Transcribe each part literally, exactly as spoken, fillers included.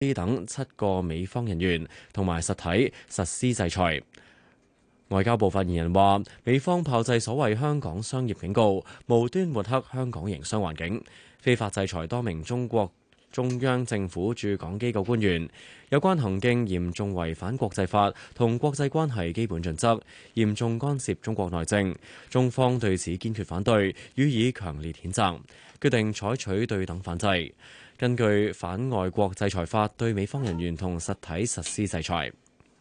等七個美方人員同埋實體實施制裁。外交部發言人話：美方炮製所謂香港商業警告，無端抹黑香港營商環境，非法制裁多名中國中央政府駐港機構官員，有關行徑嚴重違反國際法同國際關係基本準則，嚴重干涉中國內政。中方對此堅決反對，予以強烈譴責，決定採取對等反制，根據反外國制裁法對美方人員同實體實施制裁。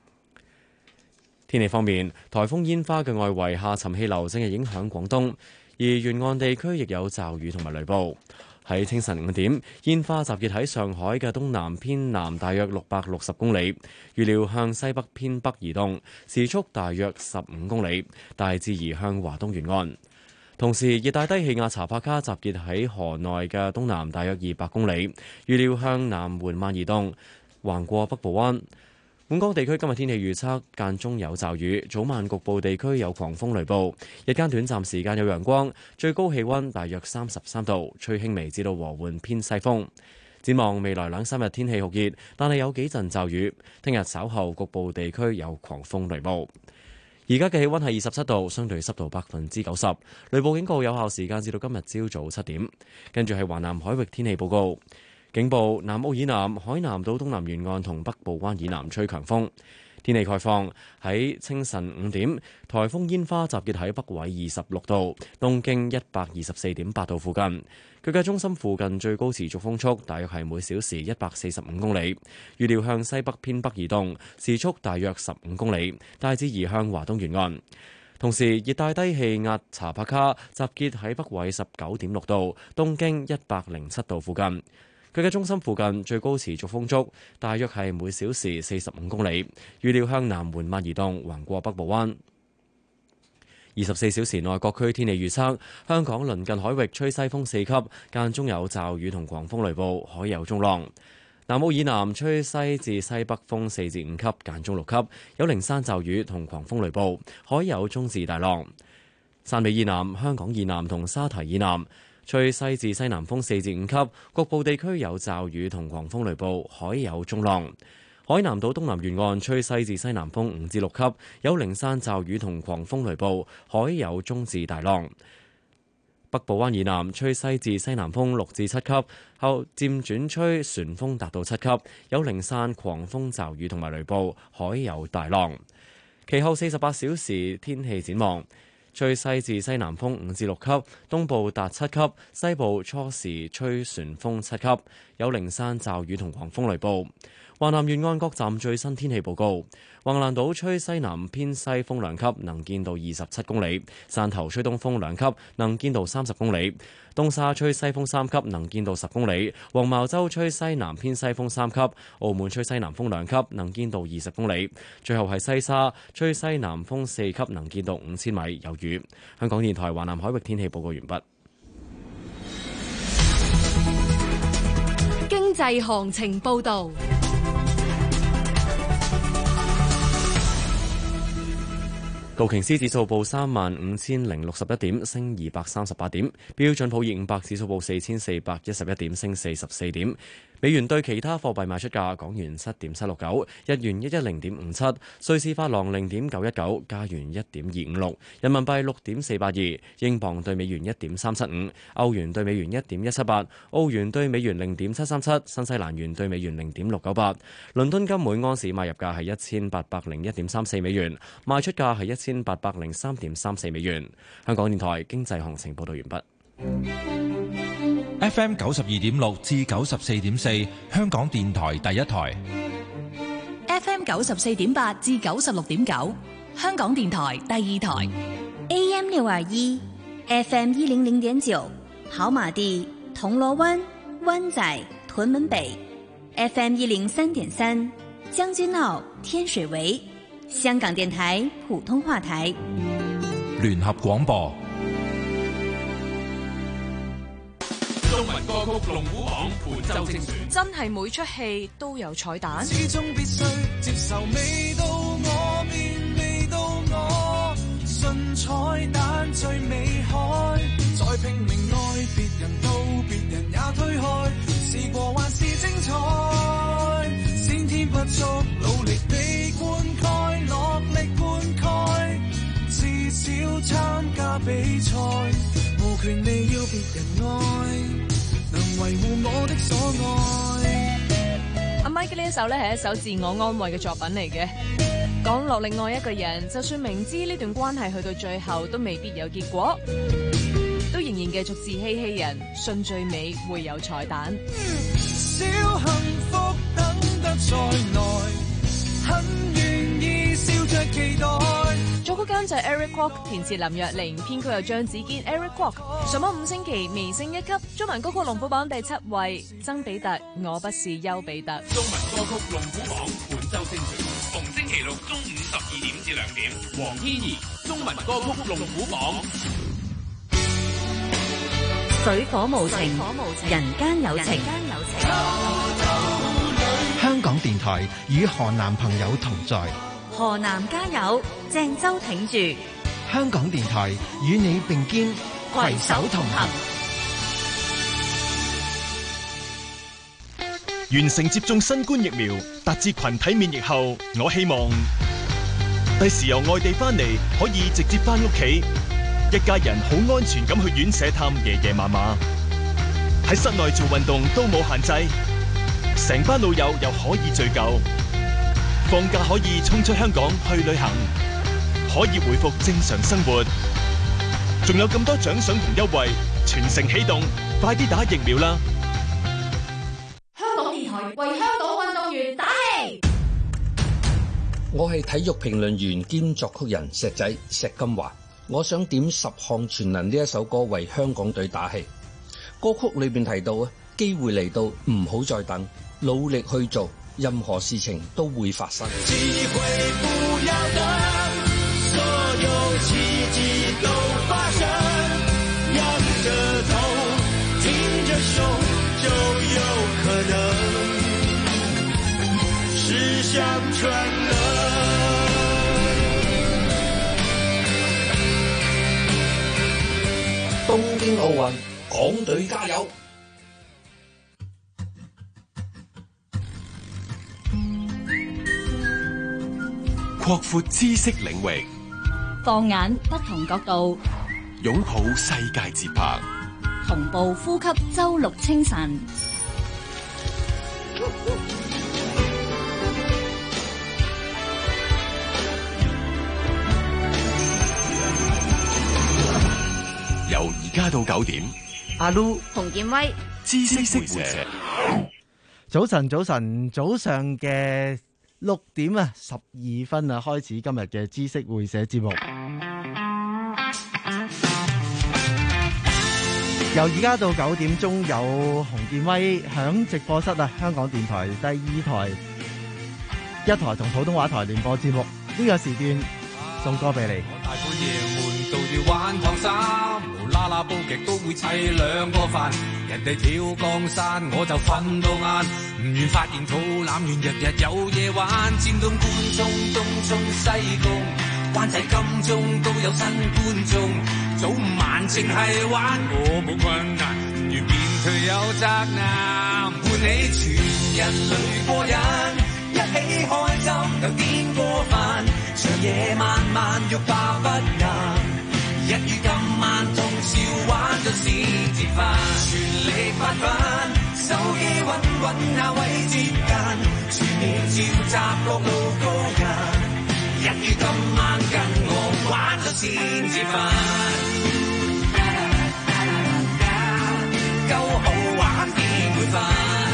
天氣方面，颱風煙花嘅外圍下沉氣流正係影響廣東，而沿岸地區亦有驟雨同埋雷暴。喺清晨五點，煙花集結喺上海嘅東南偏南大約六百六十公里，預料向西北偏北移動，時速大約十五公里，大致移向華東沿岸。同時，熱帶低氣壓查帕卡集結喺河內嘅東南大約二百公里，預料向南緩慢移動，橫過北部灣。本港地區今日天氣預測，間中有驟雨，早晚局部地區有狂風雷暴，日間短暫時間有陽光，最高氣溫大約三十三度，吹輕微至到和緩偏西風。展望未來兩三日天氣酷熱，但係有幾陣驟雨。聽日稍後局部地區有狂風雷暴。而家嘅氣溫係二十七度，相對濕度百分之九十，雷暴警告有效時間至到今日朝早七點。跟住係華南海域天氣報告。警報：南澳以南、海南島東南沿岸同北部灣以南吹強風。天氣概況：喺清晨五點，颱風煙花集結喺北緯二十六度、東經一百二十四點八度附近。佢嘅中心附近最高持續風速大約係每小時一百四十五公里。預料向西北偏北移動，時速大約十五公里，大致移向華東沿岸。同時，熱帶低氣壓查帕卡集結喺北緯十九點六度、東經一百零七度附近。佢嘅中心附近最高持續風速大約係每小時四十五公里，預料向南緩慢移動，橫過北部灣。二十四小時內各區天氣預測：香港鄰近海域吹西風四級，間中有驟雨同狂風雷暴，海有中浪。南澳以南吹西至西北風四至五級，間中六級，有零散驟雨同狂風雷暴，海有中至大浪。汕尾以南、香港以南同沙堤以南吹西至西南風四至五級，局部地區有驟雨同狂風雷暴，海有中浪。海南島東南沿岸吹西至西南風五至六級，有零散驟雨同狂風雷暴，海有中至大浪。北部灣以南吹西至西南風六至七級，後漸轉吹旋風達到七級，有零散狂風驟雨同埋雷暴，海有大浪。其後四十八小時天氣展望。吹西至西南風五至六級，東部達七級，西部初時吹旋風七級，有零散驟雨同狂風雷暴。華南沿岸各站最新天氣報告：橫瀾島吹西南偏西風兩級，能見度二十七公里；汕頭吹東風兩級，能見度三十公里；東沙吹西風三級，能見度十公里；黃茅洲吹西南偏西風三級；澳門吹西南風兩級，能見度二十公里。最後係西沙吹西南風四級，能見度五千米，有雨。香港電台華南海域天氣報告完畢。 經濟行情報導。 道瓊斯指數報三萬五千零六十一點，升二百三十八點；標準普爾五百指數報四千四百一十一點，升四十四點。美元對其他貨幣賣出價：港元七點七六九，日元一一零點五七，瑞士法郎零點九一九，加元一點二五六，人民幣六點四八二，英鎊對美元一點三七五，歐元對美元一點一七八，澳元對美元零點七三七，新西蘭元對美元零點六九八。倫敦金每安士買入價係一千八百零一點三四美元，賣出價係一千八百零三點三四美元。香港電台經濟行情報道完畢。 F M 九十二點六至九十四點四，香港電台第一台。 F M 九十四點八至九十六點九，香港電台第二台。 A M 六二一，F M 一零零點九，跑馬地、銅鑼灣、灣仔、屯門北。F M 一零三點三，將軍澳、天水圍。香港電台普通話台。 聯合廣播。 中文歌曲龍虎榜本周精選， 真係每出戲都有彩蛋。 始終必須接受未到我面，未到我信彩蛋最美海，再拼命愛別人到別人也推開。 試過還是精彩，先天不足，努力地灌溉，落力灌溉，至少參加比賽，無權利要別人愛，能維護我的所愛。 阿 Mike 呢一首咧係一首自我安慰嘅作品嚟嘅，講落另外一個人，就算明知呢段關係去到最後都未必有結果，都仍然繼續自欺欺人，信最尾會有彩蛋。 小幸福等得再耐，很願意笑着期待。 作曲監製 Eric Kwok， 填詞林若寧，編曲有張子堅 Eric Kwok。上網五星期微升一級，中文歌曲龍虎榜第七位，曾比特我不是丘比特。 中文歌曲龍虎榜本周星期，逢星期六中午十二點至兩點，黃天怡中文歌曲龍虎榜。 水火無情，人間有情。 香港電台與河南朋友同在， 河南加油，鄭州挺住。 香港電台與你並肩，攜手同行。 完成接種新冠疫苗，達至群體免疫後，我希望第時由外地翻嚟可以直接翻屋企，一家人好安全咁去院舍探爺爺嫲嫲，喺室內做運動都冇限制，成班老友又可以聚舊，放假可以衝出香港去旅行，可以回復正常生活，仲有咁多獎賞同優惠，全城起動，快啲打疫苗啦！ 香港電台為香港運動員打氣。 我係體育評論員兼作曲人石仔石金華，我想點十項全能呢一首歌為香港隊打氣。歌曲裏邊提到啊，機會嚟到唔好再等，努力去做，任何事情都會發生。 機會不要等，所有奇蹟都發生，仰着頭，挺着手，就有可能實現全能。 東京奧運，港隊加油！ 擴闊知識領域， 放眼不同角度， 擁抱世界節拍， 同步呼吸周六清晨。 由而家到九點， 阿 Lu、 洪建威， 知識會社。 早晨，早晨，早上嘅六點啊，十二分啊，開始今日嘅知識會社節目。由而家到九點鐘，有洪建威響直播室啊，香港電台第二台一台同普通話台聯播節目呢個時段送歌俾你。 大半夜悶到要玩燙衫，無啦啦煲劇都會砌兩個飯，人哋跳江山我就瞓到晏，唔願發現肚腩願日日有嘢玩，尖東官涌東涌西貢灣仔金鐘都有新觀眾，早午晚淨係玩我冇困難，唔願變退休宅男，喚起全人類過癮，一起開心又癲過飯，長夜漫漫欲罷不能，一於今晚通宵玩到先至瞓，全力發奮，手機揾揾下位接近，全面召集各路高人，一於今晚跟我玩到先至瞓，夠好玩點會瞓？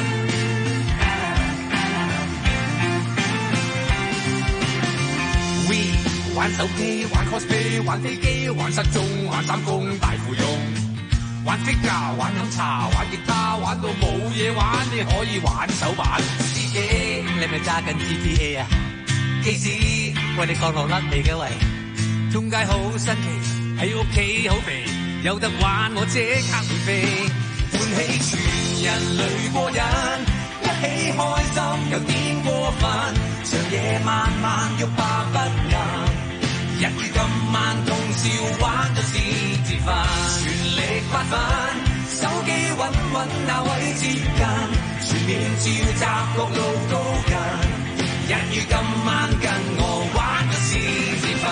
玩手機，玩 cosplay， 玩飛機，玩失蹤，玩三公大富翁，玩 figure， 玩飲茶，玩吉他，玩到冇嘢玩，你可以玩手板。司機，你咪揸緊 G T A 啊？機師，喂你降落甩未嘅喂？中街好新奇，喺屋企好肥，有得玩我即刻會飛，喚起全人類過癮，一起開心又癲過分，長夜漫漫欲罷不能。一於今晚通宵玩到先至瞓，全力發奮，手機揾揾那位接近，全面召集各路高人，一於今晚跟我玩個獅子瞓，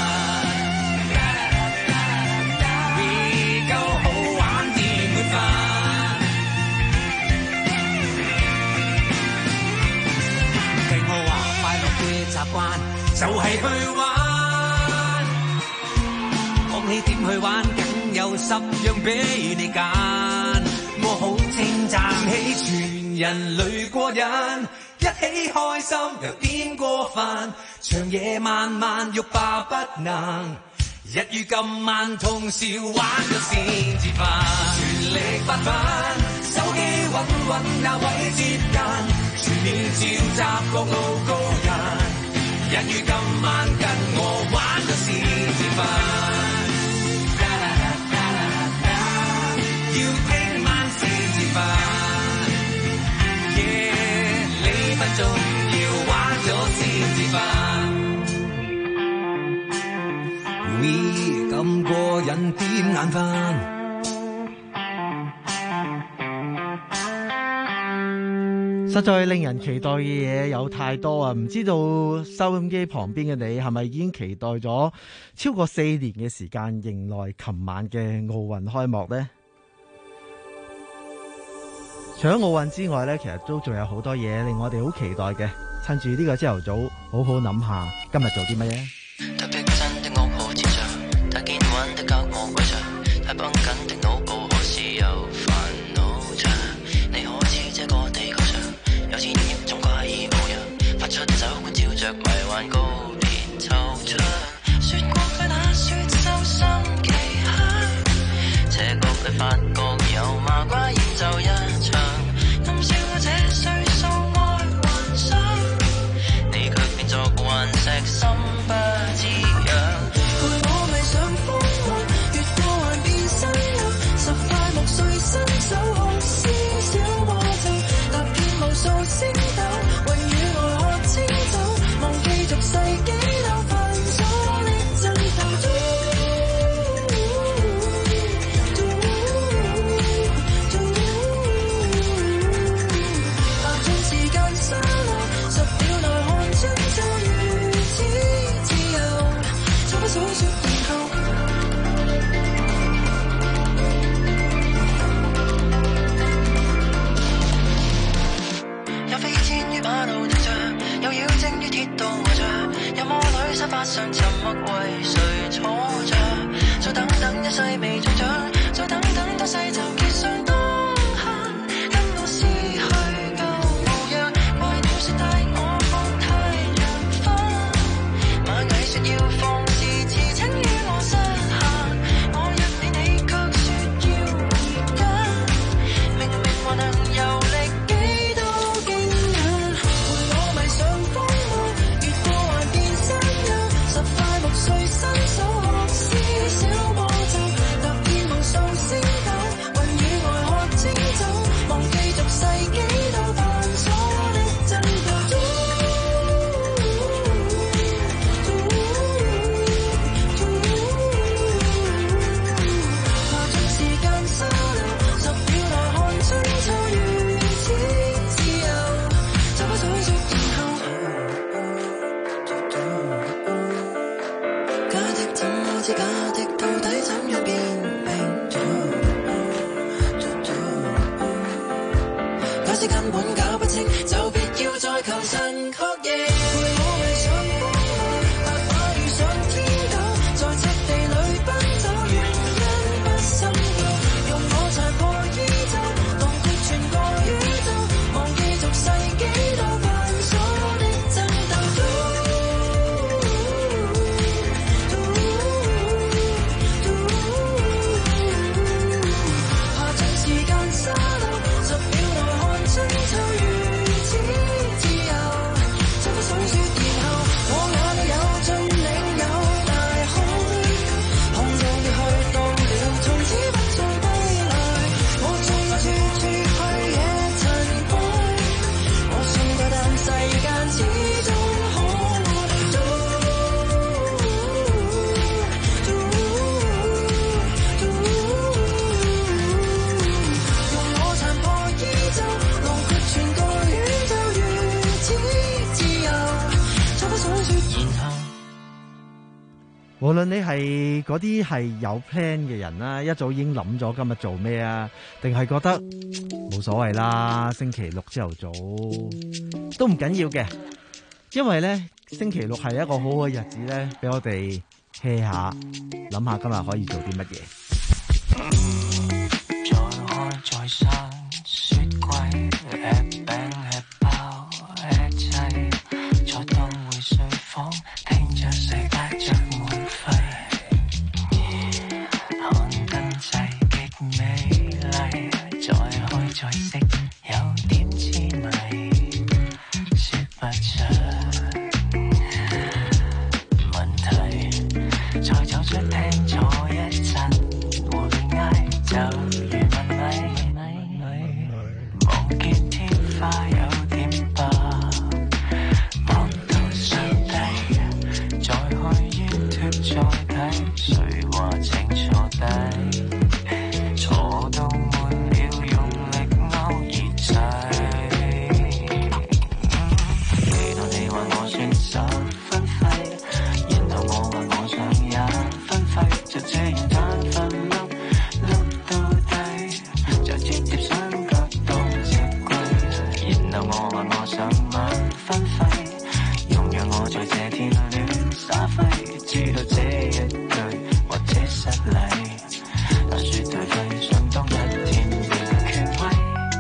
未夠好玩點會瞓？聽我話，快樂嘅習慣就係去玩，講你點去玩，梗有十樣俾你揀。我好稱讚起全人類過癮，一起開心又點過分，長夜漫漫欲罷不能，一於今晚通宵玩個先至瞓，全力發奮，手機穩穩那位接近，全面召集各路高人，一於今晚跟我玩個先至瞓。要聽晚先至瞓 ，yeah， 你咪仲要玩咗先至瞓 ，we 咁過癮點眼瞓。 實在令人期待嘅嘢有太多啊！唔知道收音機旁邊嘅你係咪已經期待咗超過四年嘅時間，迎來琴晚嘅奧運開幕呢？除咗奧運之外呢，其實都仲有好多嘢令我哋好期待嘅。趁住呢個朝頭早，好好諗下今日做啲乜嘢。 太逼真的我好自在，太堅穩的教我跪着，太繃緊的腦部何時有煩惱着？你可知這個地球上有千億種怪異模樣，發出酒館照着迷幻高連奏出，說過對那說收心技巧，斜角裏發覺有麻瓜演奏一場，暗笑我這歲數愛幻想，你卻變作頑石心不知癢，陪我迷上風浪，越過幻變新人，十塊木碎伸手看似小魔咒，踏遍無數星斗，雲與愛喝清酒，忘記俗世幾多繁瑣的爭鬥。有飛天於馬路停着，有妖精於鐵道圍着，有魔女沙發上沉默為誰坐着，再等等一世未中獎，再等等多世就結上當刻，跟我撕去舊模樣，怪鳥說帶我看太陽分，螞蟻說要放肆自請於我膝下，我約你你卻說要回家，明明還能遊歷幾多驚訝，陪我迷上風浪，越過幻變新人，十塊木碎伸手學似小魔咒，踏遍無數星斗，雲與愛喝清酒，忘記俗世幾多繁瑣的爭鬥。下盡時間沙漏，十秒內看春秋，如此自由，就不再說然後。假的怎麼知假的，到底怎樣辨明？假使根本搞不清，就別要再求神確認。陪我迷上風浪，白馬遇上天狗，在赤地裏奔走，原因不深究，用我殘破衣袖，蕩脱全個宇宙，忘記俗世幾多繁瑣的爭鬥。下盡時間沙漏，十秒內看春秋，如此自由。 無論你係嗰啲係有 plan 嘅人啦，一早已經諗咗今日做咩啊，定係覺得冇所謂啦，星期六朝頭早都唔緊要嘅，因為咧星期六係一個好好嘅日子咧，俾我哋 hea 下，諗下今日可以做啲乜嘢。 再開再生雪櫃，吃餅吃包吃齊，再到回睡房，聽着誰帶着門扉，看燈際極美麗，再開再熄有點痴迷，說不出問題，再走出廳坐一陣，會嗌就如問米，望見天花有點白，望到上帝，再開 YouTube 再睇，誰話請坐低，坐到悶了用力勾耳仔，期待你話我算十分廢，然後我話我想也分廢，就這樣攤分碌碌到底，再接貼雙腳當隻龜，然後我話我想萬分廢，容讓我在這天亂灑揮，知道這一句或者失禮，但說頹廢想當一天的權威。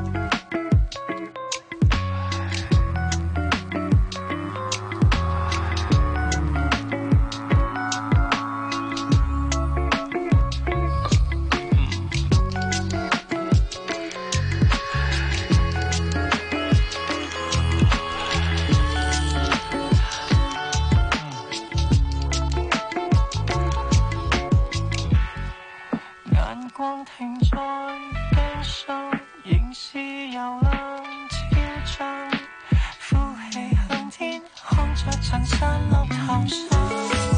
眼光停在鏡上，仍是遊覽超像，呼氣向天，看着塵散落頭上。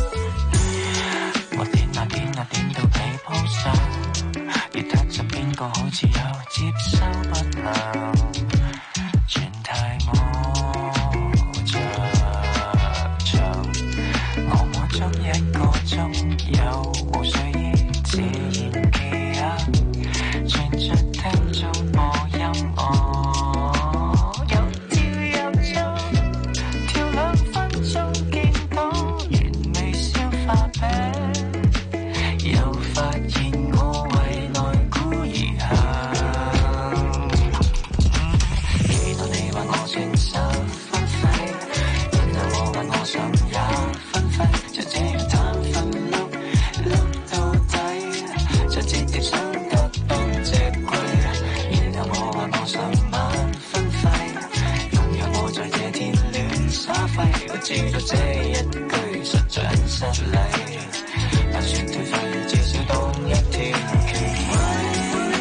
我點啊點啊點到被鋪上，要踢着邊個好似又接收不良，全太摸着牆，我摸足一個鐘又無睡意，自然記憶，全着聽眾播音樂，又跳入鐘，跳兩分鐘見到原味消化餅，又發現我胃內孤兒響，期待你話我算十分廢，然後我話我想也分廢，就這樣攤分碌碌到底，就接貼雙腳當隻龜，然後我話我想萬分廢，容讓我在這天亂灑揮，我知道這一句實在很失禮，但說頹廢至少當一天權威。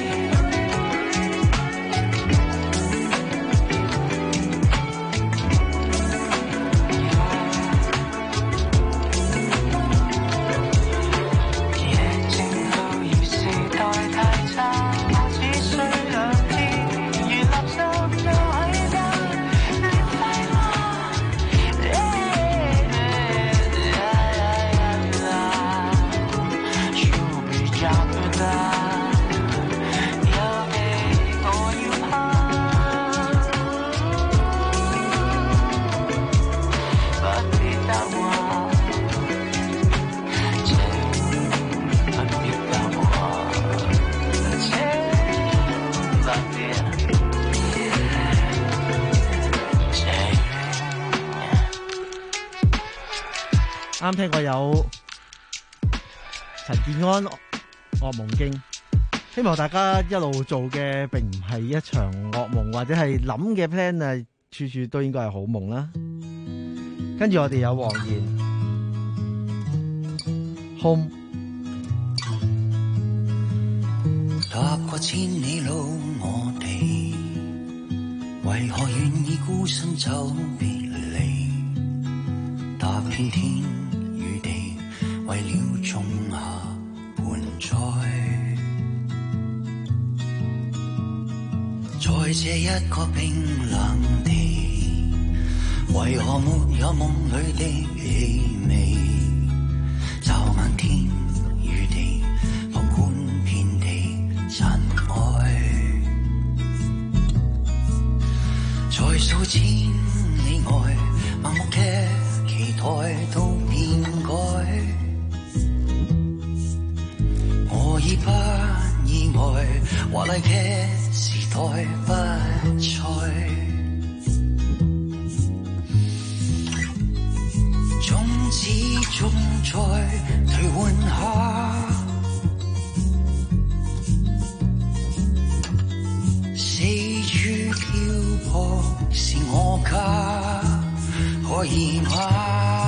夜靜到要時代太差，我只需兩天，如垃圾就喺家亂廢話。樹別也不得，有地我要攀，不必答話，請不必答話，請不必啱聽過有陳健安《噩夢經》，希望大家一路做嘅並唔係一場噩夢，或者係諗嘅 plan 啊，處處都應該係好夢啦。跟住我哋有黃妍 Home。 踏過千里路，我哋為何願意孤身走別離？踏遍天與地，為了種下盆栽。在這一個冰冷地，為何沒有夢裏的氣味？找眼天與地，旁觀遍地塵埃，在數千里外，盲目嘅期待都變改。我已不意外，華麗嘅時代不再。種子種在頹垣下，四處漂泊是我家，可以嗎？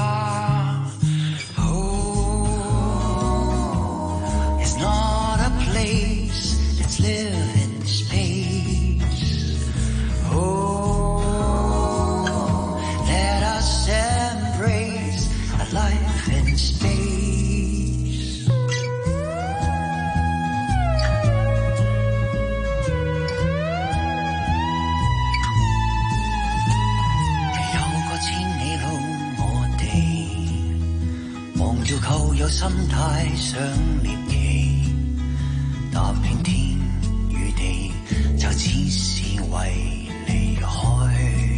有心態想獵奇，踏遍天與地，就只是為離開。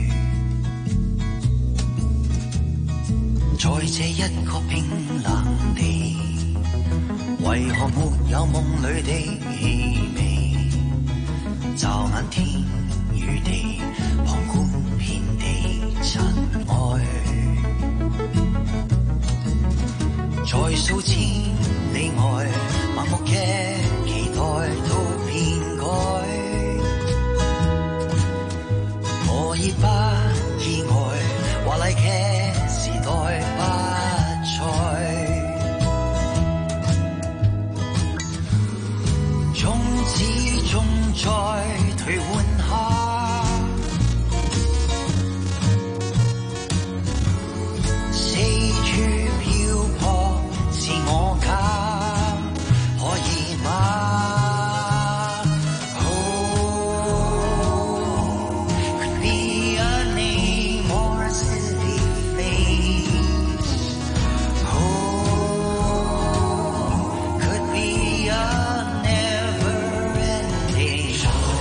在這一個冰冷地，為何沒有夢裏的氣味？驟眼天與地，旁觀遍地塵埃。在數千里外，盲目嘅期待都變改。我已不意外，華麗嘅時代不再。種子種在頹垣下，四處漂泊是我家，可以嗎？Oh, could be a name or a silly face. Oh, could be a never-ending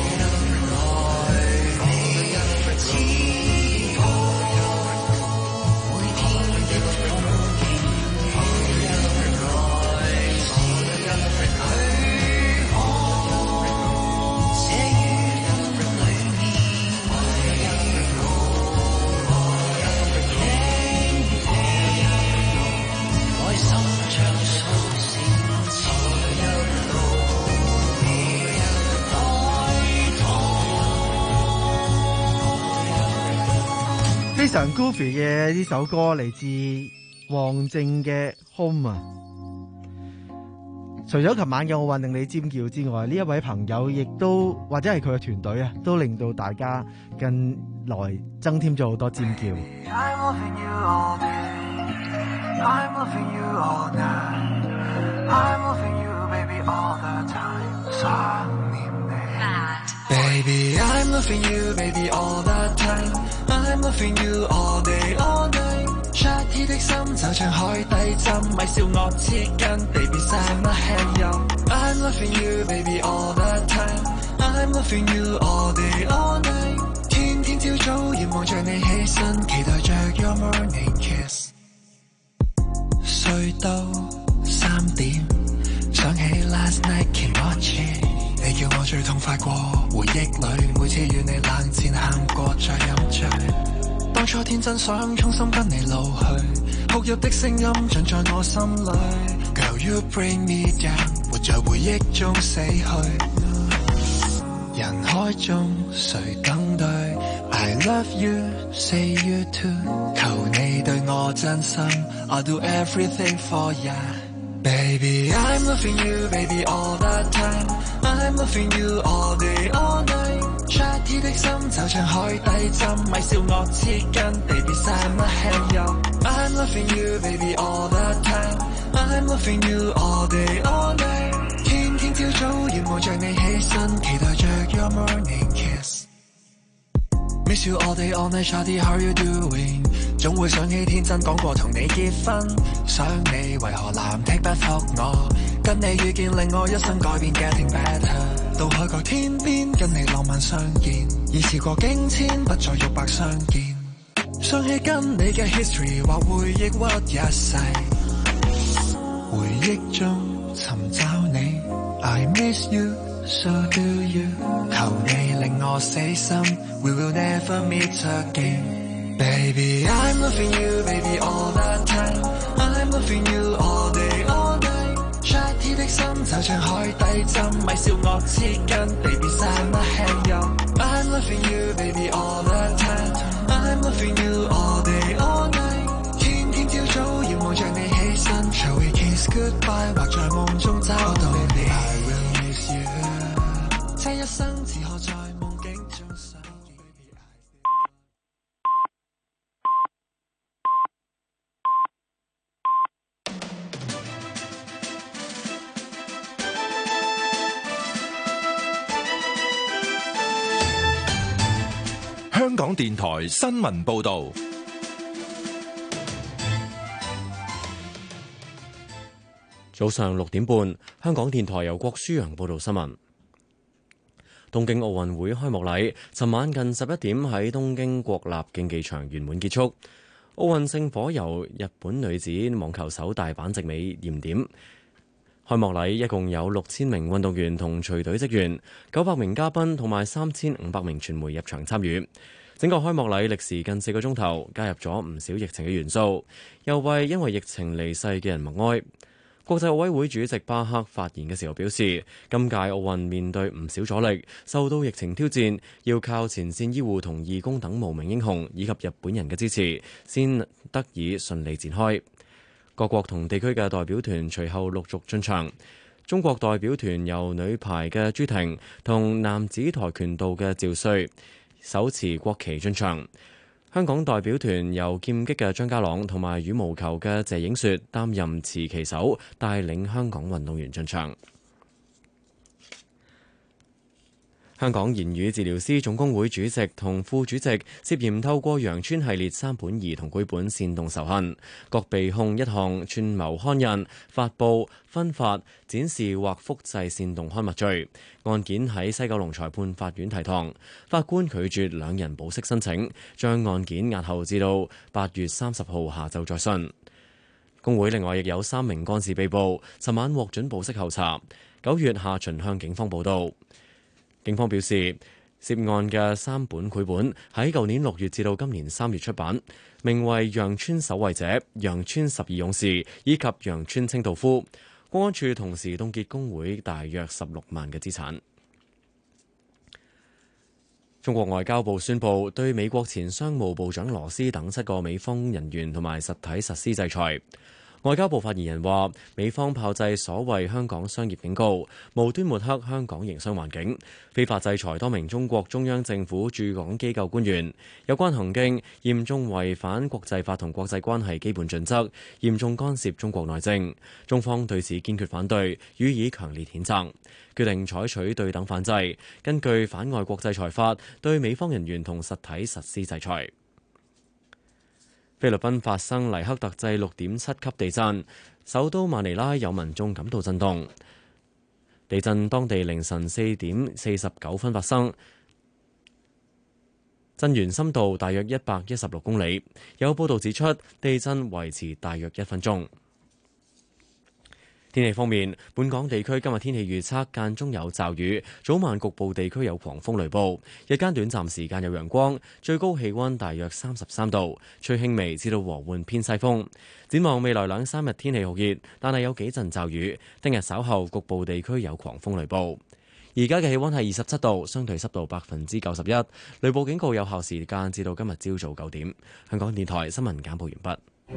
非常 goofy 嘅呢首歌嚟自黃靖嘅 Home 啊！除咗琴晚嘅奧運令你尖叫之外，呢一位朋友亦都或者係佢嘅團隊啊，都令到大家近來增添咗好多尖叫。 I'm loving you all day, I'm loving you all night, I'm loving you baby all the time. 想念你 Baby, I'm loving you baby all the time, I'm loving you all day all night. 出天的心就像海底針，咪笑我切筋 Baby send my hand yo. I'm loving you baby all the time, I'm loving you all day all night. 天天朝早遙望着你起身，期待着 your morning kiss。睡到三點，想起 last night can watch it。你叫我最痛快過回憶裏，每次與你冷戰喊過再飲醉。當初天真想衷心跟你老去，哭泣的聲音盡在我心裏。Girl you bring me down， 活在回憶中死去。人海中誰等對 I love you say you too， 求你對我真心 I'll do everything for ya。Baby, I'm loving you, baby, all the time. I'm loving you all day, all night. 出天的心就像海底針，咪笑我切筋 ，baby, send my hand yo. I'm loving you, baby, all the time. I'm loving you all day, all night. 天天朝早遙望着你起身，期待着 your morning kiss. Miss you all day, all night, Shawty, how you doing? 總會想起天真講過同你結婚，想你為何藍剔不覆我，跟你遇見令我一生改變 Getting better， 到海角天邊跟你浪漫相見，已時過境遷不再肉白相見，想起跟你嘅 history 或會抑鬱一世，回憶中尋找你 I miss you so do you， 求你令我死心 We will never meet again，Baby, I'm loving you, baby, all the time. I'm loving you all day, all night. 摔鐵的心就像海底針，咪笑我黐筋 ，baby, 散得輕柔。I'm loving you, baby, all the time. I'm loving you all day, all night. 天天朝早遙望着你起身，才會 kiss goodbye， 或在夢中找到你。I will miss you， 這一生只可在夢境中相。 香港電台新聞報導， 早上六點半，香港電台由郭舒揚報導新聞。東京奧運會開幕禮，尋晚近十一點喺東京國立競技場圓滿結束。奧運聖火由日本女子網球手大坂直美燃點。開幕禮一共有六千名運動員同隨隊職員、九百名嘉賓同埋三千五百名傳媒入場參與。整個開幕禮歷時近四個鐘頭，加入咗唔少疫情嘅元素，又為因為疫情離世嘅人默哀。國際奧委會主席巴克發言嘅時候表示，今屆奧運面對唔少阻力，受到疫情挑戰，要靠前線醫護同義工等無名英雄以及日本人嘅支持，先得以順利展開。各國同地區嘅代表團隨後陸續進場。中國代表團由女排嘅朱婷同男子跆拳道嘅趙瑞手持國旗進場。香港代表團由劍擊嘅張家朗同埋羽毛球嘅謝影雪擔任持旗手，帶領香港運動員進場。香港言語治療師總工會主席同副主席涉嫌透過羊村系列三本兒童繪本煽動仇恨，各被控一項串謀刊印、發布、分發、展示或複製煽動刊物罪。案件喺西九龍裁判法院提堂，法官拒絕兩人保釋申請，將案件押後至到八月三十號下晝再訊。工會另外亦有三名幹事被捕，尋晚獲准保釋候查，九月下旬向警方報到。警方表示，涉案嘅三本繪本喺舊年六月至到今年三月出版，名為《羊村守衛者》、《羊村十二勇士》以及《羊村清道夫》。公安處同時凍結工會大約十六萬嘅資產。中國外交部宣布對美國前商務部長羅斯等七個美方人員同埋實體實施制裁。外交部發言人話，美方炮製所謂香港商業警告，無端抹黑香港營商環境，非法制裁多名中國中央政府駐港機構官員，有關行徑嚴重違反國際法同國際關係基本準則，嚴重干涉中國內政。中方對此堅決反對，予以強烈譴責，決定採取對等反制，根據反外國制裁法對美方人員同實體實施制裁。菲律賓發生黎克特制六點七級地震，首都馬尼拉有民眾感到震動。地震當地凌晨四點四十九分發生，震源深度大約一百一十六公里。有報道指出，地震維持大約一分鐘。天氣方面，本港地區今日天氣預測間中有驟雨，早晚局部地區有狂風雷暴，日間短暫時間有陽光，最高氣溫大約三十三度，吹輕微至到和緩偏西風。展望未來兩三日天氣酷熱，但係有幾陣驟雨。聽日稍後局部地區有狂風雷暴。而家嘅氣溫係二十七度，相對濕度百分之九十一，雷暴警告有效時間至到今日朝早九點。香港電台新聞簡報完畢。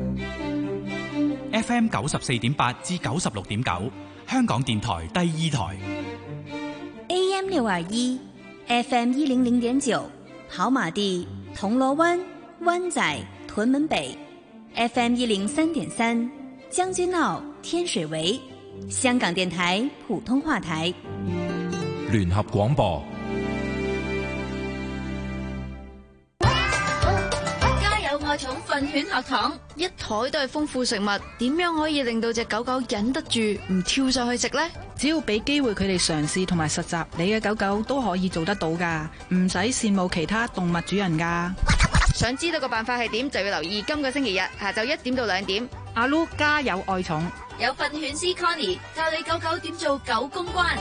F M 九十四點八至九十六點九，香港電台第二台。 A M 六二一 ，F M 一零零點九，跑馬地、銅鑼灣、灣仔、屯門北 ，F M 一零三點三，將軍澳、天水圍，香港電台普通話台。 聯合廣播。 家有愛寵。 訓犬學堂， 一台都係豐富食物，點樣可以令到隻狗狗忍得住唔跳上去食呢？ 只要俾機會佢哋嘗試同埋實習，你嘅狗狗都可以做得到噶，唔使羨慕其他動物主人噶。 想知道個辦法係點，就要留意今個星期日下晝一點到兩點。 阿 Lu 家有愛寵， 有訓犬師 Connie 教你狗狗點做狗公關。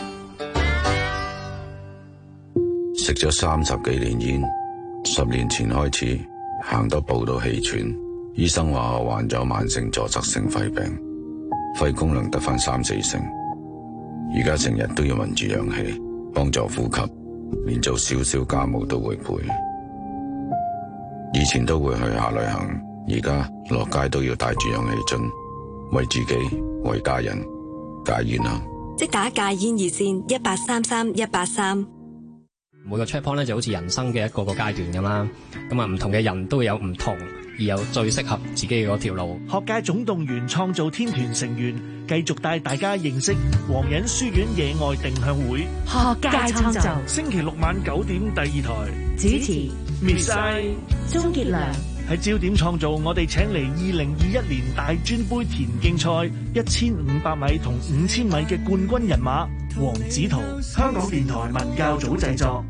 食咗三十幾年煙，十年前開始行多步都氣喘，醫生話我患咗慢性阻塞性肺病，肺功能得返三四成，而家成日都要聞住氧氣幫助呼吸，連做少少家務都會陪。以前都會去下旅行，而家落街都要帶住氧氣樽，為自己為家人戒煙啦。 即打戒煙熱線一八三三一八三。 每個 checkpoint 咧就好似人生嘅一個個階段咁啦，咁啊唔同嘅人都會有唔同，而有最適合自己嘅嗰條路。 學界總動員創造天團成員，繼續帶大家認識皇仁書院野外定向會。 學界創造， 星期六晚九點第二台主持 Miss I 鍾傑良。 喺焦點創造，我哋請嚟二零二一年大專杯田徑賽一千五百米同五千米嘅冠軍人馬黃子圖，香港電台文教組製作。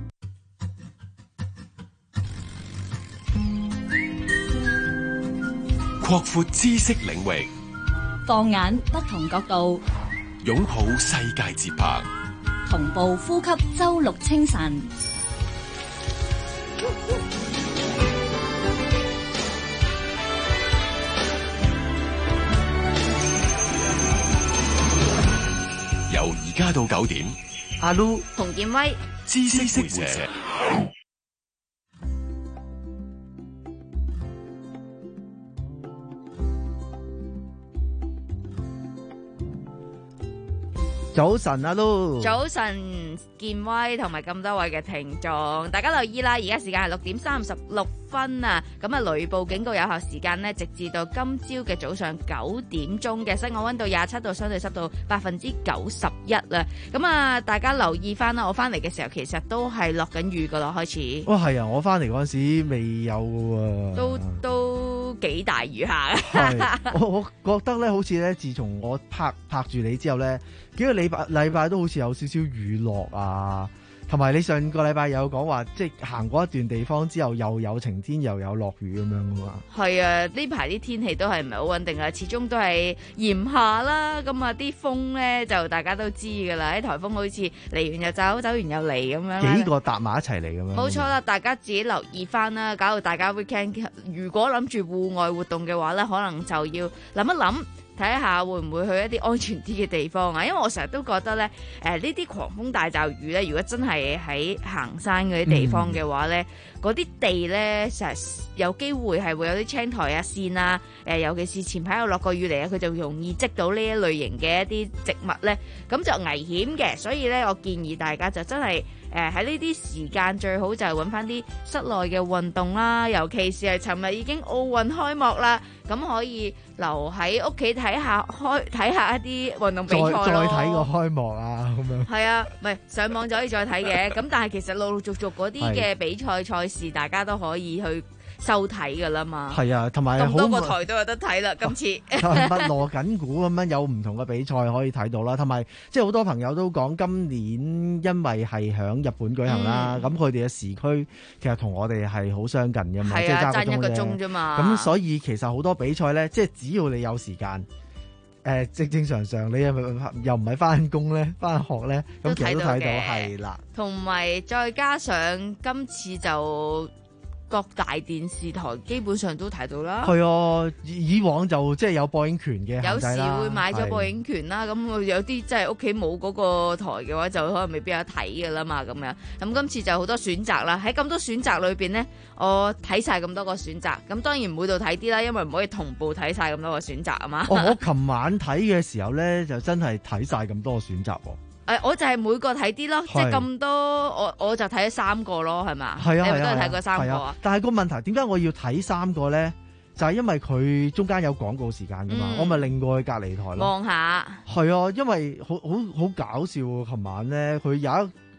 擴闊知識領域， 放眼不同角度， 擁抱世界節拍， 同步呼吸周六清晨。 由而家到九點， 阿 Lu 洪建威， 知識會社。 早晨啊 Lu， 早晨建威同埋咁多位嘅聽眾，大家留意啦！而家時間係六點三十六分啊，咁啊雷暴警告有效時間呢，直至到今朝嘅早上九點鐘嘅，室外溫度廿七度，相對濕度百分之九十一啦。咁啊，大家留意翻啦，我翻嚟嘅時候其實都係落緊雨噶啦，開始。 哇，係啊！我翻嚟嗰陣時未有喎， 都都幾大雨下。 我我覺得咧，好似咧，自從我拍拍住你之後咧，幾個禮拜禮拜都好似有少少雨落啊，同埋你上個禮拜有講話，即係行過一段地方之後又有晴天又有落雨咁樣噶嘛。係啊， 呢排啲天氣都係唔係好穩定啊，始終都係炎夏啦。咁啊，啲風咧就大家都知噶啦，啲颱風好似嚟完又走，走完又嚟咁樣。幾個搭埋一齊嚟咁樣。 冇錯啦，大家自己留意翻啦，搞到大家 weekend 如果諗住戶外活動嘅話咧，可能就要諗一諗。睇下會唔會去一啲安全啲嘅地方啊？因為我成日都覺得咧，誒呢啲狂風大驟雨咧，如果真係喺行山嗰啲地方嘅話咧，嗰啲、嗯、地咧成日有機會係會有啲青苔啊、線啊，誒尤其是前排有落過雨嚟啊，佢就容易積到呢一類型嘅一啲植物咧，咁就危險嘅。所以咧，我建議大家就真係誒喺呢啲時間最好就係揾翻啲室內嘅運動啦，尤其是係尋日已經奧運開幕啦，咁可以留喺屋企睇下開睇下一啲運動比賽咯。 再再睇個開幕啊，咁樣。 係啊，唔係上網就可以再睇嘅。咁但係其實陸陸續續嗰啲嘅比賽賽事，大家都可以去收睇噶啦嘛。 係啊，同埋咁多個台都有得睇啦。今次密鑼緊鼓咁樣有唔同嘅比賽可以睇到啦。同埋即係好多朋友都講今年因為係響日本舉行啦，咁佢哋嘅時區其實同我哋係好相近嘅嘛，即係爭一個鐘啫嘛。咁所以其實好多比賽咧，即係只要你有時間。誒、呃、正正常常，你又又唔係翻工咧，翻學咧，咁其實都睇到係啦。 同埋再加上今次就各大電視台基本上都睇到啦。 係啊，以往就即係有播映權嘅， 有時會買咗播映權啦。咁有啲即係屋企冇嗰個台嘅話，就可能未必有得睇㗎啦嘛。咁樣咁今次就好多選擇啦。喺咁多選擇裏邊呢，我睇晒咁多個選擇。咁當然每度睇啲啦，因為唔可以同步睇晒咁多個選擇啊嘛。 哦，我琴晚睇嘅時候咧，就真係睇晒咁多個選擇喎。 誒，我就係每個睇啲咯，即係咁多，我我就睇咗三個咯，係嘛？ 係啊， 你咪都係睇過三個啊？ 但係個問題，點解我要睇三個咧？就係因為佢中間有廣告時間噶嘛，嗯、我咪另過去隔離台咯。 望下。 係啊，因為好好好搞笑喎！琴晚咧，佢有一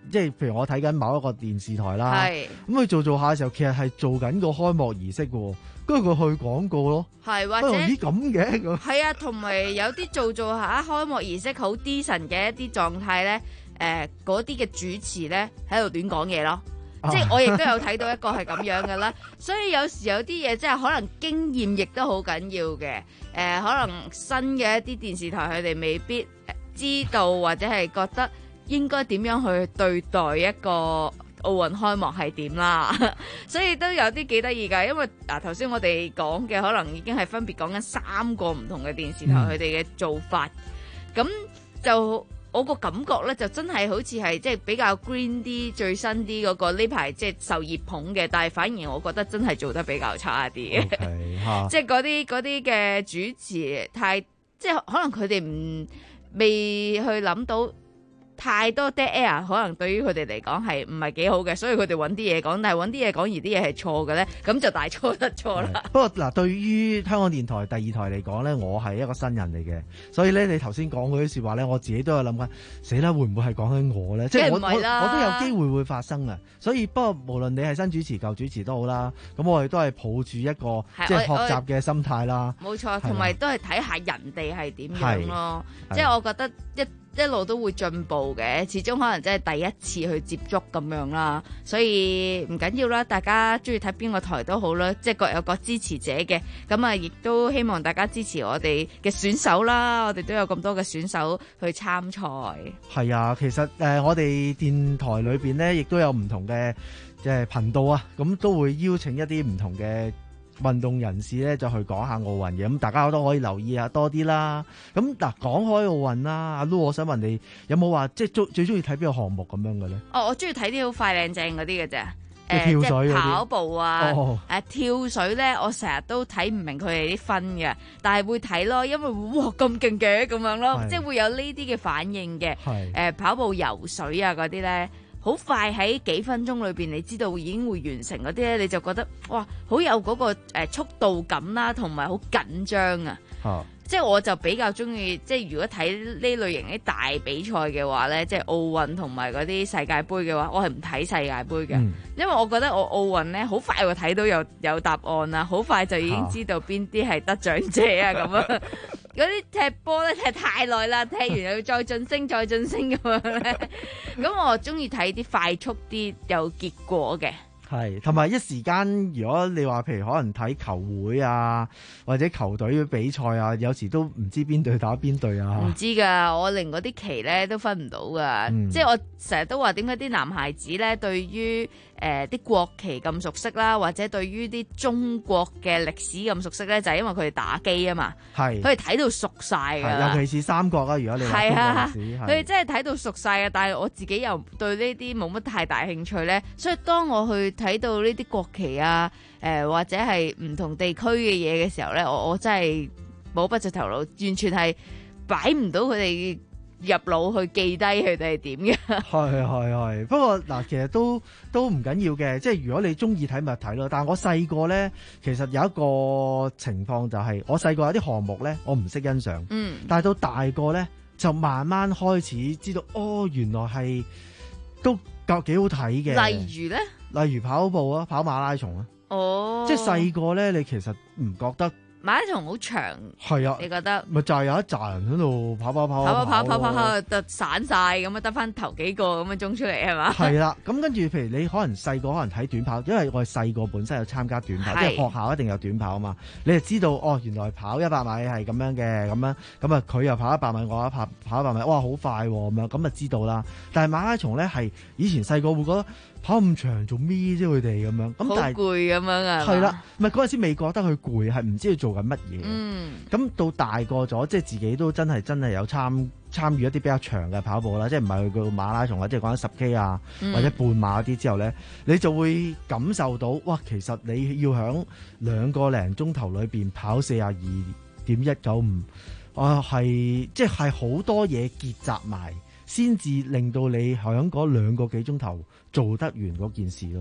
即係譬如我睇緊某一個電視台啦， 係咁佢做做下嘅時候，其實係做緊個開幕儀式喎，跟住佢去廣告咯， 係或者咦咁嘅咁， 係啊，同埋有啲做做下開幕儀式好 decent 嘅一啲狀態咧，誒嗰啲嘅主持咧喺度亂講嘢咯。即係我亦都有睇到一個係咁樣嘅啦，所以有時有啲嘢即係可能經驗亦都好緊要嘅。誒、呃，可能新嘅一啲電視台佢哋未必知道或者係覺得應該點樣去對待一個奧運開幕係點啦，所以都有啲幾得意㗎。因為嗱頭先我哋講嘅可能已經係分別講緊三個唔同嘅電視台佢哋嘅做法，咁就。我個感覺咧就真係好似係即係比較 green 啲、最新啲嗰個呢排即係受熱捧嘅，但係反而我覺得真係做得比較差啲嘅，okay, 即係嗰啲嗰啲嘅主持太即係可能佢哋唔未去諗到。太多 dead air 可能對於佢哋嚟講係唔係幾好嘅，所以佢哋揾啲嘢講，但係揾啲嘢講而啲嘢係錯嘅咧，咁就大錯特錯啦。 不過嗱，對於香港電台第二台嚟講咧，我係一個新人嚟嘅，所以咧你頭先講嗰啲説話咧，我自己都有諗緊，死啦會唔會係講緊我咧？即係我我我都有機會會發生啊！所以不過無論你係新主持舊主持都好啦，咁我哋都係抱住一個即係學習嘅心態啦。 冇錯，同埋都係睇下人哋係點樣咯。即係我覺得一。一路都會進步嘅，始終可能真係第一次去接觸咁樣啦，所以唔緊要啦，大家中意睇邊個台都好啦，即係各有各支持者嘅，咁啊亦都希望大家支持我哋嘅選手啦，我哋都有咁多嘅選手去參賽。 係啊，其實誒、呃、我哋電台裏邊咧，亦都有唔同嘅即係頻道啊，咁都會邀請一啲唔同嘅運動人士咧就去講下奧運嘅，咁大家都可以留意下多啲啦。咁嗱，講開奧運啦，阿 Lu， 我想問你有冇話即係最最中意睇邊個項目咁樣嘅咧？ 哦，我中意睇啲好快靚正嗰啲嘅啫， 誒，跳水即係跑步啊，誒、 哦呃，跳水咧，我成日都睇唔明佢哋啲分嘅，但係會睇咯，因為哇咁勁嘅咁樣咯，即係會有呢啲嘅反應嘅。誒、呃，跑步、游水啊嗰啲咧。好快喺幾分鐘裏邊，你知道已經會完成嗰啲咧，你就覺得哇，好有嗰個誒速度感啦，同埋好緊張啊！啊即係我就比較中意，即係如果睇呢類型啲大比賽嘅話咧，即係奧運同埋嗰啲世界盃嘅話，我係唔睇世界盃嘅，嗯、因為我覺得我奧運咧好快會睇到有有答案啦，好快就已經知道邊啲係得獎者啊咁啊！嗰啲踢波咧踢太耐啦，踢完又要再晉升再晉升咁樣咧，咁我中意睇啲快速啲有結果嘅。 係，同埋一時間，如果你話譬如可能睇球會啊，或者球隊嘅比賽啊，有時都唔知邊隊打邊隊啊。 唔知㗎，我連嗰啲旗咧都分唔到㗎，嗯、即係我成日都話點解啲男孩子咧對於誒啲、呃、國旗咁熟悉啦，或者對於啲中國嘅歷史咁熟悉咧，就係、是、因為佢哋打機啊嘛。係，佢哋睇到熟晒㗎。尤其是三國啊，如果你話中國歷史，佢哋真係睇到熟晒嘅。但係我自己又對呢啲冇乜太大興趣咧，所以當我去睇到呢啲國旗啊，誒、呃、或者係唔同地區嘅嘢嘅時候咧，我我真係冇筆直頭腦，完全係擺唔到佢哋入腦去記低佢哋係點嘅。係係係，不過嗱，其實都都唔緊要嘅，即係如果你中意睇咪睇咯。但係我細個咧，其實有一個情況就係、是，我細個有啲項目咧，我唔識欣賞，嗯，但係到大個咧，就慢慢開始知道，哦，原來係都夠幾好睇嘅。例如咧？例如跑步啊，跑馬拉松啊，哦，即係細個咧，你其實唔覺得馬拉松好長，係啊，你覺得咪就係有一紮人喺度跑跑跑跑跑跑跑跑，就散晒咁啊，得翻頭幾個咁樣中出嚟係嘛？係啦，咁跟住譬如你可能細個可能睇短跑，因為我哋細個本身有參加短跑，即係學校一定有短跑啊嘛，你就知道哦，原來跑一百米係咁樣嘅，咁樣咁啊，佢又跑一百米，我一跑跑一百米，哇，好快咁樣，咁啊知道啦。但係馬拉松咧係以前細個會覺得。跑咁長做咩啫？佢哋咁樣，咁但係攰咁樣啊？係啦，唔係嗰陣時未覺得佢攰，係唔知佢做緊乜嘢。嗯，咁到大個咗，即係自己都真係真係有參參與一啲比較長嘅跑步啦，即係唔係去到馬拉松啊，即係講緊十 K 啊，或者半馬嗰啲之後咧，嗯、你就會感受到，哇！其實你要響兩個零鐘頭裏邊跑四十二點一九五，啊係即係好多嘢結集埋。先至令到你喺嗰兩個幾鐘頭做得完嗰件事咯。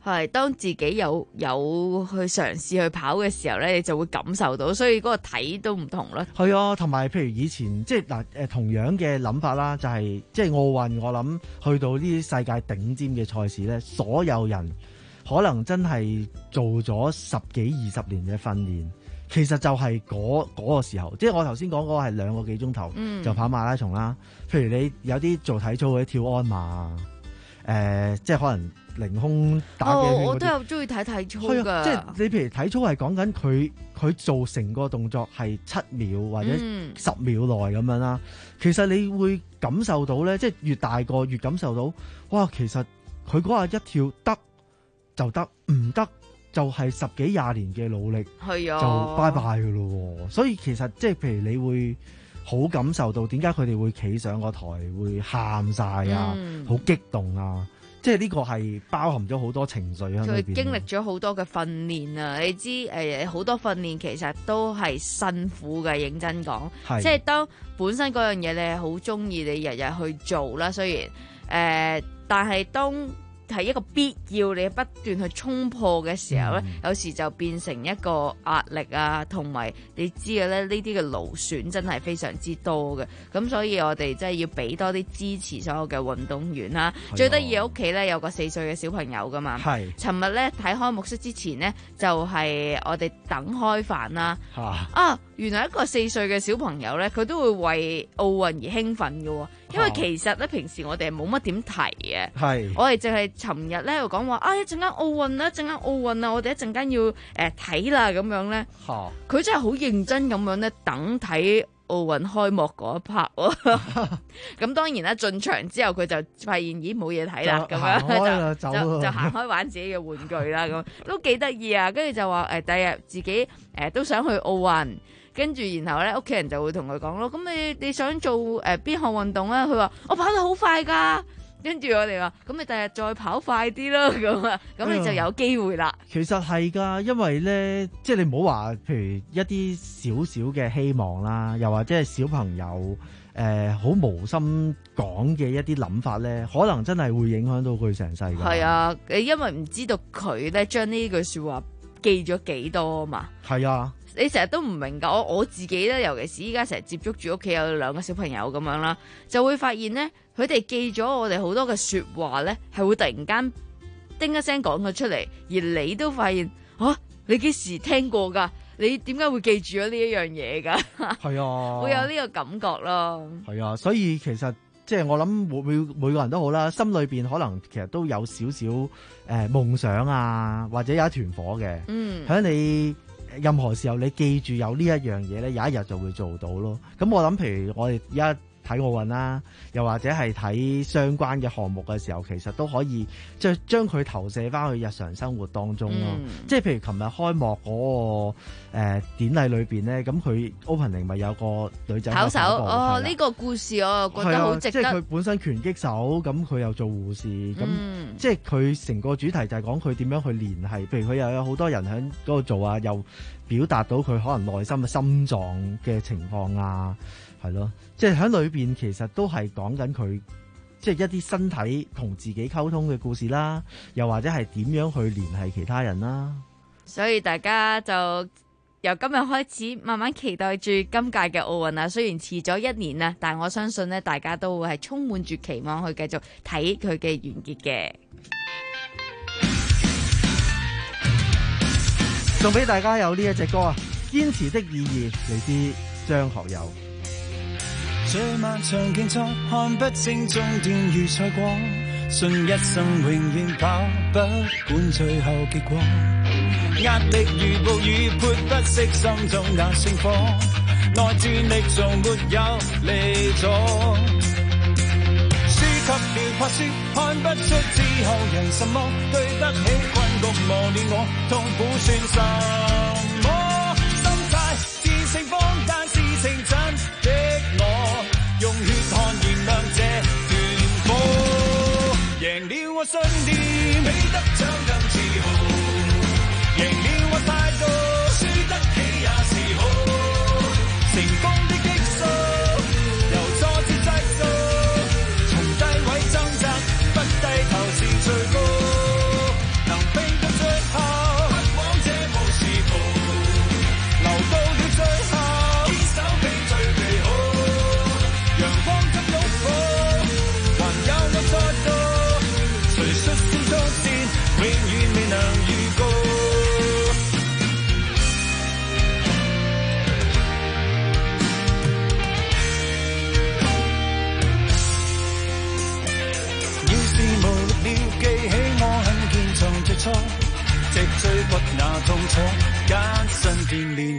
係當自己有有去嘗試去跑嘅時候咧，你就會感受到，所以嗰個體都唔同咯。 係啊，同埋譬如以前即係嗱誒同樣嘅諗法啦，就係、是、即係奧運，我諗去到呢啲世界頂尖嘅賽事咧，所有人可能真係做咗十幾二十年嘅訓練，其實就係嗰嗰個時候，即係我頭先講嗰個係兩個幾鐘頭就跑馬拉松啦。譬如你有啲做體操嘅跳鞍馬啊，誒、呃、即係可能凌空打幾圈嗰啲、 哦、我都有中意睇體操㗎。 即係你譬如體操係講緊佢佢做成個動作係七秒或者十秒內咁樣啦、嗯。其實你會感受到咧，即係越大個越感受到，哇！其實佢嗰下一跳得就得，唔得就係十幾廿年嘅努力， 係啊， 就拜拜㗎咯。所以其實即係譬如你會好感受到點解佢哋會企上個台會喊晒啊，好、嗯、激動啊！即係呢個係包含咗好多情緒喺裏邊。佢經歷咗好多嘅訓練啊！你知誒好、呃、多訓練其實都係辛苦嘅，認真講。即係當本身嗰樣嘢你係好中意，你日日去做啦。雖然誒、呃，但係當係一個必要，你不斷去衝破嘅時候咧、嗯，有時就變成一個壓力啊，同埋你知嘅咧，呢啲嘅勞損真係非常之多嘅。咁所以我哋真係要俾多啲支持所有嘅運動員啦。最得意嘅屋企咧有個四歲嘅小朋友噶嘛。係。尋日咧睇開幕式之前呢，就係、是、我哋等開飯啦。啊，啊，原來一個四歲嘅小朋友咧，佢都會為奧運而興奮嘅。因為其實咧，平時我哋係冇乜點提嘅。係。我哋淨係尋日咧又講話啊，一陣間奧運啦，一陣間奧運啊，我哋一陣間要誒睇啦咁樣咧。佢真係好認真咁樣咧，等睇奧運開幕嗰一 part 喎。咁當然啦，進場之後佢就發現咦冇嘢睇啦，咁樣就就就行開玩自己嘅玩具啦，咁都幾得意啊。跟住就話誒，第日自己誒都想去奧運。跟住，然後咧，屋企人就會同佢講咯。咁你你想做誒邊項運動咧？佢話我跑得好快㗎。跟住我哋話，咁你第日再跑快啲咯。咁啊，咁你就有機會啦。 其實係㗎，因為咧，即係你唔好話，譬如一啲少少嘅希望啦，又或者係小朋友誒好、呃、無心講嘅一啲諗法咧，可能真係會影響到佢成世㗎。係啊，因為唔知道佢咧將呢句説話記咗幾多啊嘛。係啊。你成日都唔明㗎，我我自己咧，尤其是依家成日接觸住屋企有兩個小朋友咁樣啦，就會發現咧，佢哋記咗我哋好多嘅説話咧，係會突然間叮一聲講咗出嚟，而你都發現啊，你幾時聽過㗎？你點解會記住咗呢一樣嘢㗎？係啊，會有呢個感覺咯。 係啊，所以其實即係我諗每每每個人都好啦，心裏邊可能其實都有少少誒夢想啊，或者有一團火嘅。嗯，喺你任何時候你記住有呢一樣嘢咧，有一日就會做到咯。咁我諗，譬如我哋而家睇奧運啦，又或者係睇相關嘅項目嘅時候，其實都可以即係將佢投射翻去日常生活當中咯。嗯、即係譬如琴日開幕嗰、那個、呃、典禮裏邊咧，咁佢 opening 咪有個女仔跑手哦，呢、這個故事我覺得好值得。 即係佢本身拳擊手，咁佢又做護士，咁、嗯、即係佢成個主題就係講佢點樣去聯繫。譬如佢又有好多人喺嗰度做啊，又表達到佢可能內心嘅心臟嘅情況啊。係咯，即係喺裏邊其實都係講緊佢，即係一啲身體同自己溝通嘅故事啦，又或者係點樣去聯繫其他人啦。 所以大家就由今日開始慢慢期待住今屆嘅奧運啊。雖然遲咗一年啦，但我相信呢，大家都會係充滿住期望去繼續睇佢嘅完結嘅。 送俾大家有呢一隻歌啊，《堅持的意義》，嚟自張學友。 這漫長競賽看不清終點與賽果，信一生永遠跑，不管最後結果。壓力如暴雨潑不熄心中那星火，內戰力從沒有離左。輸給了怕輸，看不出之後人什麼，對不起困局磨練我，痛苦算什麼？心態自成放，但事情真的我用血汗燃亮這團火，贏了我信念，比得獎更自豪，贏了我態度，輸得起也是好，成功的激素由挫折製造，從低位掙扎，不低頭是最高，能飛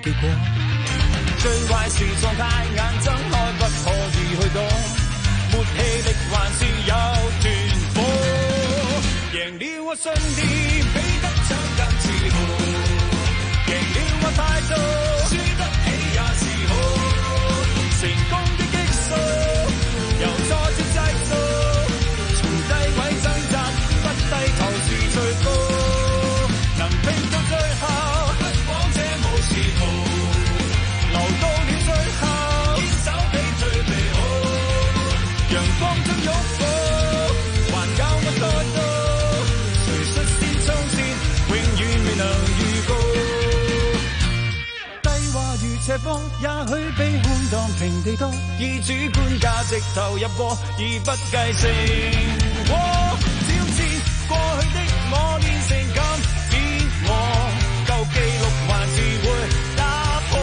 結果。最壞是狀態，眼睜開不可以去躲，沒氣力還是有團火。贏了我信念，比得獎更自豪。贏了我態度，輸得起也是好。成功的激素，由挫折製造，從低位掙扎，不低頭是最高。能拼到最後，不枉這無時途。留到了最後，堅守比最美好。陽光中擁抱，還教我再到。誰率先衝線，永遠未能預告。低話如斜坡，也許比空蕩平地多。以主觀價值投入過，而不計成果。挑戰過去的我，練成今天我，舊記錄還是會打破。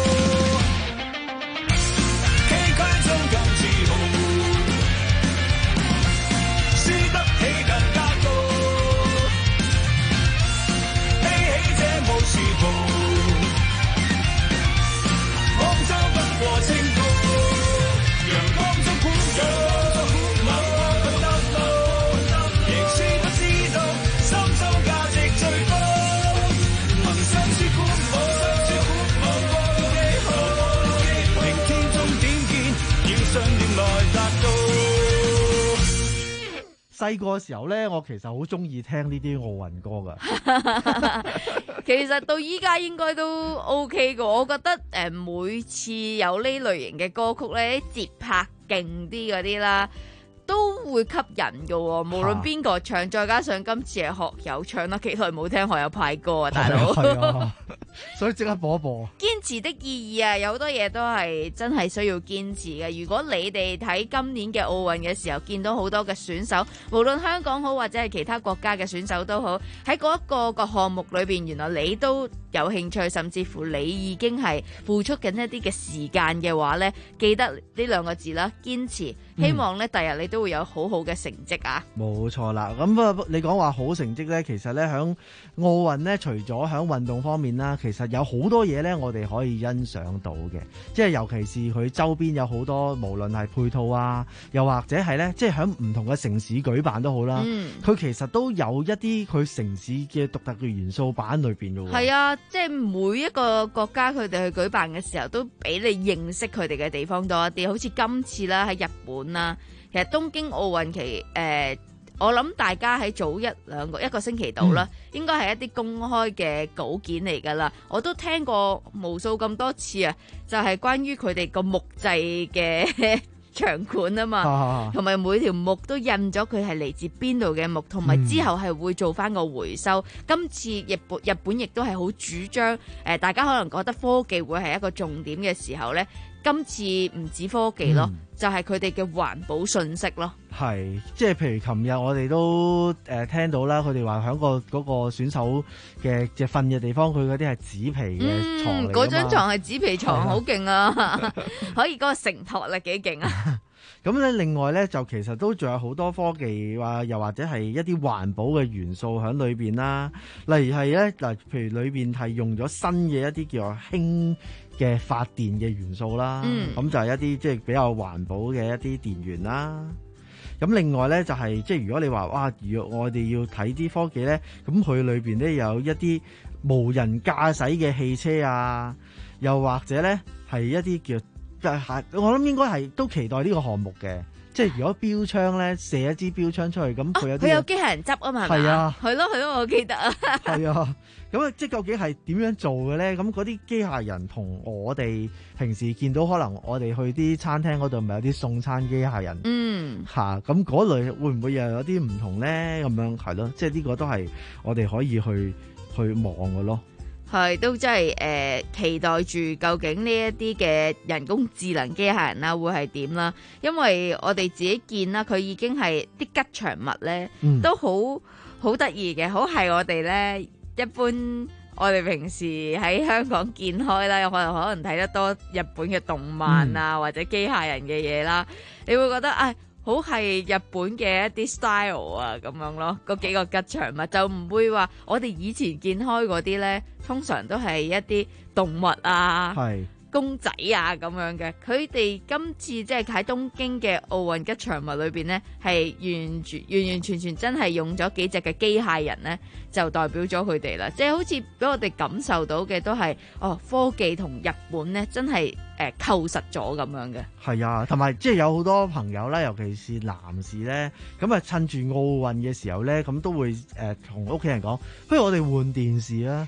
崎嶇中更自豪，輸得起更加高。披起這無時途，昂首不過清高。陽光中寬容，默默奮鬥，亦是不知道心中價值最高。憑心書觀舞，望過到幾好。明天終點見，要信念來達到。 細個嘅時候咧，我其實好中意聽呢啲奧運歌噶。 其實到依家應該都 OK 嘅，我覺得誒、呃、每次有呢類型嘅歌曲咧，節拍勁啲嗰啲啦，都會吸引嘅喎。無論邊個唱，再加上今次係學友唱啦，幾耐冇聽學友派歌啊，大佬。 係啊，所以即刻播一播。 堅持的意義啊，有好多嘢都係真係需要堅持嘅。如果你哋睇今年嘅奧運嘅時候，見到好多嘅選手，無論香港好或者係其他國家嘅選手都好，喺嗰一個個項目裏邊，原來你都有興趣，甚至乎你已經係付出緊一啲嘅時間嘅話呢，記得呢兩個字啦，堅持。希望呢，第日你都會有好好嘅成績啊！ 冇錯啦，咁啊，你講話好成績呢，其實呢，響奧運呢，除咗響運動方面啦，其實有好多嘢呢，我哋可以欣賞到嘅，即係尤其是佢周邊有好多，無論係配套啊，又或者係呢，即係響唔同嘅城市舉辦都好啦，佢、嗯、其實都有一啲佢城市嘅獨特嘅元素擺喺裏邊嘅喎。係啊，即係每一個國家佢哋去舉辦嘅時候，都俾你認識佢哋嘅地方多一啲。好似今次啦，喺日本啦，其實東京奧運期誒、呃，我諗大家喺早一兩個一個星期度啦，嗯、應該係一啲公開嘅稿件嚟㗎啦。我都聽過無數咁多次啊，就係、是、關於佢哋個木製嘅場館啊嘛，同埋每條木都印咗佢係嚟自邊度嘅木，同埋之後係會做翻個回收。嗯、今次日本日本亦都係好主張誒、呃，大家可能覺得科技會係一個重點嘅時候呢。今次唔止科技咯，嗯、就係佢哋嘅環保信息咯。 係，即係譬如琴日我哋都誒、呃、聽到啦，佢哋話喺個嗰個選手嘅嘅瞓嘅地方，佢嗰啲係紙皮嘅床嚟㗎嘛。嗰張床係紙皮床，好勁啊！ 可以嗰個承托力幾勁啊！ 咁咧，另外咧就其實都仲有好多科技話，又或者係一啲環保嘅元素喺裏邊啦。例如係咧嗱，譬如裏邊係用咗新嘅一啲叫做氫嘅發電嘅元素啦。咁、嗯、就係一啲即係比較環保嘅一啲電源啦。咁另外咧就係、是、即係如果你話哇，如果我哋要睇啲科技咧，咁佢裏邊咧有一啲無人駕駛嘅汽車啊，又或者咧係一啲叫。我諗應該係都期待呢個項目嘅，即係如果標槍咧射一支標槍出去，咁佢有啲佢有機械人執啊嘛，係啊，係咯係咯，我記得啊， 係啊，咁啊，即係究竟係點樣做嘅咧？咁嗰啲機械人同我哋平時見到，可能我哋去啲餐廳嗰度咪有啲送餐機械人，嗯，吓咁嗰類會唔會又有啲唔同咧？咁樣係咯，即係呢個都係我哋可以去去望嘅咯。 係都真係誒期待住究竟呢一啲嘅人工智能機械人啦會係點啦？因為我哋自己見啦，佢已經係啲吉祥物咧，嗯、都好好得意嘅，好係我哋咧一般我哋平時喺香港見開啦，可能可能睇得多日本嘅動漫啊、嗯、或者機械人嘅嘢啦，你會覺得啊〜、哎好係日本嘅一啲 style 啊咁樣咯，嗰幾個吉祥物就唔會話我哋以前見開嗰啲咧，通常都係一啲動物啊。 係。 公仔啊咁樣嘅，佢哋今次即係喺東京嘅奧運吉祥物裏邊呢，係完全完完全全真係用咗幾隻嘅機械人呢，就代表咗佢哋啦。即係好似俾我哋感受到嘅都係哦，科技同日本呢真係誒扣實咗咁樣嘅。 係啊，同埋即係有好多朋友啦，尤其是男士咧，咁啊趁住奧運嘅時候咧，咁都會誒同屋企人講，不如我哋換電視啦。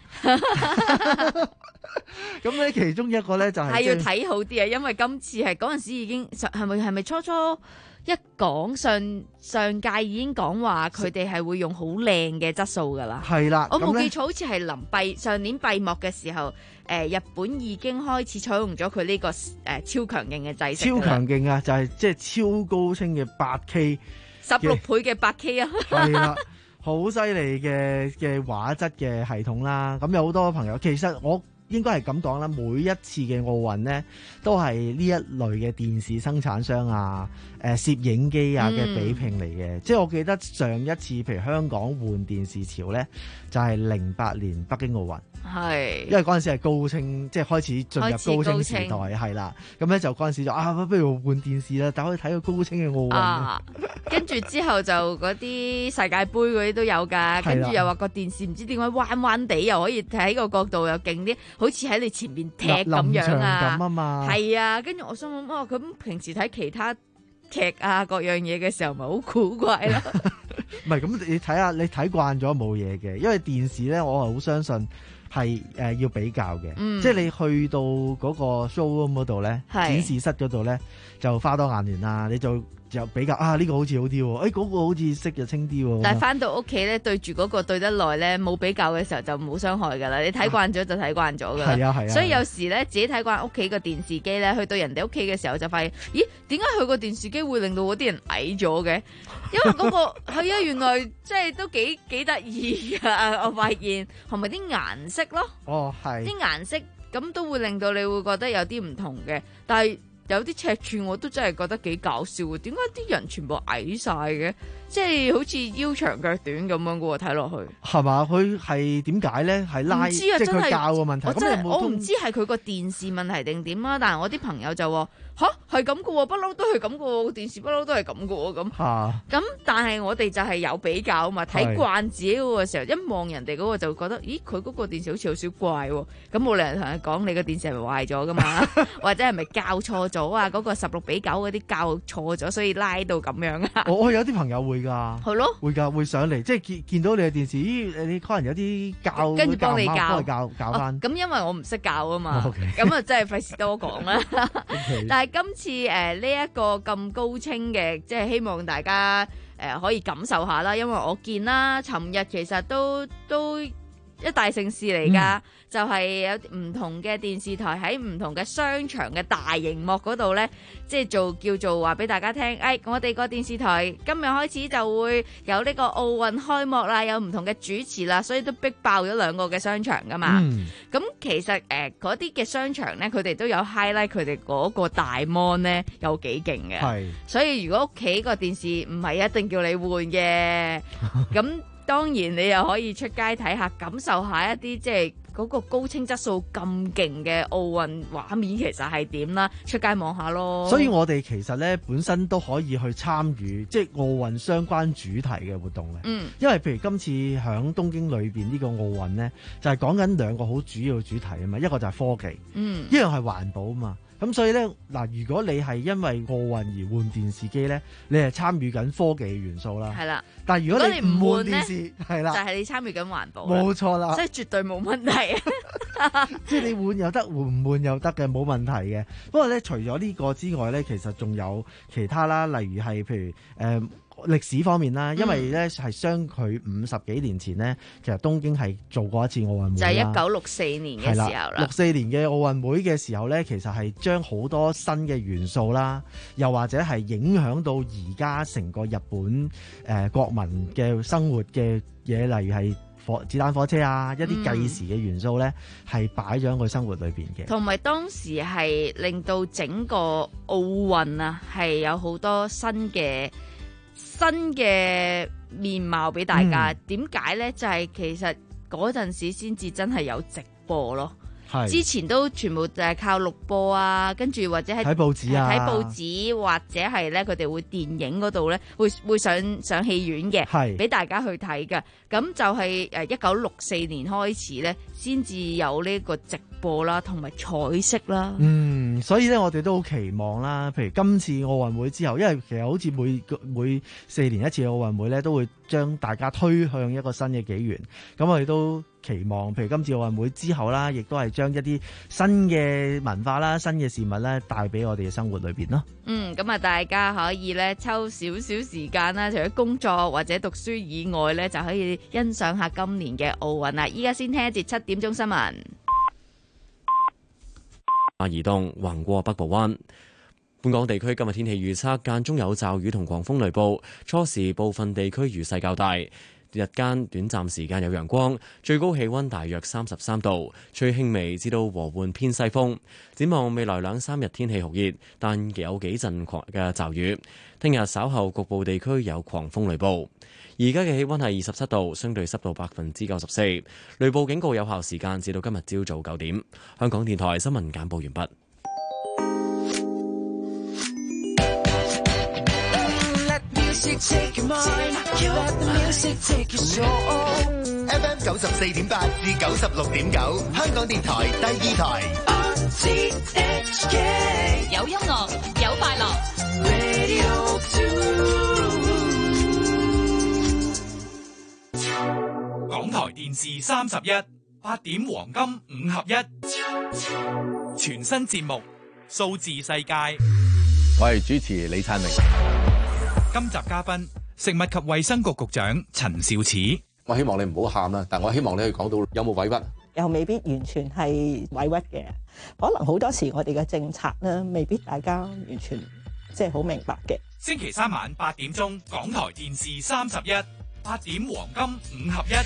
咁咧，其中一個咧就係、 係、要睇好啲啊，因為今次係嗰陣時已經係咪係咪初初一講上上屆已經講話佢哋係會用好靚嘅質素噶啦。 係啦， 我冇記錯，好似係臨閉上年閉幕嘅時候，誒、呃、日本已經開始採用咗佢呢個誒、呃、超強勁嘅製式。 超強勁啊！就係即係超高清嘅八 K， 十六倍嘅八 K 啊！ 係啦，好犀利嘅嘅畫質嘅系統啦。咁有好多朋友，其實我。應該係咁講啦，每一次嘅奧運呢，都係呢一類嘅電視生產商啊、誒攝影機啊嘅比拼嚟嘅。嗯、即係我記得上一次，譬如香港換電視潮呢，就係零八年北京奧運。係，因為嗰陣時係高清，即係開始進入高清時代，係啦。咁咧就嗰陣時就啊，不如換電視啦，但可以睇到高清嘅奧運。啊， 跟住之後就嗰啲世界盃嗰啲都有㗎，跟住又話個電視唔知點解彎彎地，又可以睇個角度又勁啲，好似喺你前面踢咁樣啊。咁啊嘛。係啊，跟住我心諗，哦，咁平時睇其他劇啊各樣嘢嘅時候，咪好古怪咯。 唔係，咁你睇下，你睇慣咗冇嘢嘅，因為電視咧，我係好相信。係誒、呃、要比較嘅，嗯、即係你去到嗰個 showroom 嗰度咧，展示室嗰度咧就花多眼亂啦，你就就比較啊呢、呢個好似好啲喎，誒、哎、嗰、嗰個好似色就清啲喎。 但係翻到屋企咧，對住嗰個對得耐咧，冇比較嘅時候就冇傷害㗎啦。你睇慣咗就睇慣咗㗎啦。係啊係啊。所以有時咧自己睇慣屋企個電視機咧，去到人哋屋企嘅時候就發現，咦點解佢個電視機會令到嗰啲人矮咗嘅？因為嗰、嗰個係啊，原來即係都幾幾得意㗎。我發現同埋啲顏色咯， 哦係， 啲顏色咁都會令到你會覺得有啲唔同嘅，但係有啲尺寸我都真係覺得幾搞笑嘅。點解啲人全部矮晒嘅？即係好似腰長腳短咁樣嘅喎，睇落去係嘛？佢係點解咧？係拉，即係佢教嘅問題。 我真係有冇我唔知係佢個電視問題定點啊！但係我啲朋友就話吓係咁嘅喎，不嬲都係咁嘅喎，電視不嬲都係咁嘅喎咁。嚇咁，但係我哋就係有比較啊嘛，睇慣自己嗰個時候，一望人哋嗰個就覺得，咦佢嗰個電視好似有少少怪喎。咁冇理由同人講你個電視係咪壞咗㗎嘛？或者係咪校錯咗啊？嗰個十六比九嗰啲校錯咗，所以拉到咁樣啊？ 我有啲朋友會㗎， 係咯， 會㗎，會上嚟，即係見見到你嘅電視，咦你可能有啲校， 跟住幫你校教教翻。 咁、哦、因為我唔識教啊嘛，咁啊真係費事多講啦。Okay. 但係今次誒呢一個咁高清嘅，即係希望大家誒、呃、可以感受下啦。因為我見啦，尋日其實都都一大盛事嚟㗎。嗯就係有唔同嘅電視台喺唔同嘅商場嘅大熒幕嗰度呢，即係做叫做話俾大家聽，誒、哎，我哋個電視台今日開始就會有呢個奧運開幕啦，有唔同嘅主持啦，所以都逼爆咗兩個嘅商場噶嘛。咁、嗯、其實誒嗰啲嘅商場呢，佢哋都有 highlight 佢哋嗰個大 mon 呢有幾勁嘅。係，所以如果屋企個電視唔係一定叫你換嘅，咁當然你又可以出街睇下，感受下一啲即係。嗰個高清質素咁勁嘅奧運畫面其實係點啦？出街望下咯。所以我哋其實咧本身都可以去參與即係奧運相關主題嘅活動嘅。嗯，因為譬如今次響東京裏邊呢個奧運咧，就係講緊兩個好主要嘅主題啊嘛，一個就係科技，嗯，一樣係環保啊嘛。咁所以咧嗱，如果你係因為奧運而換電視機咧，你係參與緊科技元素啦。係啦。但係如果你唔換電視，係啦， 就係、是、你參與緊環保。 冇錯啦， 所以絕對冇問題。 即係你換又得，換唔換又得嘅，冇問題嘅。不過咧，除咗呢個之外咧，其實仲有其他啦，例如係譬如誒。呃歷史方面啦，因為咧係相距五十幾年前呢，其實東京係做過一次奧運會， 就係一九六四年嘅時候啦。 六四年嘅奧運會嘅時候咧，其實係將好多新嘅元素啦，又或者係影響到而家成個日本誒、呃、國民嘅生活嘅嘢，例如係火子彈火車啊，一啲計時嘅元素咧，係擺咗喺佢生活裏邊嘅。 同埋當時係令到整個奧運啊，係有好多新嘅新嘅面貌俾大家。點解咧？就係、是、其實嗰陣時先至真係有直播咯。之前都全部就係靠錄播啊，跟住或者喺睇報紙啊， 睇報紙或者係咧佢哋會電影嗰度咧會會上上戲院嘅，俾大家去睇嘅。咁就係誒一九六四年開始咧，先至有呢個直播啦，同埋彩色啦。 嗯，所以咧我哋都好期望啦。譬如今次奧運會之後，因為其實好似每每四年一次嘅奧運會咧，都會將大家推向一個新嘅紀元。咁我哋都期望，譬如今次奧運會之後啦，亦都係將一啲新嘅文化啦、新嘅事物咧帶俾我哋嘅生活裏邊咯。 嗯，咁啊，大家可以咧抽少少時間啦，除咗工作或者讀書以外咧，就可以欣賞下今年嘅奧運啦。依家先聽一節七點鐘新聞。 啊，移動橫過北部灣。本港地區今日天氣預測間中有驟雨同狂風雷暴，初時部分地區雨勢較大。日間短暫時間有陽光，最高氣溫大約三十三度，吹輕微至到和緩偏西風。展望未來兩三日天氣酷熱，但有幾陣狂嘅驟雨。聽日稍後局部地區有狂風雷暴。而家嘅氣溫係二十七度，相對濕度百分之九十四。雷暴警告有效時間至到今日朝早九點。香港電台新聞簡報完畢。 Take your mind, let the music take your soul. F M 九十四點八至九十六點九，香港電台第二台。R T H K 有音樂，有快樂。 Radio two。港台電視三十一，八點黃金五合一，全新節目《數字世界》。 我係主持李燦明。 今集嘉賓食物及衛生局局長陳肇始。 我希望你唔好喊啦，但我希望你可以講到有冇委屈， 又未必完全係委屈嘅，可能好多時我哋嘅政策咧，未必大家完全即係好明白嘅。 星期三晚八點鐘，港台電視三十一，八點黃金五合一。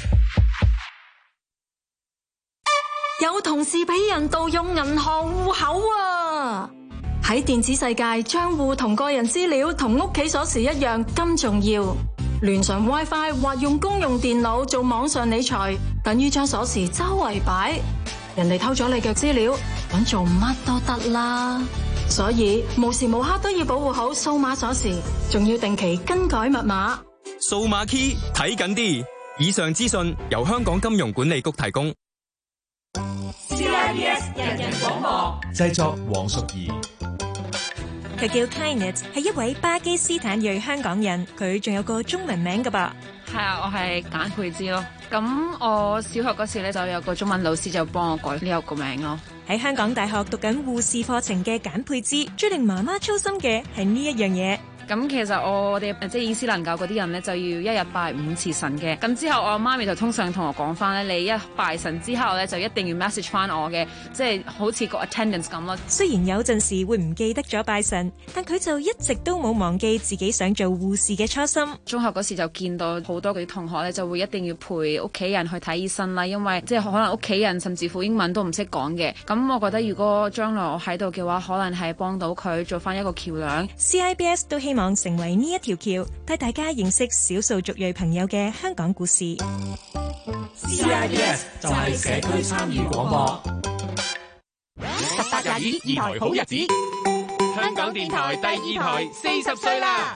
有同事俾人盜用銀行戶口啊！喺電子世界，賬戶同個人資料同屋企鎖匙一樣咁重要。連上 WiFi 或用公用電腦做網上理財，等於將鎖匙周圍擺。人哋偷咗你嘅資料，搵做乜都得啦。所以無時無刻都要保護好數碼鎖匙，仲要定期更改密碼。 數碼 key 睇緊啲。以上資訊由香港金融管理局提供。 C I B S 人人廣播製作黃淑儀。 佢叫 Kainet， 係一位巴基斯坦裔香港人，佢仲有個中文名噶噃。 係啊，我係簡佩芝咯。咁我小學嗰時咧就有個中文老師就幫我改呢個名咯。 喺香港大學讀緊護士課程嘅簡佩芝，最令媽媽操心嘅係呢一樣嘢。 咁其實我哋即係伊斯蘭教嗰啲人咧，就要一日拜五次神嘅。咁之後我媽咪就通常同我講翻咧，你一拜神之後咧，就一定要 message 翻我嘅，即係好似個 attendance 咁咯。 雖然有陣時會唔記得咗拜神，但佢就一直都冇忘記自己想做護士嘅初心。 中學嗰時就見到好多嗰啲同學咧，就會一定要陪屋企人去睇醫生啦，因為即係可能屋企人甚至乎英文都唔識講嘅。咁我覺得如果將來我喺度嘅話，可能係幫到佢做翻一個橋梁。 C I B S 都希望成為呢一條橋，帶大家認識少數族裔朋友嘅香港故事。 C I B S 就係社區參與廣播。 十八廿二二台好日子，香港電台第二台四十歲啦！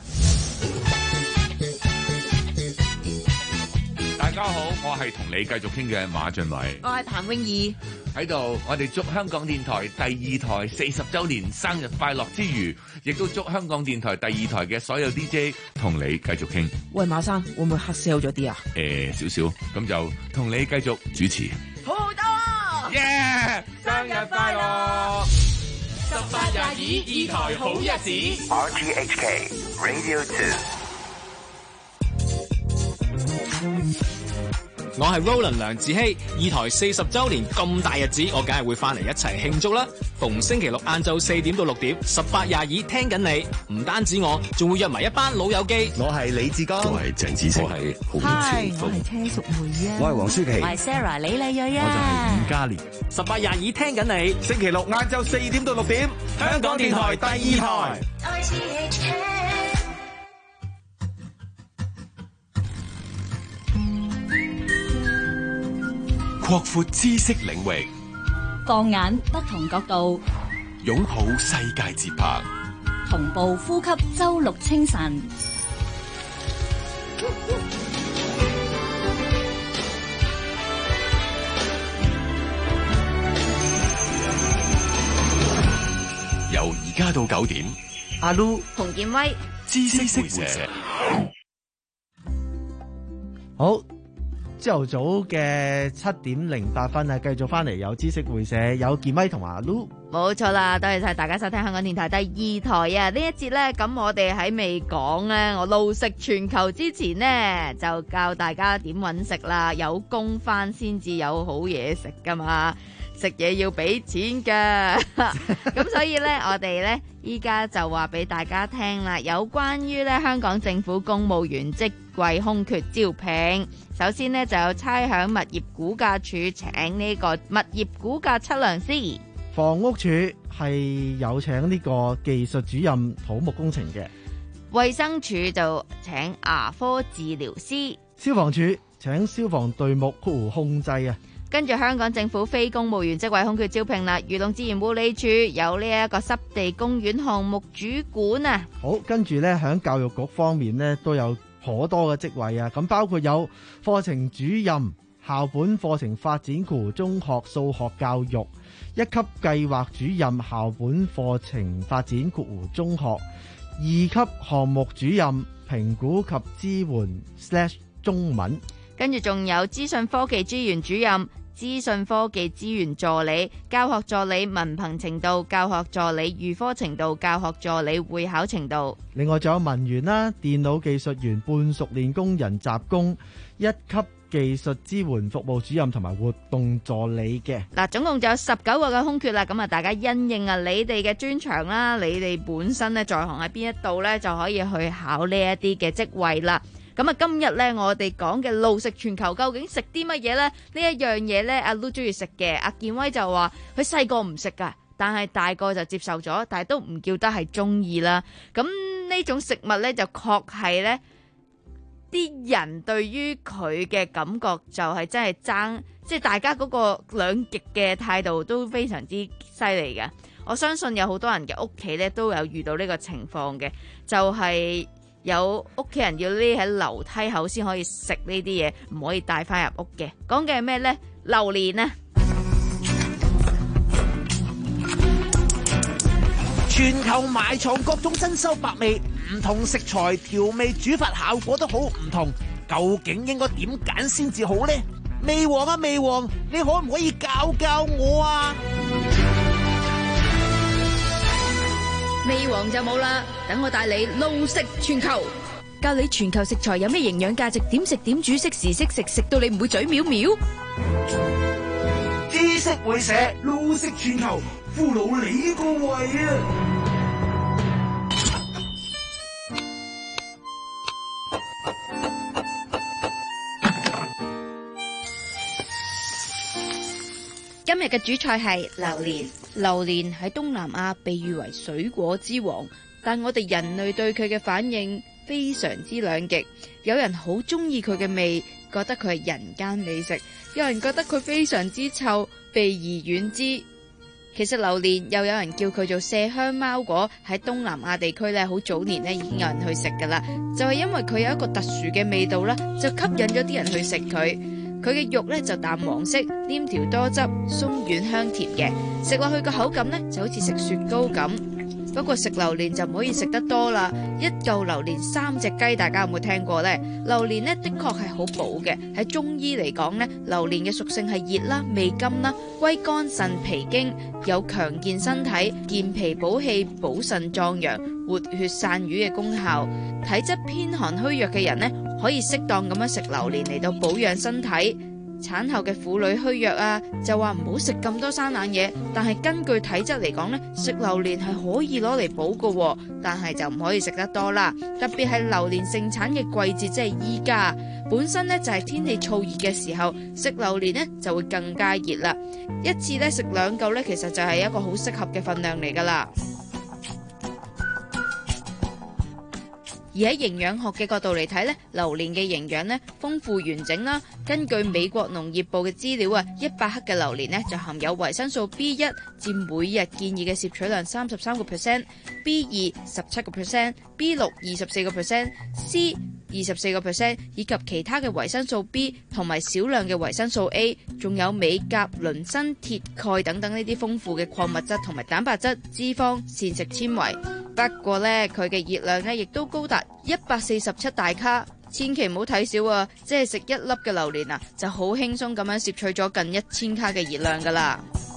大家好，我係同你繼續傾嘅馬俊偉， 我係譚詠儀。 喺度，我哋祝香港電台第二台四十週年生日快樂之餘，亦都祝香港電台第二台嘅所有 D J 同你繼續傾。 喂，馬生，會唔會黑 sell 咗啲啊？ 誒，少少，咁就同你繼續主持。 好好多啊！耶！生日快樂！十八廿二二台好日子。 R T H K Radio Two。 我係 Roland 梁志希，二台四十週年咁大日子，我梗係會翻嚟一齊慶祝啦！逢星期六晏晝四點到六點，十八廿二聽緊你，唔單止我，仲會約埋一班老友記。 我係李志剛， 我係鄭子誠，我係洪傳福，我係車淑梅啊， 我係黃舒淇， 我係 Sarah 李麗蕊啊， 我就係伍嘉廉。 十八廿二聽緊你， 星期六晏晝四點到六點，香港電台第二台。 擴闊知識領域， 放眼不同角度， 擁抱世界節拍， 同步呼吸周六清晨。 由而家到九點， 阿 Lu、 洪建威， 知識會社， 好。朝頭早嘅七點零八分啊，繼續翻嚟有知識會社，有健威同阿 Lu。 冇錯啦，多謝晒大家收聽香港電台第二台啊！呢一節呢，咁我哋喺未講呢，我路食全球之前呢，就教大家點搵食啦。有工返先至有好嘢食噶嘛，食嘢要俾錢噶。咁所以呢，我哋呢依家就話俾大家聽啦，有關於呢香港政府公務員職位空缺招聘。首先呢，就有差餉物業估價署請呢個物業估價測量師， 房屋署係有請呢個技術主任土木工程嘅， 衛生署就請牙科治療師， 消防署請消防隊目控制啊。 跟住香港政府非公務員職位空缺招聘啦，漁農自然護理署有呢一個濕地公園項目主管啊。 好，跟住呢，響教育局方面呢，都有可多嘅職位啊，咁包括有課程主任、校本課程發展庫中學數學教育、一級計劃主任、校本課程發展庫中學、二級項目主任、評估及支援 slash 中文， 跟住仲有資訊科技資源主任、資訊科技資源助理、教學助理文憑程度、教學助理預科程度、教學助理會考程度。 另外仲有文員啦、電腦技術員、半熟練工人雜工、一級技術支援服務主任同埋活動助理嘅。 嗱，總共就有十九個嘅空缺啦。咁啊，大家因應啊你哋嘅專長啦，你哋本身咧在行喺邊一度咧，就可以去考呢一啲嘅職位啦。咁啊，今日咧我哋講嘅路食全球究竟食啲乜嘢呢？呢一樣嘢咧，阿 Lu 中意食嘅，阿健威就話佢細個唔食噶，但係大個就接受咗，但係都唔叫得係中意啦。咁呢種食物咧就確係咧，啲人對於佢嘅感覺就係真係爭，即係大家嗰個兩極嘅態度都非常之犀利嘅。我相信有好多人嘅屋企咧都有遇到呢個情況嘅，就係、是。有屋企人要匿喺樓梯口先可以食呢啲嘢，唔可以帶翻入屋嘅。講嘅係咩呢？榴蓮啊！ 全球埋藏各種珍饈百味，唔同食材調味煮法效果都好唔同，究竟應該點揀先至好呢？味王啊味王，你可唔可以教教我啊？ 味王就冇啦，等我帶你路食全球，教你全球食材有咩營養價值，點食點煮，適時適食，食到你唔會嘴藐藐。 知識會社路食全球，俘虜你個胃啊！ 今日嘅主菜係榴蓮。榴蓮喺東南亞被譽為水果之王，但我哋人類對佢嘅反應非常之兩極。有人好中意佢嘅味，覺得佢係人間美食；有人覺得佢非常之臭，避而遠之。其實榴蓮又有人叫佢做麝香貓果，喺東南亞地區咧，好早年咧已經有人去食噶啦，就係因為佢有一個特殊嘅味道啦，就吸引咗啲人去食佢。佢嘅肉咧就淡黃色，黏條多汁，鬆軟香甜嘅，食落去個口感咧就好似食雪糕咁。不過食榴蓮就唔可以食得多啦，一嚿榴蓮三隻雞，大家有冇聽過呢？榴蓮呢的確係好補嘅，喺中醫嚟講呢，榴蓮嘅屬性係熱啦、味甘啦，歸肝腎脾經，有強健身體、健脾補氣、補腎壯陽、活血散瘀嘅功效。體質偏寒虛弱嘅人呢， 可以適當咁樣食榴蓮嚟到保養身體。產後嘅婦女虛弱啊，就話唔好食咁多生冷嘢，但係根據體質嚟講呢，食榴蓮係可以攞嚟補㗎，但係就唔可以食得多啦。特別係榴蓮盛產嘅季節，即係依家本身呢就係天氣燥熱嘅時候，食榴蓮呢就會更加熱啦。一次呢食兩嚿呢，其實就係一個好適合嘅份量嚟噶啦。而喺營養學嘅角度嚟睇咧，榴蓮嘅營養咧豐富完整啦。根據美國農業部嘅資料啊，一百克嘅榴蓮咧就含有維生素 B 一，佔每日建議嘅攝取量三十三個 percent，B 二十七個 percent，B 六二十四個 percent，C 二十四個 percent， 以及其他嘅維生素 B 同埋少量嘅維生素 A， 仲有鎂、鉀、磷、鋅、鐵、鈣等等呢啲豐富嘅礦物質同埋蛋白質、脂肪、膳食纖維。不過呢，佢嘅熱量呢亦都高達一百四十七大卡，千祈唔好睇少啊！即係食一粒嘅榴蓮啊，就好輕鬆咁樣攝取咗近一千卡嘅熱量噶啦。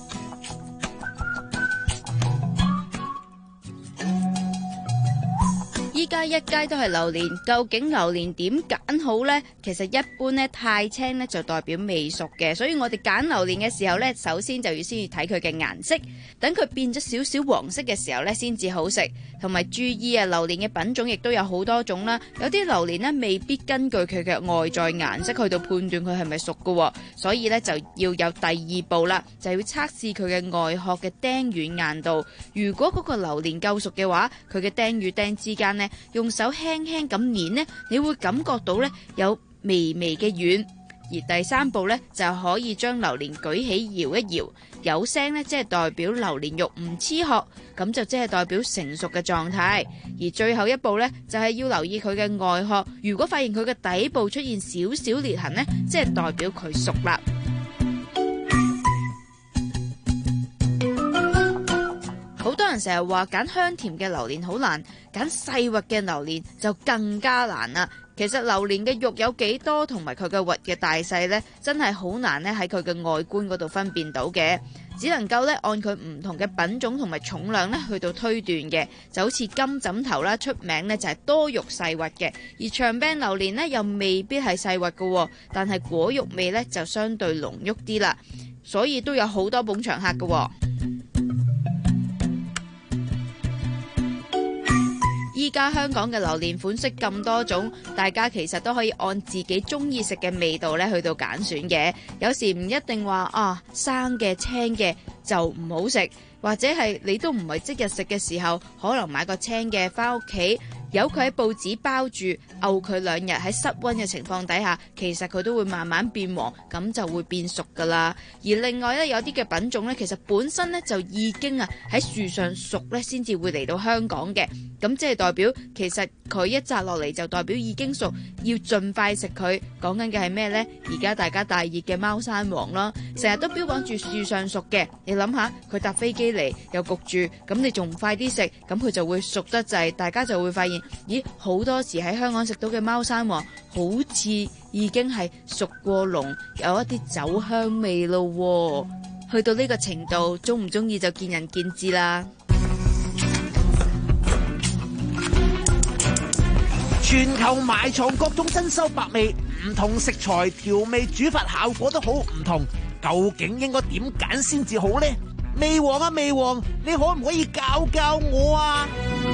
依家一街都係榴蓮，究竟榴蓮點揀好呢？其實一般呢，太青呢就代表未熟嘅，所以我哋揀榴蓮嘅時候呢，首先就要先要睇佢嘅顏色，等佢變咗少少黃色嘅時候呢，先至好食。同埋注意啊，榴蓮嘅品種亦都有好多種啦，有啲榴蓮呢未必根據佢嘅外在顏色去到判斷佢係咪熟㗎，所以呢，就要有第二步啦，就要測試佢嘅外殼嘅釘軟硬度。如果嗰個榴蓮夠熟嘅話，佢嘅釘與釘之間呢，用手輕輕咁捻呢，你會感覺到呢有微微嘅軟。而第三步呢，就可以將榴蓮舉起搖一搖，有聲呢，即係代表榴蓮肉唔黐殼，咁就即係代表成熟嘅狀態。而最後一步呢，就係要留意佢嘅外殼，如果發現佢嘅底部出現少少裂痕呢，即係代表佢熟啦。好多人成日話揀香甜嘅榴蓮好難，揀細核嘅榴蓮就更加難啦。其實榴蓮嘅肉有幾多同埋佢嘅核嘅大細呢，真係好難呢喺佢嘅外觀嗰度分辨到嘅，只能夠呢按佢唔同嘅品種同埋重量呢去到推斷嘅。就好似金枕頭啦，出名呢就係多肉細核嘅，而長柄榴蓮呢又未必係細核嘅，但係果肉味呢就相對濃郁啲啦，所以都有好多捧場客嘅。依家香港嘅榴蓮款式咁多種，大家其實都可以按自己中意食嘅味道咧去到揀選嘅。有時唔一定話啊生嘅青嘅就唔好食，或者係你都唔係即日食嘅時候，可能買個青嘅返屋企，由佢喺報紙包住，漚佢兩日喺室溫嘅情況底下，其實佢都會慢慢變黃，咁就會變熟噶啦。而另外咧，有啲嘅品種咧，其實本身咧就已經啊喺樹上熟咧，先至會嚟到香港嘅。咁即係代表，其實佢一摘落嚟就代表已經熟，要盡快食佢。講緊嘅係咩呢？而家大家大熱嘅貓山王啦，成日都標榜住樹上熟嘅。你諗下，佢搭飛機嚟又焗住，咁你仲唔快啲食？咁佢就會熟得滯，大家就會發現，咦，好多時喺香港食到嘅貓山王，好似已經係熟過籠，有一啲酒香味咯。去到呢個程度，中唔中意就見仁見智啦。 全球埋藏各種珍饈百味，唔同食材調味煮法效果都好唔同，究竟應該點揀先至好呢？味王啊味王，你可唔可以教教我啊？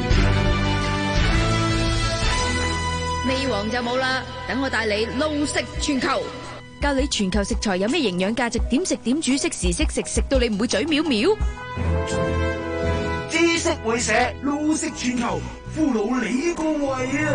味王就冇啦，等我帶你路食全球，教你全球食材有咩營養價值，點食點煮，識時識食，食到你唔會嘴藐藐。 知識會社，路食全球，俘虜你個胃啊！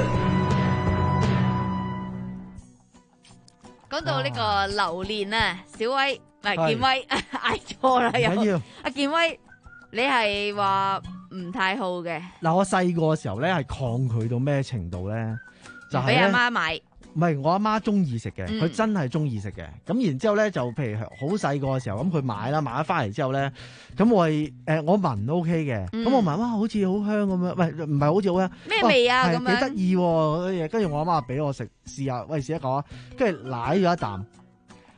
講到呢個榴蓮啊，小威唔係健威嗌錯啦又。阿健威，你係話唔太好嘅？ 嗱，我細個嘅時候咧係抗拒到咩程度咧？就係俾阿媽買。 唔係，我阿媽中意食嘅，佢、 嗯、 真係中意食嘅。咁然之後咧，就譬如好細個嘅時候，咁佢買啦，買咗翻嚟之後咧，咁我係誒、呃、我聞都 OK 嘅。咁、嗯、我聞哇，好似好香咁樣，唔係唔係好似好香咩味啊？咁樣幾得意喎嗰啲嘢。跟住我阿媽俾我食試下，喂試一個啊，跟住舐咗一啖，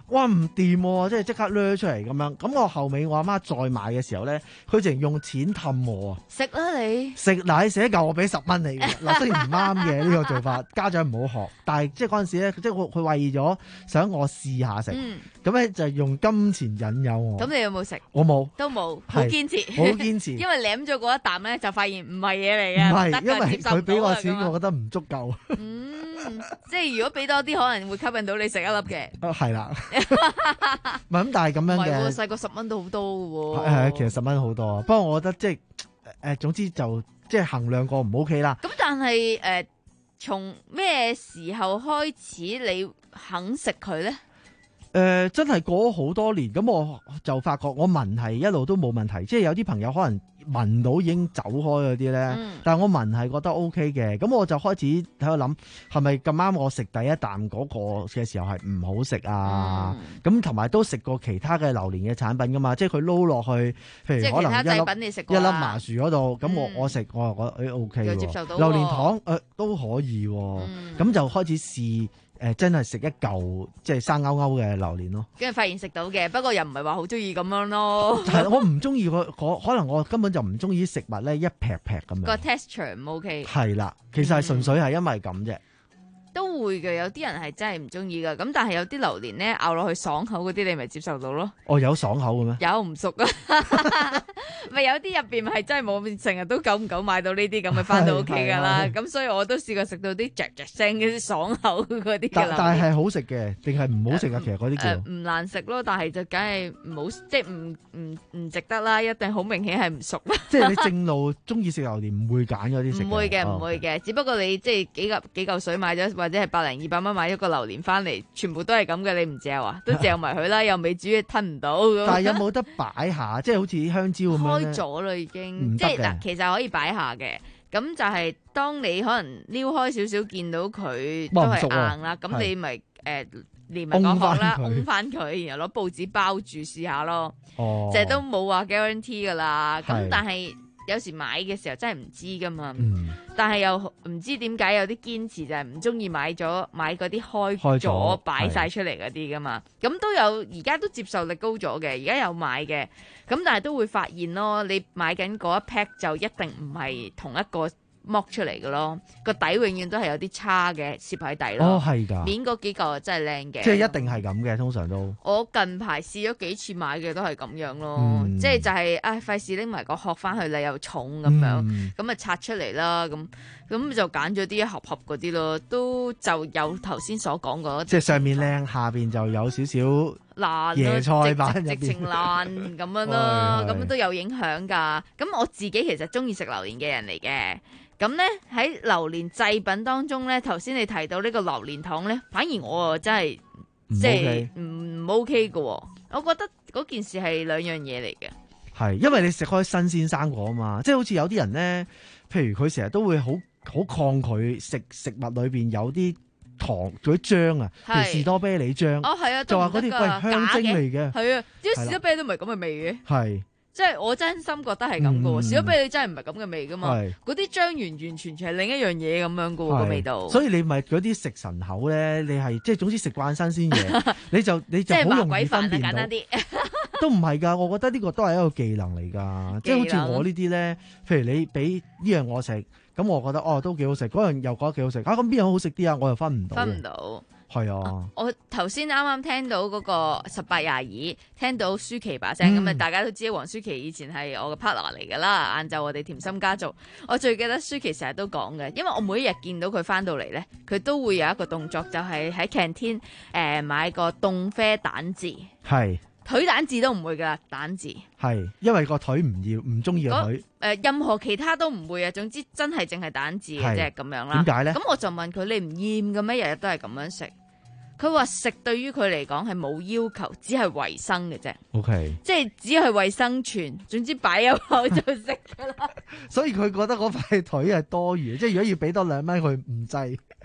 哇唔掂喎，即係即刻掠出嚟咁樣。咁我後尾我阿媽再買嘅時候咧，佢淨係用錢氹我啊！ 食啦你食奶寫嚿我俾十蚊你嘅嗱，雖然唔啱嘅呢個做法，家長唔好學。但係即係嗰陣時咧，即係佢為咗想我試下食，咁咧、嗯、就用金錢引誘我。 咁你有冇食？ 我冇， 都冇，好堅持， 好堅持。 因為舐咗嗰一啖咧，就發現唔係嘢嚟嘅， 唔係， 得因為佢俾我錢， 樣我覺得唔足夠。 嗯，即係如果俾多啲，可能會吸引到你食一粒嘅。 啊，係啦。唔係咁，但係咁樣嘅。 唔係喎，細個十蚊都好多嘅喎。 係係，其實十蚊好多。不過我覺得即係誒，總之就即係衡量過唔 OK 啦。 咁但係誒，從咩時候開始你肯食佢咧？ 誒、呃，真係過咗好多年，咁我就發覺我聞係一路都冇問題，即係有啲朋友可能聞到已經走開嗰啲咧，嗯、但係我聞係覺得 OK 嘅，咁我就開始喺度諗，係咪咁啱我食第一啖嗰個嘅時候係唔好食啊？咁同埋都食過其他嘅榴蓮嘅產品噶嘛，即係佢撈落去，譬如可能一粒你食一粒麻薯嗰度，咁、嗯、我我食我又覺得誒 OK 喎， 接受到榴蓮糖誒、呃、都可以喎，咁、嗯、就開始試。誒、呃，真係食一嚿即係生勾勾嘅榴蓮咯， 跟住發現食到嘅，不過又唔係話好中意咁樣咯。 係我唔中意個，可能我根本就唔中意食物咧一劈劈咁樣。 個 texture 唔 OK。 係啦，其實係純粹係因為咁啫。 都會嘅，有啲人係真係唔中意噶，咁但係有啲榴蓮咧咬落去爽口嗰啲，你咪接受到咯。 哦，有爽口嘅咩？ 有唔熟啊？咪有啲入邊係真係冇，成日都久唔久買到呢啲咁嘅翻到屋企噶啦。咁所以我都試過食到啲嚼嚼聲嗰啲爽口嗰啲。 但但係好食嘅，定係唔好食啊？其實嗰啲叫唔難食咯，但係就梗係唔好，即係唔唔唔值得啦。一定好明顯係唔熟。 即係你正路中意食榴蓮，唔會揀嗰啲食。 唔會嘅，唔會嘅，只不過你即係幾嚿幾嚿水買咗，或者係百零二百蚊買一個榴蓮翻嚟，全部都係咁嘅，你唔嚼啊？都嚼埋佢啦，又未煮，吞唔到。 但係有冇得擺下？即係好似香蕉咁樣咧？ 開咗啦，已經。即係嗱，其實可以擺下嘅。咁就係當你可能撩開少少，見到佢都係硬啦，咁你咪誒連埋個殼啦，掹翻佢，然後攞報紙包住試下咯。哦，即係都冇話 guarantee 噶啦。咁但係有時買嘅時候真係唔知噶嘛。嗯。但係又唔知點解有啲堅持就係唔中意買咗買嗰啲開咗擺晒出嚟嗰啲噶嘛。咁都有而家都接受力高咗嘅，而家有買嘅。咁但係都會發現咯，你買緊嗰一 pack 就一定唔係同一個剝出嚟嘅咯，個底永遠都係有啲差嘅，攝喺底咯。 哦，係㗎。 面嗰幾嚿真係靚嘅。 即係一定係咁嘅，通常都。 我近排試咗幾次買嘅都係咁樣咯，嗯、即係就係、是、唉，費事拎埋個殼翻去，你又重咁樣，咁啊、嗯、拆出嚟啦，咁咁就揀咗啲一盒盒嗰啲咯，都就有頭先所講嗰。 即係上面靚，下邊就有少少爛椰菜版入邊， 直情爛咁樣咯，咁都有影響㗎。咁我自己其實中意食榴蓮嘅人嚟嘅。咁咧喺榴蓮製品當中咧，頭先你提到呢個榴蓮糖咧，反而我啊真係即係唔 OK 嘅。我覺得嗰件事係兩樣嘢嚟嘅。 係，因為你食開新鮮生果啊嘛，即係好似有啲人咧，譬如佢成日都會好好抗拒食食物裏邊有啲糖嗰啲漿啊，譬如士多啤梨漿。 哦，係啊， 就話嗰啲喂香精嚟嘅。 係啊，啲士多啤梨都唔係咁嘅味嘅。 係。即係我真心覺得係咁嘅喎，士多啤梨真係唔係咁嘅味噶嘛，嗰啲漿完完全全係另一樣嘢咁樣嘅喎個味道。 所以你咪嗰啲食神口咧，你係即係總之食慣新鮮嘢，你就你就好容易分辨到。即係麻鬼飯啊，簡單啲。都唔係㗎，我覺得呢個都係一個技能嚟㗎，即係好似我呢啲咧，譬如你俾呢樣我食，咁我覺得哦都幾好食，嗰樣又覺得幾好食，啊咁邊樣好食啲啊？我又分唔到。 分唔到。 係啊！ 我頭先啱啱聽到嗰個十八廿二，聽到舒淇把聲，咁啊、嗯、大家都知黃舒淇以前係我嘅 partner 嚟㗎啦。晏晝我哋甜心家族，我最記得舒淇成日都講嘅，因為我每一日見到佢翻到嚟咧，佢都會有一個動作，就係喺 canteen 誒買個凍啡蛋治，係腿蛋治都唔會㗎，蛋治係因為個腿唔要唔中意個腿。 誒，任何其他都唔會啊，總之真係淨係蛋治嘅啫咁樣啦。 點解咧？ 咁我就問佢：你唔厭嘅咩？日日都係咁樣食。佢話食對於佢嚟講係冇要求，只係維生嘅啫。O K， 即係只係為生存，總之擺入口就食噶啦。 所以佢覺得嗰塊腿係多餘，即係如果要俾多兩蚊佢唔制。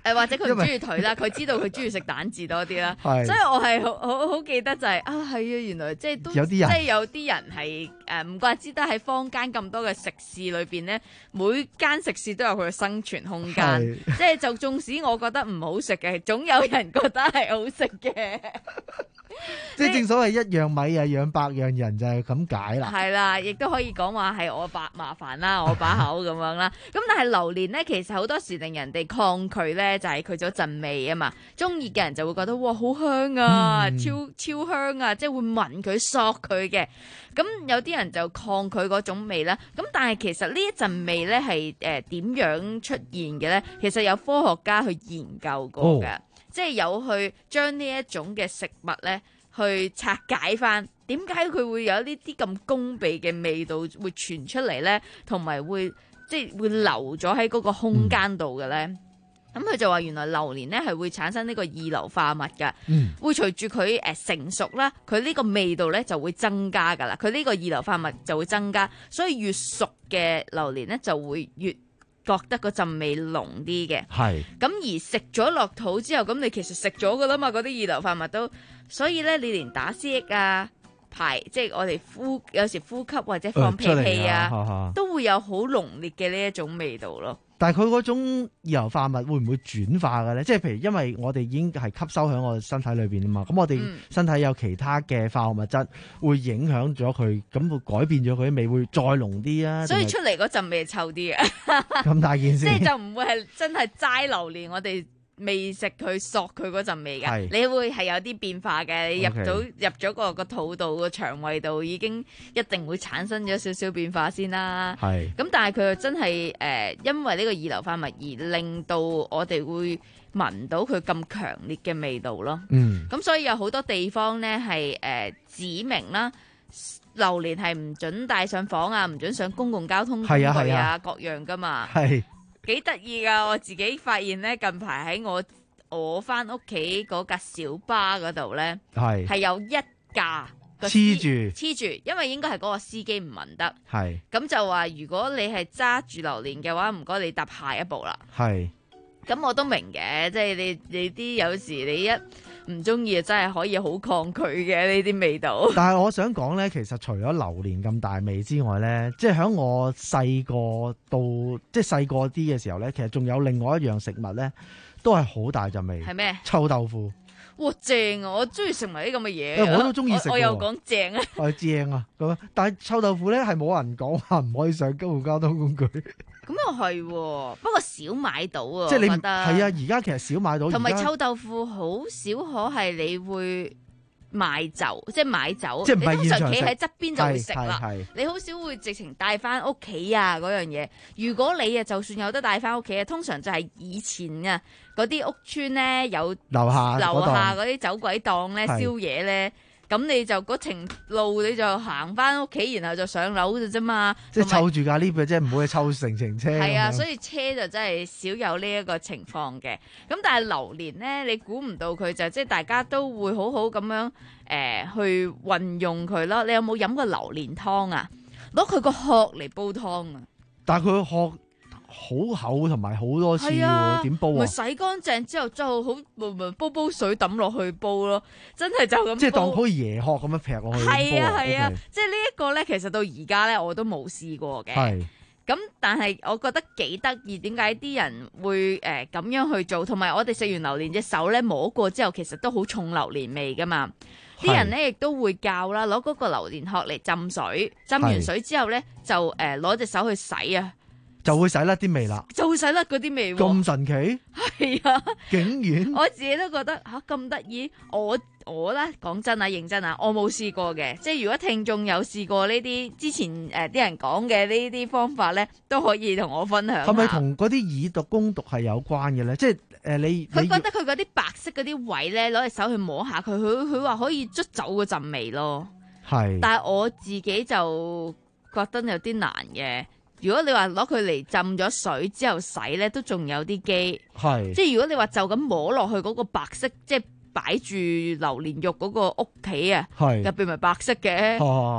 誒或者佢唔中意腿啦，佢知道佢中意食蛋治多啲啦， 係所以我係好好好記得就係、啊係啊，原來即係都有啲人即係有啲人係誒唔怪之得喺坊間咁多嘅食肆裏邊咧，每間食肆都有佢嘅生存空間， 係即係就縱使我覺得唔好食嘅，總有人覺得係好食嘅。 即係正所謂一樣米啊養百樣人就係咁解啦。 係啦，亦都可以講話係我把麻煩啦，我把口咁樣啦。咁但係榴蓮咧，其實好多時令人哋抗拒咧，就係佢嗰陣味啊嘛。中意嘅人就會覺得哇好香啊， 嗯、 超超香啊，即係會聞佢索佢嘅。咁有啲人就抗拒嗰種味啦。咁但係其實呢一陣味咧係誒點樣出現嘅咧？其實有科學家去研究過嘅。哦，即係有去將呢一種嘅食物咧，去拆解翻點解佢會有呢啲咁攻鼻嘅味道會傳出嚟咧，同埋會即係會留咗喺嗰個空間度嘅咧。咁佢、嗯、就話原來榴蓮咧係會產生呢個二硫化物㗎，嗯、會隨住佢誒成熟啦，佢呢個味道咧就會增加㗎啦。佢呢個二硫化物就會增加，所以越熟嘅榴蓮咧就會越覺得嗰陣味濃啲嘅。係咁而食咗落肚之後，咁你其實食咗噶啦嘛，嗰啲二硫化物都，所以咧你連打思噎啊排，即係我哋呼有時呼吸或者放屁屁啊，呃、都會有好濃烈嘅呢一種味道咯。 但係佢嗰種二硫化物會唔會轉化嘅咧？即係譬如因為我哋已經係吸收喺我身體裏邊啊嘛，咁我哋身體有其他嘅化學物質會影響咗佢，咁會改變咗佢啲味，會再濃啲啊。 所以出嚟嗰陣味臭啲嘅。 咁大件事。即係就唔會係真係齋榴蓮，我哋未食佢索佢嗰陣味嘅，你會係有啲變化嘅。你入到 Okay. 入咗個個肚度個腸胃度，已經一定會產生咗少少變化先啦。係咁，但係佢又真係誒、呃，因為呢個二硫化物而令到我哋會聞到佢咁強烈嘅味道咯。嗯，咁所以有好多地方咧係誒指明啦，榴蓮係唔准帶上房啊，唔准上公共交通工具啊，啊啊各樣噶嘛。係。幾得意噶！我自己發現咧，近排喺我我翻屋企嗰架小巴嗰度咧，係係有一架黐住黐住，因為應該係嗰個司機唔聞得，係咁就話如果你係揸住榴蓮嘅話，唔該你搭下一步啦。係咁我都明嘅，即係你你啲有時你一唔中意，真係可以好抗拒嘅呢啲味道。但係我想講咧，其實除咗榴蓮咁大味之外咧，即係喺我細個到即係細個啲嘅時候咧，其實仲有另外一樣食物咧，都係好大陣味。係咩？臭豆腐。哇，正啊！我中意食埋啲咁嘅嘢。我都中意食。我又講正啊。係正啊，咁但係臭豆腐咧係冇人講話唔可以上公共交通工具。咁又係，不過少買到啊。即係你係啊，而家其實少買到。同埋臭豆腐好少可係你會賣走，即係買走。即係唔係現場食。你通常企喺側邊就會食啦。你好少會直情帶翻屋企啊嗰樣嘢。如果你啊就算有得帶翻屋企啊，通常就係以前啊嗰啲屋村咧有樓下樓下嗰啲走鬼檔咧宵夜咧。咁你就嗰程路你就行翻屋企，然後就上樓嘅啫嘛。即係湊住架 lift 嘅啫，唔會湊成程車。係啊，所以車就真係少有呢一個情況嘅。咁但係榴蓮咧，你估唔到佢就即係大家都會好好咁樣誒、呃、去運用佢咯。你有冇飲過榴蓮湯啊？攞佢個殼嚟煲湯啊！但係佢個殼好厚同埋好多次喎，點煲啊？咪洗乾淨之後就好，咪煲煲水抌落去煲咯，真係就咁。即係當好似椰殼咁樣劈落去。係啊係啊，即係呢一個咧，其實到而家咧我都冇試過嘅。係。咁但係我覺得幾得意，點解啲人會誒咁、呃、樣去做？同埋我哋食完榴蓮隻手咧摸過之後，其實都好重榴蓮味噶嘛。啲人咧亦都會教啦，攞嗰個榴蓮殼嚟浸水，浸完水之後咧就誒攞隻手去洗啊。就會洗甩啲味啦，就會洗甩嗰啲味喎，咁神奇？係啊，竟然我自己都覺得吓咁得意。我我咧講真啊，認真啊，我冇試過嘅。即係如果聽眾有試過呢啲之前誒啲、呃、人講嘅呢啲方法咧，都可以同我分享。係咪同嗰啲以毒攻毒係有關嘅咧？即係誒、呃、你佢覺得佢嗰啲白色嗰啲位咧，攞隻手去摸下佢，佢佢話可以捽走嗰陣味咯。係，但係我自己就覺得有啲難嘅。如果你話攞佢嚟浸咗水之後洗咧，都仲有啲機。係，即係如果你話就咁摸落去嗰個白色，即係擺住榴蓮肉嗰個屋企啊，入邊咪白色嘅。哦，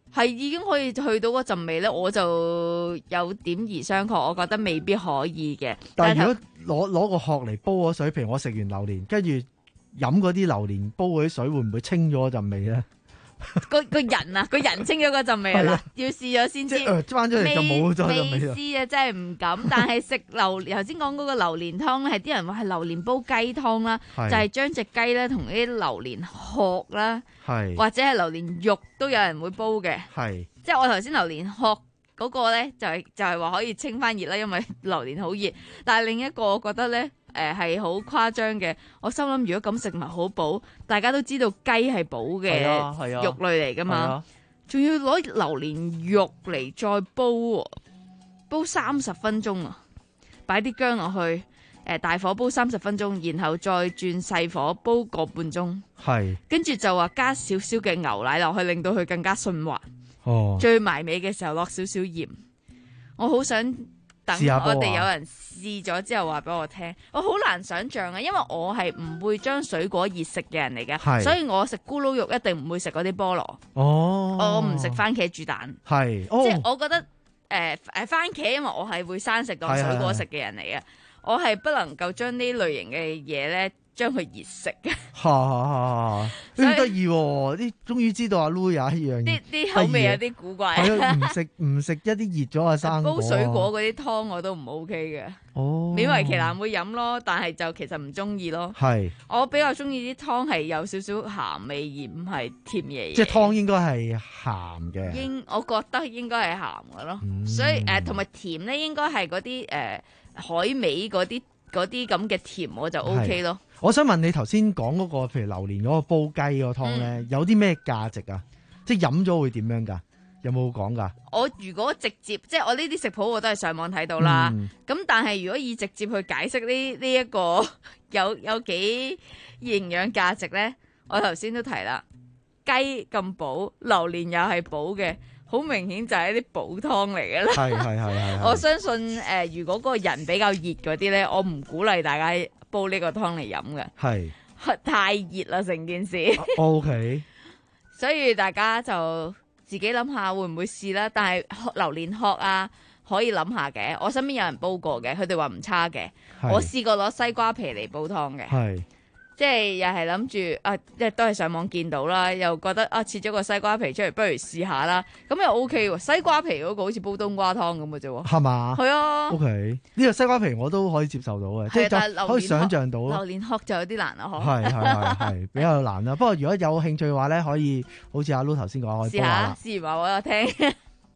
係已經可以去到嗰陣味咧，我就有點兒商榷，我覺得未必可以嘅。 但係如果攞攞個殼嚟煲嗰水，譬如我食完榴蓮，跟住飲嗰啲榴蓮煲嗰啲水，會唔會清咗嗰陣味咧？ 個個人啊，個人清咗嗰陣味啦，要試咗先知。 翻出嚟就冇咗陣味啦。 未試啊，真係唔敢。但係食榴蓮，頭先講嗰個榴蓮湯咧，係啲人話係榴蓮煲雞湯啦，就係將隻雞咧同啲榴蓮殼啦，或者係榴蓮肉都有人會煲嘅。係，即係我頭先榴蓮殼嗰個咧，就係就係話可以清翻熱啦，因為榴蓮好熱。但係另一個我覺得咧。誒係好誇張嘅，我心諗如果咁食物好補，大家都知道雞係補嘅肉類嚟㗎嘛，仲要攞榴蓮肉嚟再煲，煲三十分鐘啊！擺啲薑落去，誒大火煲三十分鐘，然後再轉細火煲個半鐘，係跟住就話加少少嘅牛奶落去，令到佢更加順滑。哦，最埋尾嘅時候落少少鹽，我好想。等我哋有人試咗之後話俾我聽，我好難想像啊，因為我係唔會將水果熱食嘅人嚟嘅，所以我食咕嚕肉一定唔會食嗰啲菠蘿。哦，我唔食番茄煮蛋。係，哦、即係我覺得誒誒、呃、番茄，因為我係會生食當水果食嘅人嚟嘅，我係不能夠將呢類型嘅嘢咧。將佢熱食嘅，嚇嚇嚇，得意喎！啲終於知道阿 Lu 有一樣嘢，啲啲口味有啲古怪。係啊，唔食唔食一啲熱咗嘅生果。煲水果嗰啲湯我都唔 OK 嘅。哦，勉為其難會飲咯，但係就其實唔中意咯。係，我比較中意啲湯係有少少鹹味而唔係甜嘢。即係湯應該係鹹嘅。應我覺得應該係鹹嘅咯，嗯、所以誒同埋甜咧應該係嗰啲誒海味嗰啲嗰啲咁嘅甜我就 OK 咯。 我想問你頭先講嗰個，譬如榴蓮嗰個煲雞個湯咧，嗯、有啲咩價值啊？即係飲咗會點樣㗎？有冇講㗎？我如果直接即係我呢啲食譜我都係上網睇到啦。咁、嗯、但係如果以直接去解釋呢呢一個有有幾營養價值咧，我頭先都提啦，雞咁補，榴蓮又係補嘅，好明顯就係一啲補湯嚟嘅啦。係係係係。我相信誒、呃，如果嗰個人比較熱嗰啲咧，我唔鼓勵大家煲呢個湯嚟飲嘅，係太熱啦成件事。O K， 所以大家就自己諗下會唔會試啦。但係榴蓮殼啊，可以諗下嘅。我身邊有人煲過嘅，佢哋話唔差嘅。我試過攞西瓜皮嚟煲湯嘅。係。即係又係諗住啊，即係都係上網見到啦，又覺得啊切咗個西瓜皮出嚟，不如試下啦。咁又 O K 喎，西瓜皮嗰個好似煲冬瓜湯咁嘅啫喎。係嘛？係啊。O K，呢個西瓜皮我都可以接受到嘅，即係可以想像到。榴蓮殼就有啲難啦，嗬。係係係係比較難啦。不過如果有興趣嘅話咧，可以好似阿 Lu 頭先講，可以試下。試完話我有聽。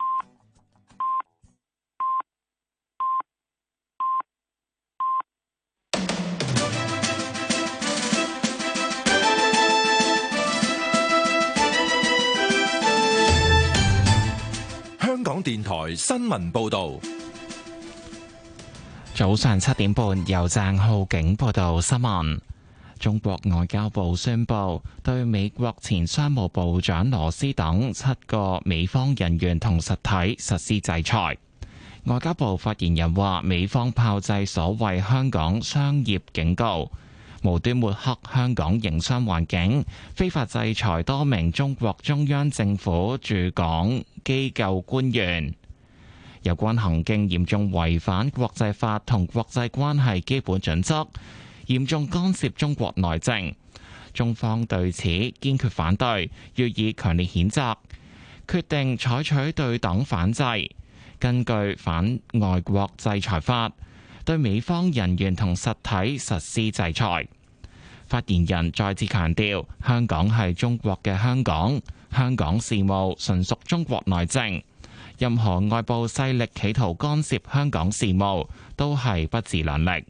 香港電台新聞報道， 早上七點半由鄭浩景報道新聞。中國外交部宣布對美國前商務部長羅斯等七個美方人員同實體實施制裁。外交部發言人話，美方炮製所謂香港商業警告，無端抹黑香港營商環境，非法制裁多名中國中央政府駐港機構官員，有關行徑嚴重違反國際法同國際關係基本準則，嚴重干涉中國內政。中方對此堅決反對，予以強烈譴責，決定採取對等反制，根據反外國制裁法，對美方人員同實體實施制裁。發言人再次強調，香港係中國嘅香港，香港事務純屬中國內政，任何外部勢力企圖干涉香港事務，都係不自量力。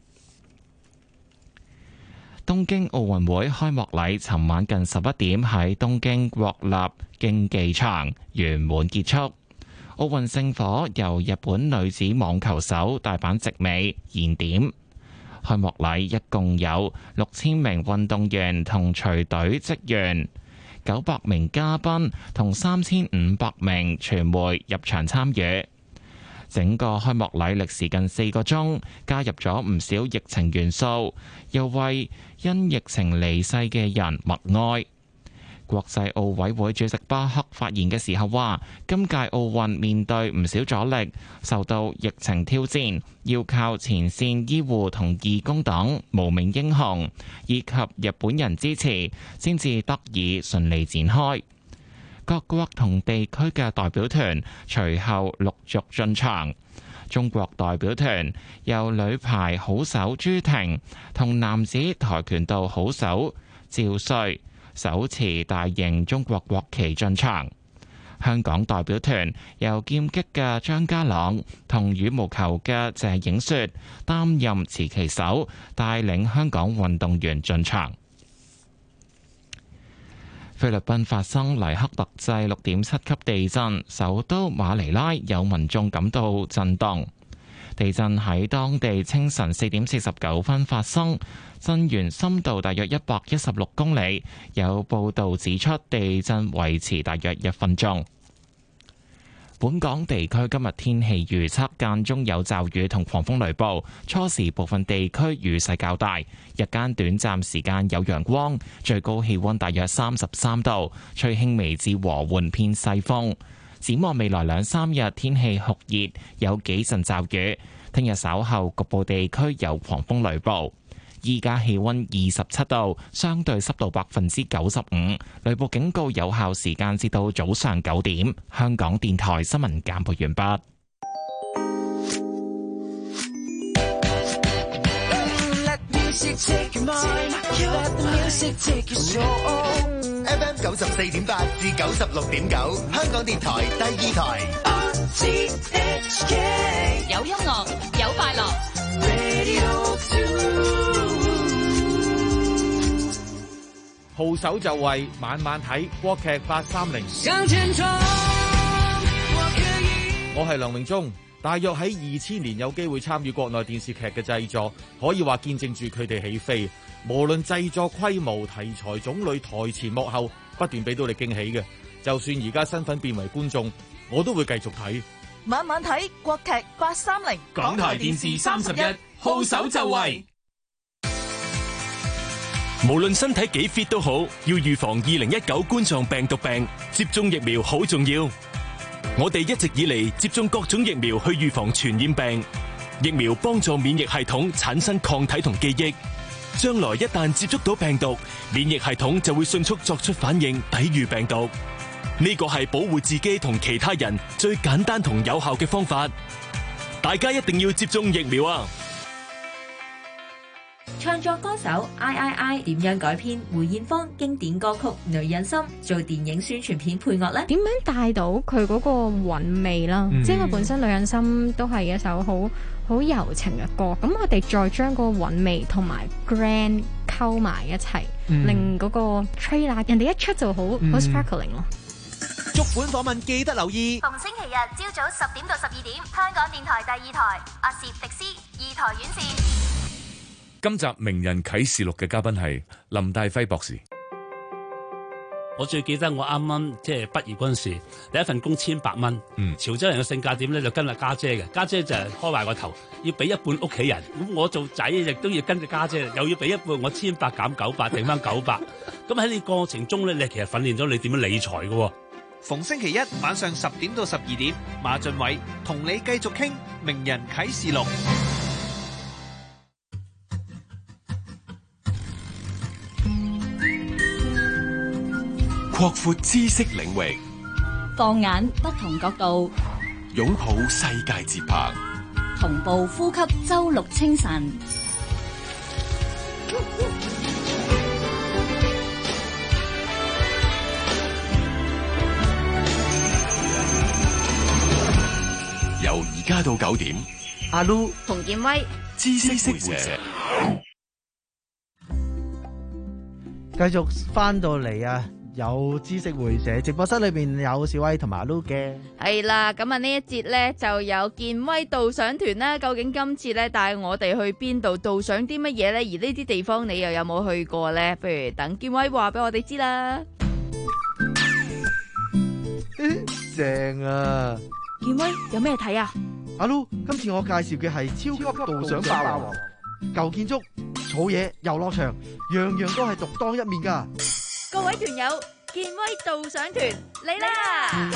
東京奧運會開幕禮尋晚近十一點喺東京國立競技場圓滿結束，奧運聖火由日本女子網球手大坂直美燃點。開幕禮一共有六千名運動員同隨隊職員，九百名嘉賓同三千五百名傳媒入場參與。整個開幕禮歷時近四個鐘，加入咗唔少疫情元素，又為因疫情離世嘅人默哀。 國際奧委會主席巴克發言嘅時候話，今屆奧運面對唔少阻力，受到疫情挑戰，要靠前線醫護同義工等無名英雄以及日本人支持，先至得以順利展開。各國同地區嘅代表團隨後陸續進場。中國代表團由女排好手朱婷同男子跆拳道好手趙瑞手持大型中國國旗進場。香港代表團由劍擊嘅張家朗同羽毛球嘅謝影雪擔任持旗手，帶領香港運動員進場。菲律賓發生黎克特制六點七級地震，首都馬尼拉有民眾感到震動。地震喺當地清晨四點四十九分發生，震源深度大約一百一十六公里。有報道指出，地震維持大約一分鐘。本港地區今日天氣預測，間中有驟雨同狂風雷暴，初時部分地區雨勢較大，日間短暫時間有陽光，最高氣溫大約三十三度，吹輕微至和緩偏西風。展望未來兩三日天氣酷熱，有幾陣驟雨，聽日稍後局部地區有狂風雷暴。依家氣溫二十七度，相對濕度百分之九十五，雷暴警告有效時間至到早上九點。香港電台新聞簡報完畢。 F M 九十四點八至九十六點九，香港電台第二台。 有音樂，有快樂。 號手就位，晚晚睇國劇八三零。我係梁榮忠，大約喺二千年有機會參與國內電視劇嘅製作，可以話見證住佢哋起飛。無論製作規模、題材種類、台前幕後，不斷俾到你驚喜嘅。就算而家身份變為觀眾，我都會繼續睇。 晚晚睇國劇八三零， 港台電視三十一，號手就位。 無論身體幾 fit 都好，要預防二零一九冠狀病毒病，接種疫苗好重要。我哋一直以嚟接種各種疫苗去預防傳染病，疫苗幫助免疫系統產生抗體同記憶，將來一旦接觸到病毒，免疫系統就會迅速作出反應，抵禦病毒。呢個係保護自己同其他人最簡單同有效嘅方法，大家一定要接種疫苗啊！ 創作歌手 I I I 點樣改編梅艷芳經典歌曲《女人心》做電影宣傳片配樂呢？ 點樣帶到佢嗰個韻味啦？嗯、即係佢本身《女人心》都係一首好好柔情嘅歌，咁我哋再將個韻味同埋 grand 溝埋一齊，嗯、令嗰個 trailer 人哋一出就好好、嗯、sparkling 咯。 足本訪問記得留意， 逢星期日朝早十點到十二點，香港電台第二台，阿攝迪斯二台院線。 今集名人啟示錄嘅嘉賓係林大輝博士。 我最記得我啱啱即係畢業嗰陣時，第一份工千百蚊。嗯，潮州人嘅性格點咧，就跟阿家姐嘅，家姐就係開壞個頭，要俾一半屋企人。咁我做仔亦都要跟住家姐，又要俾一半，我千百減九百，剩翻九百。咁喺呢個過程中咧，你其實訓練咗你點樣理財嘅。 逢星期一晚上十點到十二點，馬俊偉同你繼續傾名人啟示錄。 擴闊知識領域， 放眼不同角度， 擁抱世界節拍， 同步呼吸周六清晨。 由而家到九點， 阿 Lu 同建威知識會社。 繼續翻到嚟啊！有知識會社直播室裏邊有小威同埋阿 Lu 嘅。 係啦，咁啊呢一節呢就有建威導賞團啦。究竟今次呢帶我哋去邊度導賞啲乜嘢呢？而呢啲地方你又有冇去過呢？不如等建威話俾我哋知啦。 正啊！ 建威有咩睇啊？ 阿 Lu，今次我介紹嘅係超級導賞霸王，舊建築、草野、遊樂場，樣樣都係獨當一面噶。 各位團友， 健威導賞團嚟啦！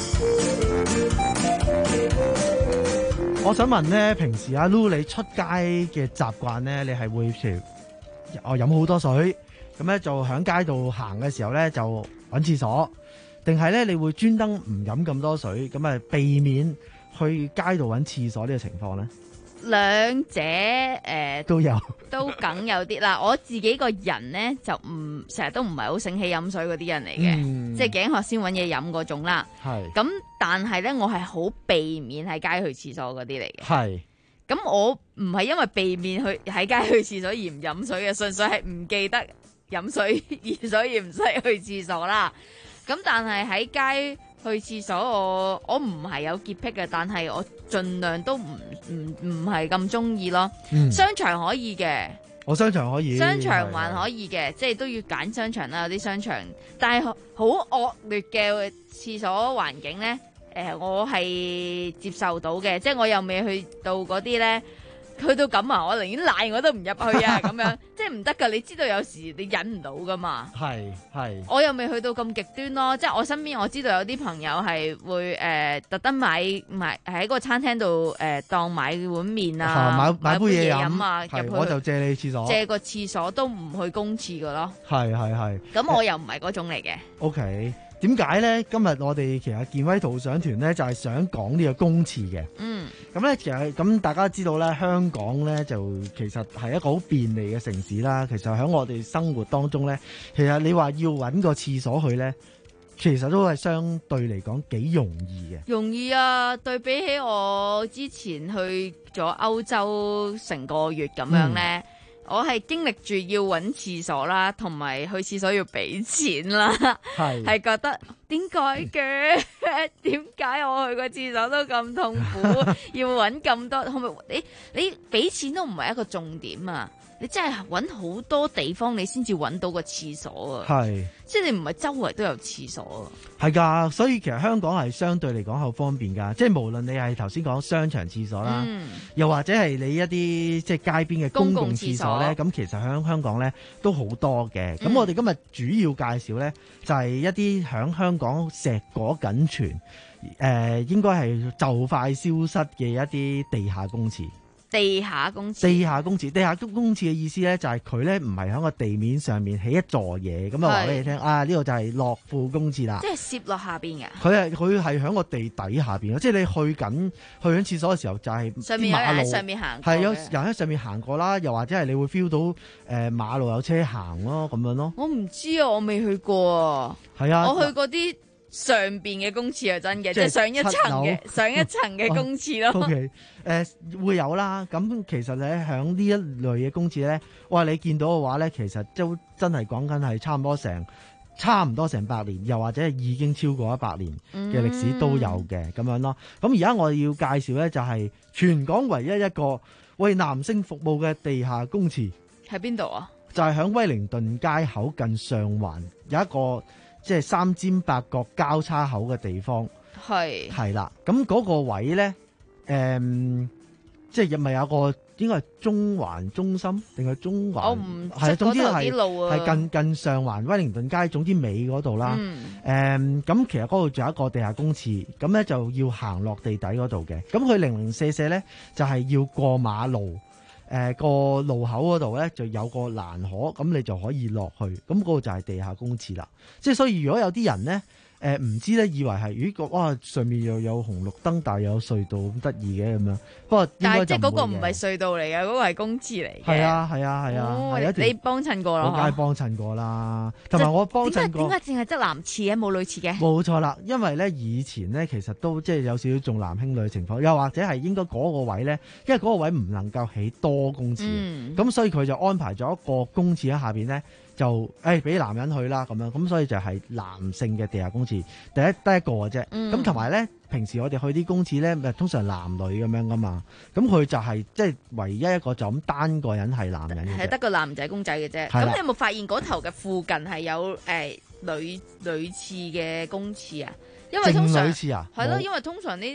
我想問咧，平時阿 Lu 你出街嘅習慣咧，你係會譬如我飲好多水，咁咧就喺街度行嘅時候咧就揾廁所，定係咧你會專登唔飲咁多水，咁啊避免去街度揾廁所呢個情況咧？ 兩者誒、呃、 都有， 都梗有啲啦。我自己個人咧就唔成日都唔係好醒起飲水嗰啲人嚟嘅，嗯、即係頸渴先揾嘢飲嗰種啦。係咁，但係咧我係好避免喺街去廁所嗰啲嚟嘅。係咁，我唔係因為避免去喺街去廁所而唔飲水嘅，純粹係唔記得飲水而所以唔使去廁所啦。咁但係喺街去廁所我我唔係有潔癖嘅，但係我盡量都唔唔唔係咁中意咯。嗯、商場可以嘅， 我商場可以， 商場還可以嘅，即係都要揀商場啦。有啲商場，但係好惡劣嘅廁所環境咧，誒、呃，我係接受到嘅，即係我又未去到嗰啲咧。去到咁啊，我寧願賴我都唔入去啊，咁樣即係唔得噶。你知道有時你忍唔到噶嘛？係係。我又未去到咁極端咯，即係我身邊我知道有啲朋友係會誒、呃、特登買買喺個餐廳度誒當買碗麵啊，買買杯嘢飲啊，入去我就借你廁所， 借個廁所都唔去公廁噶咯。係係係。咁我又唔係嗰種嚟嘅。O K。 點解咧？今日我哋其實健威導賞團咧就係想講呢個公廁嘅。嗯。咁咧，其實咁大家知道咧，香港咧就其實係一個好便利嘅城市啦。其實喺我哋生活當中咧，其實你話要揾個廁所去咧，其實都係相對嚟講幾容易嘅。 容易啊！對比起我之前去咗歐洲成個月咁樣咧。嗯，我係經歷住要揾廁所啦，同埋去廁所要俾錢啦，係係覺得點解嘅？點解我去個廁所都咁痛苦，要揾咁多？可唔可以？你你俾錢都唔係一個重點啊！你真係揾好多地方你先至揾到個廁所啊！係，即係你唔係周圍都有廁所啊！ 係㗎，所以其實香港係相對嚟講好方便㗎，即係無論你係頭先講商場廁所啦，嗯、又或者係你一啲即係街邊嘅公共廁所咧，咁其實喺香港咧都好多嘅。咁、嗯、我哋今日主要介紹咧就係、是、一啲喺香港碩果僅存，誒、呃、應該係就快消失嘅一啲地下公廁。 地下公廁， 地下公廁，地下公廁嘅意思咧就係佢咧唔係喺個地面上面起一座嘢，咁啊話俾你聽啊，呢個就係樂富公廁啦。 即係攝落下邊嘅。 佢係佢係喺個地底下邊咯，即係你去緊去緊廁所嘅時候就係上面有人喺上面行， 係有人喺上面行過啦，又或者係你會 feel 到誒、呃、馬路有車行咯，咁樣咯。 我唔知啊，我未去過啊。 係啊， 我去過啲。上邊嘅公廁係真嘅，即係上一層嘅上一層嘅公廁咯。 O K，誒會有啦。咁其實咧喺呢一類嘅公廁咧，哇！你見到嘅話咧，其實都真係講緊係差唔多成差唔多成百年，又或者係已經超過一百年嘅歷史都有嘅咁、嗯、樣咯。咁而家我哋要介紹咧，就係全港唯一一個為男性服務嘅地下公廁。 喺邊度啊？ 就係喺威靈頓街口近上環有一個。即係三尖八角交叉口嘅地方，係係啦。咁嗰個位咧，誒、嗯，即係咪有個應該係中環中心定係中環？我唔係啊，總之係係近近上環威靈頓街，總之尾嗰度啦。誒、嗯，咁、嗯、其實嗰度仲有一個地下公廁，咁咧就要行落地底嗰度嘅。咁佢零零舍舍咧，就係、是、要過馬路。誒、呃，個路口嗰度咧就有個欄河，咁你就可以落去，咁嗰個就係地下公廁啦。即係所以如果有啲人咧，誒、呃、唔知咧，以為係咦個哇上面又有紅綠燈，但係又有隧道咁得意嘅咁樣。不過但係即係嗰個唔係隧道嚟嘅，嗰、嗰個係公廁嚟嘅。係啊係啊係啊， 哦、 係你幫襯過啦？ 我梗係幫襯過啦，同埋我幫襯過。 點解淨係得男廁嘅，冇女廁嘅？ 冇錯啦，因為咧以前咧其實都即係有少少重男輕女嘅情況，又或者係應該嗰個位咧，因為嗰個位唔能夠起多公廁，咁、嗯、所以佢就安排咗一個公廁喺下邊咧。就誒俾、哎、男人去啦咁樣，咁所以就係男性嘅地下公廁，第一得一個嘅啫。咁同埋咧，平時我哋去啲公廁咧，咪通常男女咁樣噶嘛。咁佢就係即係唯一一個就咁單個人係男人嘅， 係得個男仔公仔嘅啫。咁你有冇發現嗰頭嘅附近係有誒、呃、女女廁嘅公廁啊？因為通常係咯，因為通常呢啲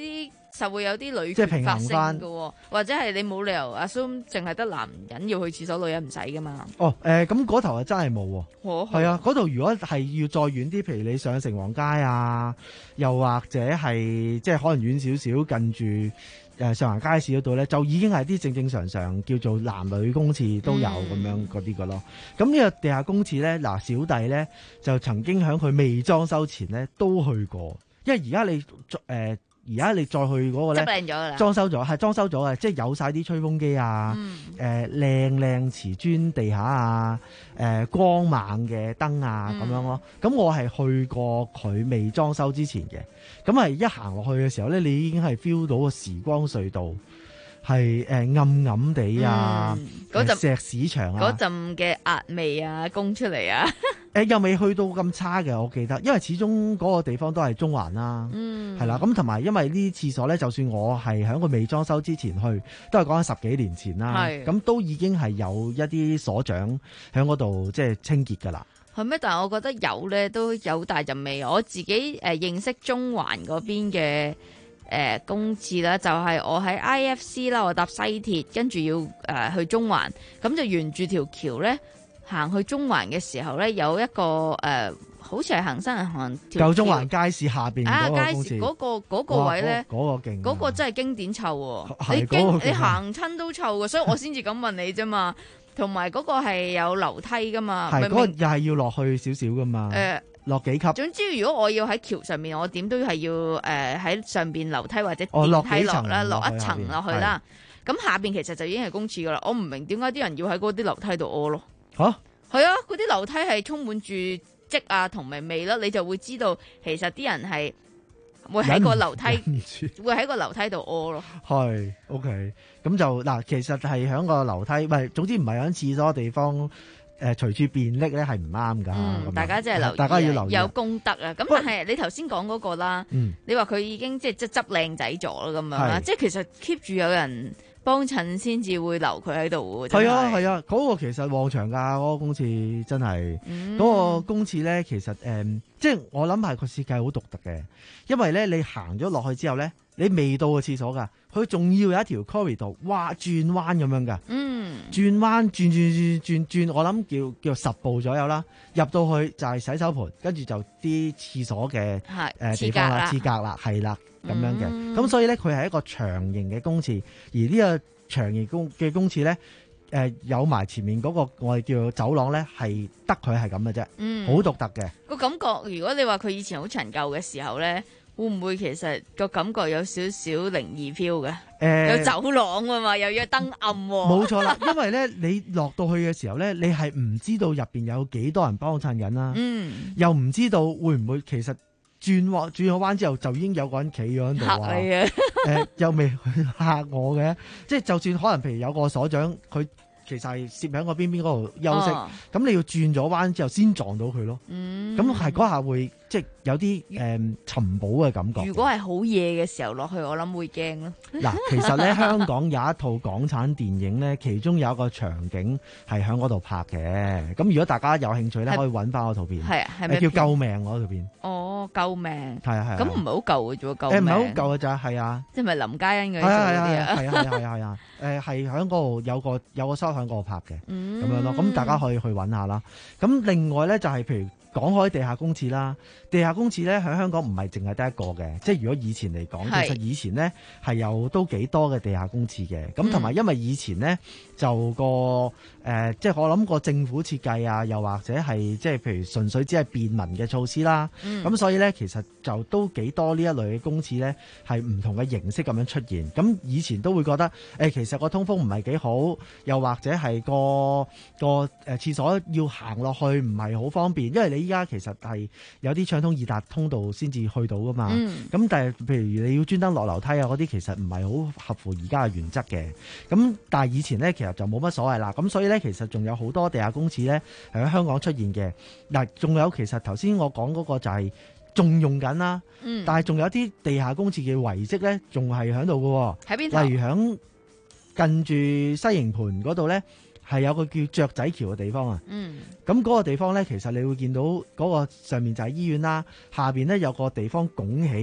實會有啲女即係平權發聲衡返嘅喎，或者係你冇理由 assume 淨係得男人要去廁所，女人唔使噶嘛。 哦，誒咁嗰頭啊真係冇喎， 哦係啊，嗰度如果係要再遠啲，譬如你上城隍街啊，又或者係即係可能遠少少近住誒上環街市嗰度咧，就已經係啲正正常常叫做男女公廁都有咁樣嗰啲嘅咯。咁呢個地下公廁咧，嗱小弟咧就曾經喺佢未裝修前咧都去過，因為而家你誒而家你再去嗰個咧， 執靚咗㗎啦， 裝修咗係裝修咗嘅，即係有晒啲吹風機啊，誒靚靚瓷磚地下啊，誒、呃、光猛嘅燈啊咁、嗯、樣咯。咁我係去過佢未裝修之前嘅，咁係一行落去嘅時候咧，你已經係 feel 到個時光隧道。係誒、呃、暗暗地啊，嗰、嗯、陣石屎牆啊， 嗰陣嘅壓味啊，供出嚟啊， 誒又未去到咁差嘅，我記得，因為始終嗰個地方都係中環啦， 嗯， 係啦，咁同埋因為呢啲廁所咧，就算我係喺個未裝修之前去，都係講緊十幾年前啦，咁都已經係有一啲所長喺嗰度即係清潔㗎啦。 係咩？但係我覺得有咧都有大陣味。我自己誒、呃、認識中環嗰邊嘅。誒、呃、公廁啦，就係、是、我喺 I F C 啦，我搭西鐵，跟住要誒、呃、去中環，咁就沿住條橋咧行去中環嘅時候咧，有一個誒、呃，好似係恒生銀行舊中環街市下邊嗰個公廁， 啊、街市嗰、那個嗰、那個位咧， 嗰、那個勁， 嗰個真係經典臭喎，你經、那個、 你行親都臭嘅，所以我先至咁問你啫嘛。同埋嗰個係有樓梯噶嘛， 係嗰、那個又係要落去少少噶嘛。誒、呃。落幾級？ 總之，如果我要喺橋上面，我點都係要誒喺、呃、上邊樓梯或者電梯落啦，落一層落去啦。咁下邊其實就已經係公廁噶啦。我唔明點解啲人要喺嗰啲樓梯度屙咯。吓？係啊，嗰啲樓梯係充滿住積啊同埋味啦，你就會知道其實啲人係會喺個樓梯會喺個樓梯度屙咯。係 ，OK，咁就嗱，其實係喺個樓梯，唔係，總之唔係喺廁所嘅地方。誒隨處便溺咧係唔啱㗎， 嗯，大家真係留意， 大家要留意有功德啊！咁但係你頭先講嗰個啦，嗯、你話佢已經即係即係執靚仔咗啦咁樣啦，即係其實 keep 住有人幫襯先至會留佢喺度喎。係啊係啊，嗰、嗰個其實旺場㗎，嗰、嗰個公廁真係，嗰、嗯嗰個公廁咧其實誒、嗯，即係我諗係個設計好獨特嘅，因為咧你行咗落去之後咧，你未到個廁所㗎。佢仲要有一條 corridor，哇轉彎咁樣㗎，嗯，轉彎轉轉轉轉轉，我諗叫叫十步左右啦。入到去就係洗手盆，跟住就啲廁所嘅誒地方啦，廁格啦，係啦咁樣嘅。咁、嗯、所以咧，佢係一個長形嘅公廁，而呢個長形公嘅公廁咧，誒、呃、有埋前面嗰個我哋叫走廊咧，係得佢係咁嘅啫，嗯，好獨特嘅個感覺。如果你話佢以前好陳舊嘅時候咧。會唔會其實個感覺有少少靈異 feel 嘅？誒，有走廊啊嘛，又有燈暗喎。 冇錯啦，因為咧你落到去嘅時候咧，你係唔知道入邊有幾多人幫襯緊啦。嗯，又唔知道會唔會其實轉彎轉咗彎之後就已經有個人企咗喺度啊？嚇你嘅。誒，又未嚇我嘅，即係就算可能譬如有個所長佢。其實係攝喺個邊邊嗰度休息，咁、哦、你要轉咗彎之後先撞到佢咯。咁係嗰下會即係有啲誒尋寶嘅感覺。 如果係好夜嘅時候落去，我諗會驚咯。 嗱，其實咧香港有一套港產電影咧，其中有一個場景係喺嗰度拍嘅。咁如果大家有興趣咧，可以揾翻嗰套片。係啊，係咪叫救命嗰套片？ 哦，救命！係啊係。咁唔係好舊嘅啫喎，救命。誒唔係好舊嘅咋，係啊。即係咪林嘉欣嗰啲啊？係啊係啊係啊係啊係啊。誒係喺嗰度有個有個收喺嗰度拍嘅，咁、嗯、樣咯，咁大家可以去揾下啦。咁另外咧就係、是、譬如講開地下公廁啦，地下公廁咧喺香港唔係淨係得一個嘅，即係如果以前嚟講，其實以前咧係有都幾多嘅地下公廁嘅。咁同埋因為以前咧就個誒、呃，即係我諗個政府設計啊，又或者係即係譬如純粹只係便民嘅措施啦。咁、嗯、所以咧其實就都幾多呢一類嘅公廁咧係唔同嘅形式咁樣出現。咁以前都會覺得誒、欸，其實個通風唔係幾好，又或者係個個誒廁所要行落去唔係好方便，因為你依家其實係有啲暢通易達通道先至去到噶嘛。咁、嗯、但係譬如你要專登落樓梯啊嗰啲，其實唔係好合乎而家嘅原則嘅。咁但係以前咧其實就冇乜所謂啦。咁所以咧其實仲有好多地下公廁咧係喺香港出現嘅。嗱，仲有其實頭先我講嗰個就係仲用緊啦、嗯，但係仲有啲地下公廁嘅遺跡咧仲係喺度嘅。喺邊度？例如響近住西營盤嗰度咧。係有個叫雀仔橋嘅地方啊，咁、嗯、嗰個地方咧，其實你會見到嗰個上面就係醫院啦，下邊咧有個地方拱起，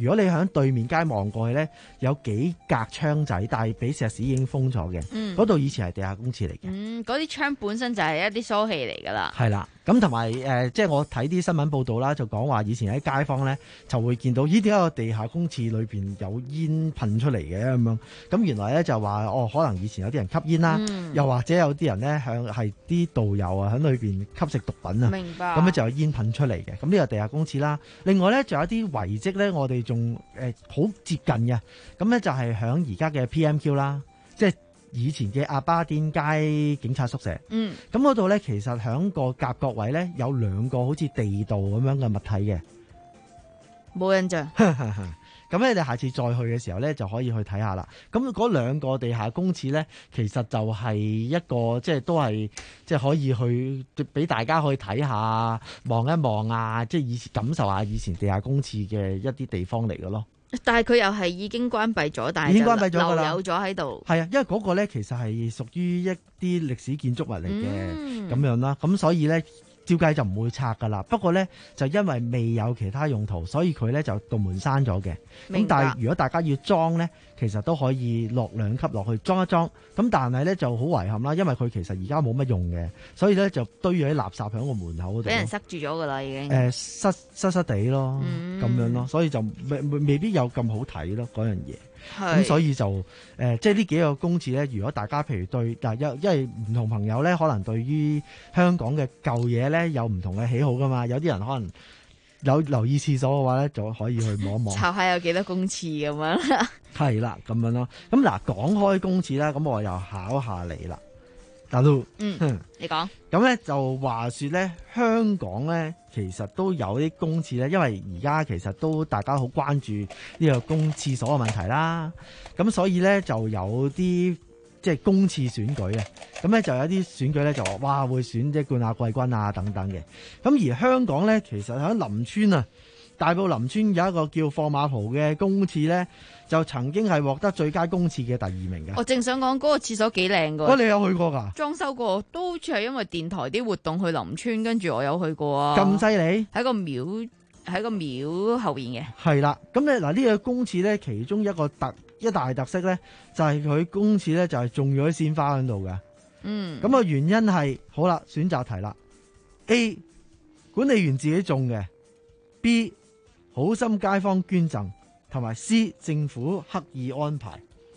如果你喺對面街望過去咧，有幾格窗仔，但係俾石屎已經封咗嘅。 嗯， 嗰度以前係地下公廁嚟嘅。 嗯，嗰啲窗本身就係一啲疏氣嚟㗎啦。 係啦，咁同埋誒，即係我睇啲新聞報道啦，就講話以前喺街坊咧就會見到，咦點解個地下公廁裏邊有煙噴出嚟嘅咁樣？咁原來咧就話哦，可能以前有啲人吸煙啦， 嗯、 又或者有啲人咧向係啲導遊啊喺裏邊吸食毒品啊， 明白。 咁咧就有煙噴出嚟嘅。咁呢個地下公廁啦。另外咧仲有啲遺跡咧，我哋仲誒好接近嘅。咁咧就係響而家嘅 P M Q 啦，即係以前嘅亞巴甸街警察宿舍。 嗯， 咁嗰度咧其實響個夾角位咧有兩個好似地道咁樣嘅物體嘅。 冇印象。 咁咧，你下次再去嘅時候咧，就可以去睇下啦。咁嗰兩個地下公廁咧，其實就係一個即係都係即係可以去俾大家去睇下、望一望啊，即係以前感受下以前地下公廁嘅一啲地方嚟嘅咯。 但係佢又係已經關閉咗，但係已經關閉咗㗎啦， 留有咗喺度。 係啊，因為嗰個咧其實係屬於一啲歷史建築物嚟嘅嗯咁樣啦，咁所以咧。照計就唔會拆噶啦，不過咧就因為未有其他用途，所以佢咧就道門閂咗嘅。咁但係如果大家要裝咧，其實都可以落兩級落去裝一裝。咁但係咧就好遺憾啦，因為佢其實而家冇乜用嘅，所以咧就堆咗啲垃圾喺個門口嗰度。 俾人塞住咗噶啦，已經。 誒、呃，塞塞塞地咯，咁、嗯、樣咯，所以就未未必有咁好睇咯，嗰樣嘢。咁所以就誒、呃，即係呢幾個公廁咧，如果大家譬如對，但係因因為唔同朋友咧，可能對於香港嘅舊嘢咧有唔同嘅喜好噶嘛，有啲人可能有留意廁所嘅話咧，就可以去望一望， 查下有幾多公廁咁樣。 係啦，咁樣咯。咁嗱，講開公廁啦，咁我又考下你啦。大陸， 嗯，你講。 咁咧就話說咧，香港咧其實都有啲公廁咧，因為而家其實都大家好關注呢個公廁所嘅問題啦。咁所以咧就有啲即係公廁選舉啊。咁咧就有啲選舉咧就話哇會選即係冠亞季軍啊等等嘅。咁而香港咧其實喺林村啊，大埔林村有一個叫放馬蒲嘅公廁咧，就曾經係獲得最佳公廁嘅第二名嘅。 我正想講嗰個廁所幾靚㗎。 哦，你有去過㗎？ 裝修過，都好似係因為電台啲活動去林村，跟住我有去過啊。 咁犀利？ 喺個廟，喺個廟後邊嘅。 係啦，咁咧嗱呢個公廁咧，其中一個特一大特色咧，就係佢公廁咧就係種咗啲鮮花喺度嘅。 嗯。 咁啊原因係好啦，選擇題啦。A 管理員自己種嘅。B 好心街坊捐贈。同埋 C 政府刻意安排。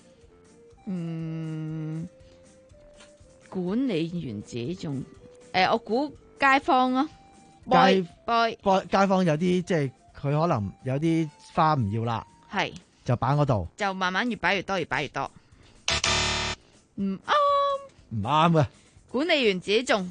嗯，管理員自己種，誒、呃，我估街坊啊， 街 boy，, boy 街坊有啲即係佢可能有啲花唔要啦， 係就擺嗰度， 就慢慢越擺越多，越擺越多。唔啱， 唔啱嘅。 管理員自己種。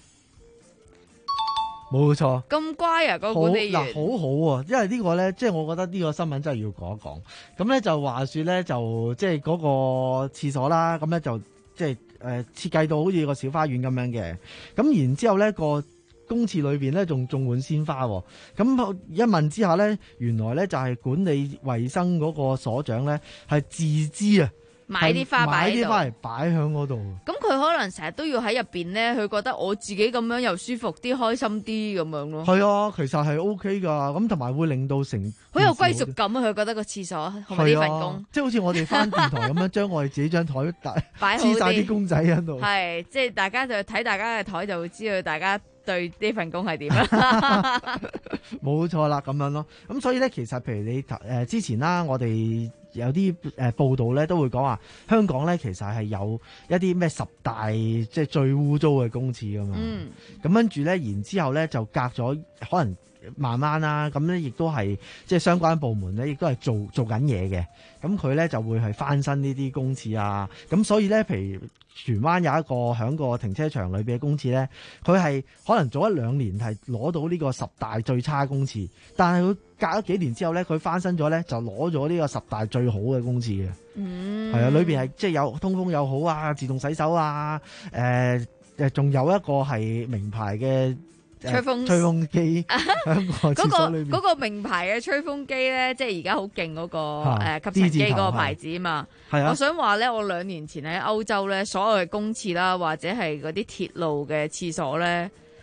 冇錯， 咁乖啊！個管理員嗱，好好啊，因為呢個咧，即係我覺得呢個新聞真係要講一講。咁咧就話說咧，就即係嗰個廁所啦，咁咧就即係誒設計到好似個小花園咁樣嘅。咁然之後咧個公廁裏邊咧仲種滿鮮花。咁一問之下咧，原來咧就係管理衛生嗰個所長咧係自資啊。 買啲花擺喺度， 買啲花嚟擺喺嗰度。 咁佢可能成日都要喺入邊咧，佢覺得我自己咁樣又舒服啲、開心啲咁樣咯。 係啊，其實係 O K 噶，咁同埋會令到成好有歸屬感啊！佢覺得個廁所同埋呢份工， 即係好似我哋翻電台咁樣，將我哋自己張台擺黐晒啲公仔喺度。 係，即係大家就睇大家嘅台就會知道大家對呢份工係點啦。 冇錯啦，咁樣咯。咁所以咧，其實譬如你誒、呃、之前啦，我哋。有啲誒報道咧都會講話香港咧其實係有一啲咩十大即係最污糟嘅公廁噶嘛，咁跟住咧然之後咧就隔咗可能慢慢啦，咁咧亦都係即係相關部門咧亦都係做做緊嘢嘅，咁佢咧就會係翻新呢啲公廁啊，咁所以咧譬如荃灣有一個喺個停車場裏邊嘅公廁咧，佢係可能早一兩年係攞到呢個十大最差公廁，但係佢隔咗幾年之後咧，佢翻新咗咧就攞咗呢個十大最好嘅公廁嘅。嗯，係啊，裏邊係即係有通風又好啊，自動洗手啊，誒誒，仲有一個係名牌嘅。 吹風吹風機喺個廁所裏邊， 嗰個名牌嘅吹風機咧，即係而家好勁嗰個誒吸塵機嗰個牌子啊嘛。係啊，我想話咧，我兩年前喺歐洲咧，所有嘅公廁啦，或者係嗰啲鐵路嘅廁所咧，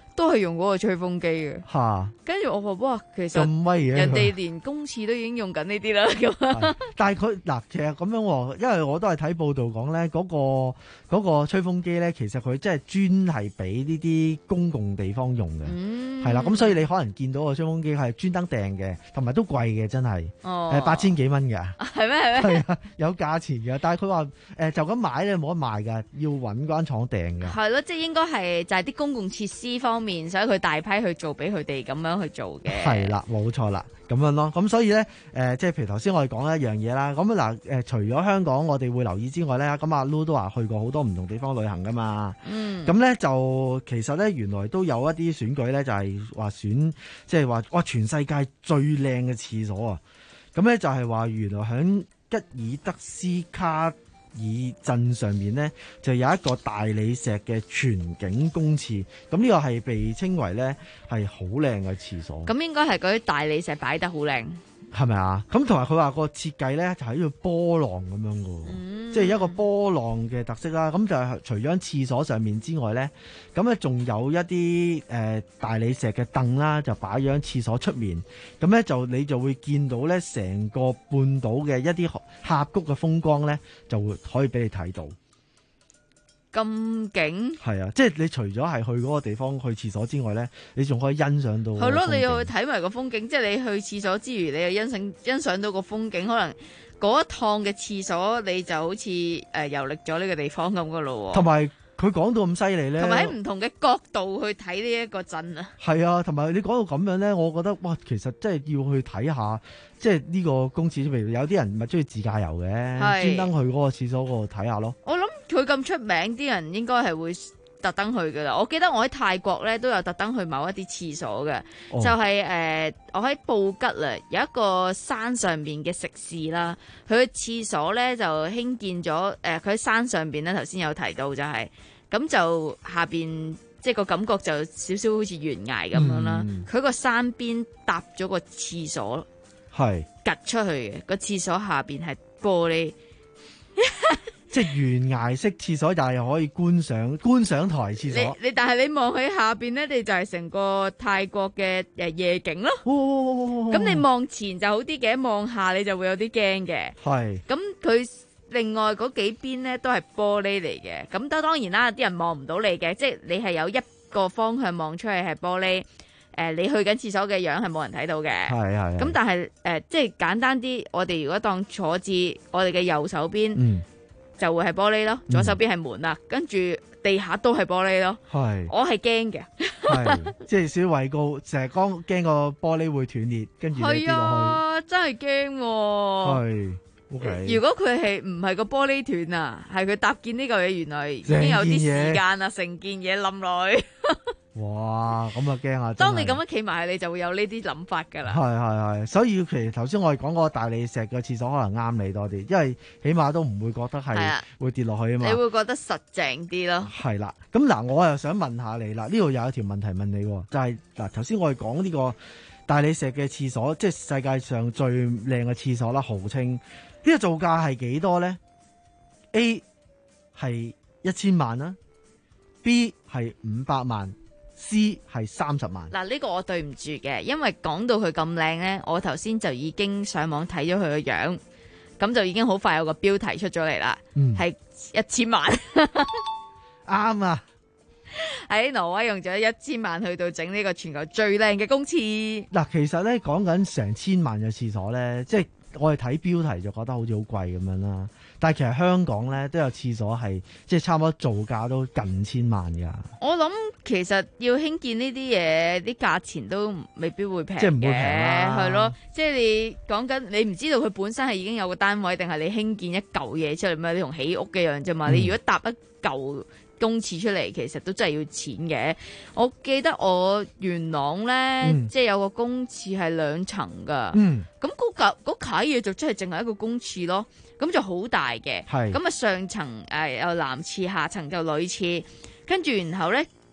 都係用嗰個吹風機嘅。 嚇！ 跟住我話哇，其實咁威嘅， 人哋連公廁都已經用緊呢啲啦。咁， 但係佢嗱，其實咁樣喎，因為我都係睇報道講咧，嗰個嗰個吹風機咧，其實佢真係專係俾呢啲公共地方用嘅，係啦、嗯。咁所以你可能見到個吹風機係專登訂嘅，同埋都貴嘅，真係誒八千幾蚊㗎。 係咩？係咩？ 係啊，有價錢㗎。但係佢話誒就咁買咧冇得賣㗎，要揾間廠訂㗎。 係咯，即係應該係就係啲公共設施方面，所以佢大批去做俾佢哋咁樣去做嘅。 係啦，冇錯啦，咁樣咯。咁所以咧誒、呃，即係譬如頭先我哋講一樣嘢啦。咁嗱誒，除咗香港我哋會留意之外咧，咁阿 Lu 都話去過好多唔同地方旅行㗎嘛。嗯。咁咧就其實咧原來都有一啲選舉咧，就係、是、話選即係話哇全世界最靚嘅廁所啊！咁咧就係話原來喺吉爾德斯卡爾鎮上面呢，就有一個大理石嘅全景公廁，咁呢個係被稱為呢係好靚嘅廁所。 咁應該係嗰啲大理石擺得好靚， 係咪啊？咁同埋佢話個設計呢，就係一個波浪咁樣嘅，嗯、即係一個波浪嘅特色啦。咁就係除咗喺廁所上面之外呢，咁咧仲有一啲誒、呃、大理石嘅凳啦，就擺咗喺廁所出面。咁咧就你就會見到咧成個半島嘅一啲峽谷嘅風光咧，就會可以俾你睇到。 咁勁係啊！即係你除咗係去嗰個地方去廁所之外咧，你仲可以欣賞到。 係咯，你又去睇埋個風景，即係你去廁所之餘，你又欣賞欣賞到個風景。可能嗰一趟嘅廁所，你就好似誒、呃、遊歷咗呢個地方咁噶咯。 同埋佢講到咁犀利咧， 同埋喺唔同嘅角度去睇呢一個鎮啊。 係啊，同埋你講到咁樣咧，我覺得哇，其實真係要去睇下，即係呢個公廁。譬如有啲人咪中意自駕遊嘅，專登去嗰個廁所嗰度睇下咯。 我諗佢咁出名，啲人應該係會特登去噶啦。我記得我喺泰國咧都有特登去某一啲廁所嘅，哦、就係、是、誒、呃、我喺布吉啦，有一個山上邊嘅食肆啦，佢嘅廁所咧就興建咗誒，佢、呃、喺山上邊咧頭先有提到就係、是、咁就下邊即係個感覺就少少好似懸崖咁樣啦。佢個、嗯、山邊搭咗個廁所，係趌出去嘅個廁所下邊係玻璃。 即係懸崖式廁所，但係可以觀賞觀賞台廁所。 你你但係你望喺下邊咧，你就係成個泰國嘅誒夜景咯。咁、哦、你望前就好啲嘅，望下你就會有啲驚嘅。係是。咁佢另外嗰幾邊咧都係玻璃嚟嘅。咁都當然啦，啲人望唔到你嘅，即係你係有一個方向望出去係玻璃。誒、呃，你去緊廁所嘅樣係冇人睇到嘅。係係。咁但係誒、呃，即係簡單啲，我哋如果當坐至我哋嘅右手邊。嗯就會係玻璃咯，左手邊係門啦，跟住、嗯、地下都係玻璃咯。係，我係驚嘅。係， 即係少畏高，成日講驚個玻璃會斷裂，跟住跌落去。係啊， 真係驚。係，OK。如果佢係唔係個玻璃斷啊，係佢搭建呢個嘢，原來已經有啲時間啦，成件嘢冧落去。 哇，咁啊驚啊！ 當你咁樣企埋去，你就會有呢啲諗法噶啦。 係係係，所以其實頭先我哋講嗰個大理石嘅廁所可能啱你多啲，因為起碼都唔會覺得係會跌落去啊嘛。 你會覺得實淨啲咯。係啦，咁嗱，我又想問下你啦，呢度有一條問題問你，就係嗱，頭先我哋講呢個大理石嘅廁所，即係世界上最靚嘅廁所啦，號稱呢個造價係幾多咧 ？A 係一千萬啦 ，B 係五百萬。C 係三十萬。 嗱，呢個我對唔住嘅，因為講到佢咁靚呢，我頭先就已經上網睇咗佢個樣，咁就已經好快有個標題出咗嚟啦，係一千萬。 啱啊！ 喺挪威用咗一千萬去到整呢個全球最靚嘅公廁。 嗱，其實呢講緊成千萬嘅廁所呢，即係我哋睇標題就覺得好似好貴咁樣啦。但係其實香港咧都有廁所係即係差唔多造價都近千萬㗎。 我諗其實要興建呢啲嘢，啲價錢都未必會平嘅。 即係唔會平啦。 係咯，即係你講緊你唔知道佢本身係已經有個單位，定係你興建一嚿嘢出嚟咩？你同起屋嘅樣啫嘛。嗯、你如果搭一嚿公廁出嚟，其實都真係要錢嘅。我記得我元朗咧，嗯、即係有個公廁係兩層㗎。嗯，咁嗰嚿嗰嚿嘢就真係淨係一個公廁咯。咁就好大嘅，咁啊是上層誒有男廁，下層就女廁，跟住然後咧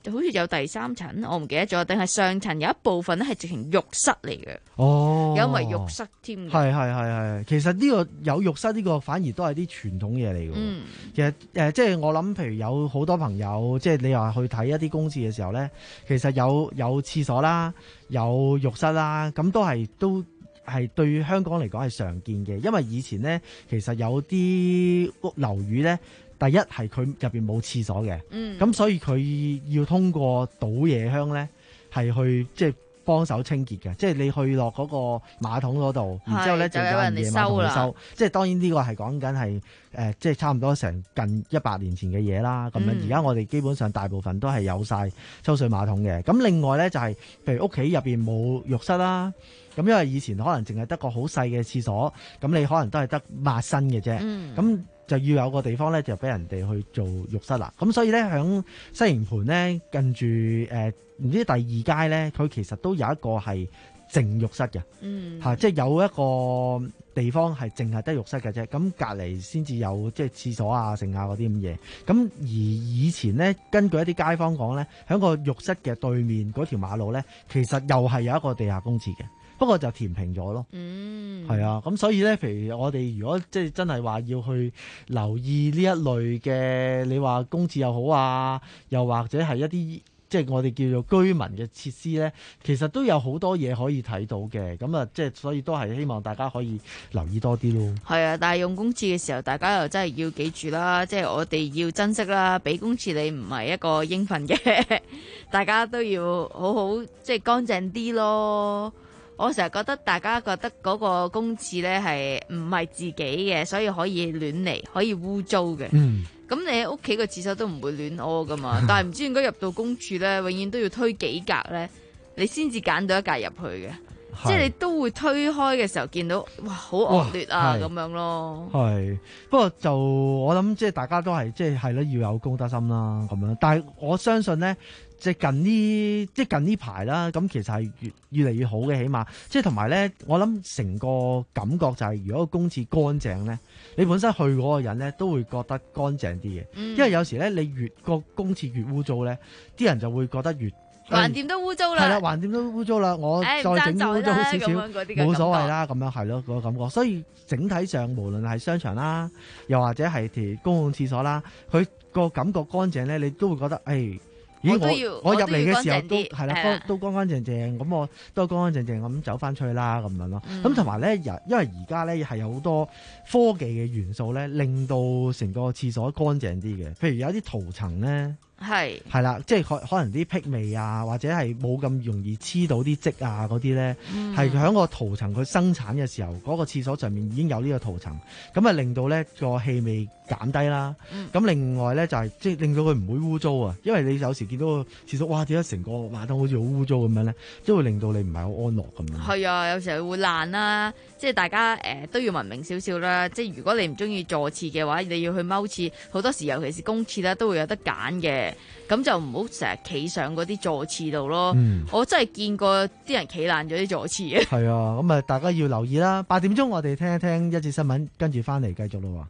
好似有第三層，我唔記得咗，定係上層有一部分咧係直情浴室嚟嘅。 哦， 有埋浴室添。 係係係係，其實呢個有浴室呢個反而都係啲傳統嘢嚟嘅。 嗯， 其實誒、呃，即係我諗，譬如有好多朋友，即係你話去睇一啲公廁嘅時候咧，其實有有廁所啦，有浴室啦，咁都係都係對香港嚟講係常見嘅，因為以前咧其實有啲屋樓宇咧。第一係佢入邊冇廁所嘅，咁、嗯、所以佢要通過倒夜香咧，係去即係幫手清潔嘅，即係你去落嗰個馬桶嗰度，然之後咧就有人夜晚同佢收。即係當然呢個係講緊係誒，即係差唔多成近一百年前嘅嘢啦。咁樣而家我哋基本上大部分都係有晒抽水馬桶嘅。咁另外咧就係、是、譬如屋企入邊冇浴室啦。咁因為以前可能淨係得個好細嘅廁所，咁你可能都係得抹身嘅啫。咁、嗯、就要有個地方咧，就俾人哋去做浴室啦。咁所以咧，響西營盤咧，近住誒唔知第二街咧，佢其實都有一個係淨浴室嘅。嗯，嚇、啊，即係有一個地方係淨係得浴室嘅啫。咁隔離先至有即係廁所啊、剩啊嗰啲咁嘢。咁而以前咧，根據一啲街坊講咧，喺個浴室嘅對面嗰條馬路咧，其實又係有一個地下公廁嘅。不過就填平咗咯，嗯，係啊，咁所以咧，譬如我哋如果即係真係話要去留意呢一類嘅，你話公廁又好啊，又或者係一啲即係我哋叫做居民嘅設施咧，其實都有好多嘢可以睇到嘅，咁啊，即係所以都係希望大家可以留意多啲咯。 係啊，但係用公廁嘅時候，大家又真係要記住啦，即係我哋要珍惜啦，俾公廁你唔係一個應份嘅，大家都要好好即係乾淨啲咯。我成日覺得大家覺得嗰個公廁咧係唔係自己嘅，所以可以亂嚟，可以污糟嘅。咁、嗯、你喺屋企個廁所都唔會亂屙噶嘛，但係唔知點解入到公廁咧，永遠都要推幾格咧，你先至揀到一格入去嘅。即係你都會推開嘅時候見到，哇，好惡劣啊咁樣咯。係， 不過就我諗，即係大家都係即係係咯，要有公德心啦咁樣。但係我相信咧。即係近呢，即係近呢排啦，咁其實係越越嚟越好嘅，起碼即係同埋咧，我諗成個感覺就係、是，如果個公廁乾淨咧，你本身去嗰個人咧都會覺得乾淨啲嘅，嗯、因為有時咧你越個公廁越污糟咧，啲人就會覺得越橫掂都污糟啦， 係啦，橫掂都污糟啦，我再整污糟少少冇所謂啦，咁樣係咯嗰個感覺。所以整體上無論係商場啦，又或者係條公共廁所啦，佢個感覺乾淨咧，你都會覺得誒。哎咦，我我入嚟嘅時候都係啦，都乾乾淨淨，咁我都乾乾淨淨咁走翻出去啦，咁樣咯。咁同埋咧，因為而家咧係有好多科技嘅元素咧，令到成個廁所乾淨啲嘅。譬如有啲塗層咧，係係啦，即係可可能啲癖味啊，或者係冇咁容易黐到啲漬啊嗰啲咧，係喺個塗層佢生產嘅時候，嗰、嗰個廁所上面已經有呢個塗層，咁啊令到咧個氣味減低啦。咁、嗯、另外咧就係即係令到佢唔會污糟啊，因為你有時見到個廁所，哇點解成個馬桶好似好污糟咁樣咧，即係會令到你唔係好安樂咁樣。係啊，有時候會爛啦，即係大家誒、呃、都要文明少少啦。即係如果你唔中意坐廁嘅話，你要去踎廁，好多時尤其是公廁啦，都會有得揀嘅。咁就唔好成日企上嗰啲座廁度咯。嗯、我真係見過啲人企爛咗啲座廁嘅。係啊，咁啊大家要留意啦。八點鐘我哋聽一聽一節新聞，跟住翻嚟繼續咯。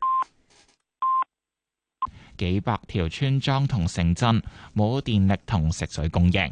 幾百條村莊同城鎮冇電力同食水供應。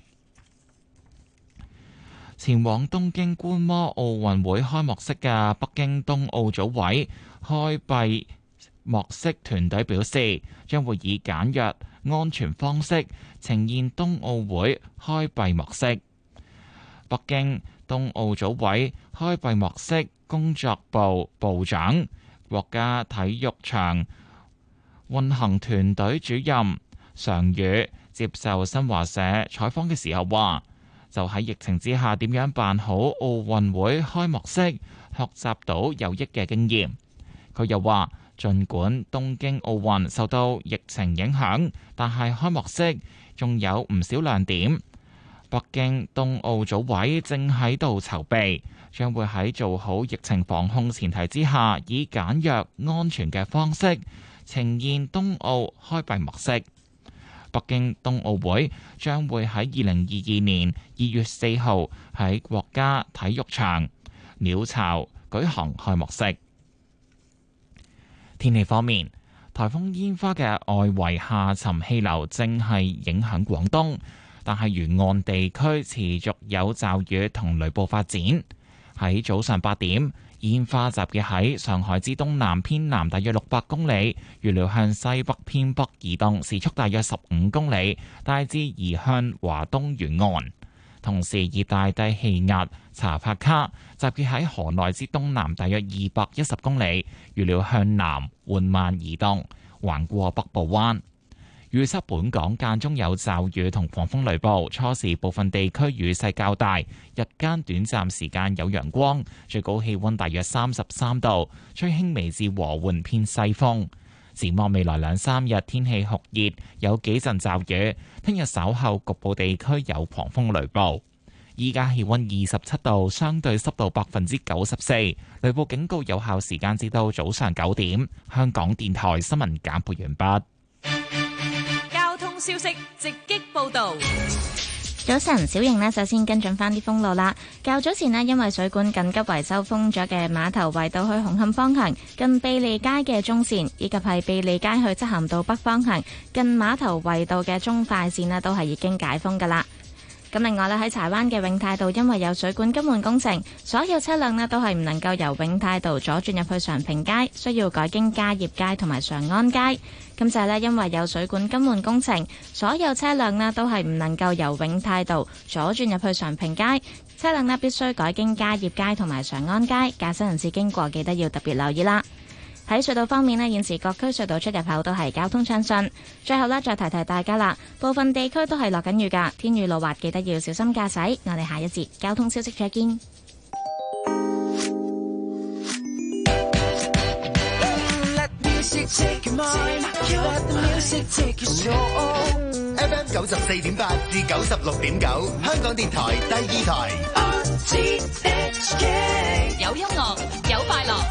前往東京觀摩奧運會開幕式嘅北京冬奧組委開閉幕式團隊表示，將會以簡約安全方式呈現冬奧會開閉幕式。北京冬奧組委開閉幕式工作部部長、國家體育場運行團隊主任常宇接受新華社採訪嘅時候話，就喺疫情之下點樣辦好奧運會開幕式，學習到有益嘅經驗。佢又話，儘管東京奧運受到疫情影響，但係開幕式仲有唔少亮點。北京冬奧組委正喺度籌備，將會喺做好疫情防控前提之下，以簡約安全嘅方式呈現冬奧開閉幕式。北京冬奧會將會喺二零二二年二月四號喺國家體育場鳥巢舉行開幕式。天氣方面， 颱風煙花嘅外圍下沉氣流正係影響廣東，但係沿岸地區持續有驟雨同雷暴發展。喺早上八點，煙花集結喺上海之東南偏南大約六百公里，預料向西北偏北移動，時速大約十五公里，大致移向華東沿岸。同時，熱帶低氣壓查帕卡集結喺河內之東南大約二百一十公里，預料向南緩慢移動，橫過北部灣。預測本港間中有驟雨同狂風雷暴，初時部分地區雨勢較大，日間短暫時間有陽光，最高氣溫大約三十三度，吹輕微至和緩偏西風。展望未來兩三日天氣酷熱，有幾陣驟雨。聽日稍後局部地區有狂風雷暴。依家氣溫二十七度，相對濕度百分之九十四。雷暴警告有效時間至到早上九點。香港電台新聞簡報完畢。 交通消息直擊報道。 早晨，小瑩呢，首先跟進翻啲封路啦。較早前呢，因為水管緊急維修封咗嘅碼頭圍道去紅磡方向近庇利街嘅中線，以及係庇利街去漆咸道北方向近碼頭圍道嘅中快線呢，都係已經解封噶啦。咁另外咧，喺柴灣嘅永泰道，因為有水管更換工程，所有車輛呢都係唔能夠由永泰道左轉入去常平街，需要改經嘉業街同埋常安街。咁就係咧，因為有水管更換工程，所有車輛呢都係唔能夠由永泰道左轉入去常平街，車輛呢必須改經嘉業街同埋常安街。駕駛人士經過記得要特別留意啦。喺隧道方面呢，現時各區隧道出入口都係交通暢順。最後呢，再提提大家啦，部分地區都係落緊雨㗎，天雨路滑，記得要小心駕駛。我哋下一節交通消息再見。 F M 九十四點八至九十六點九，香港電台第二台。 有音樂，有快樂。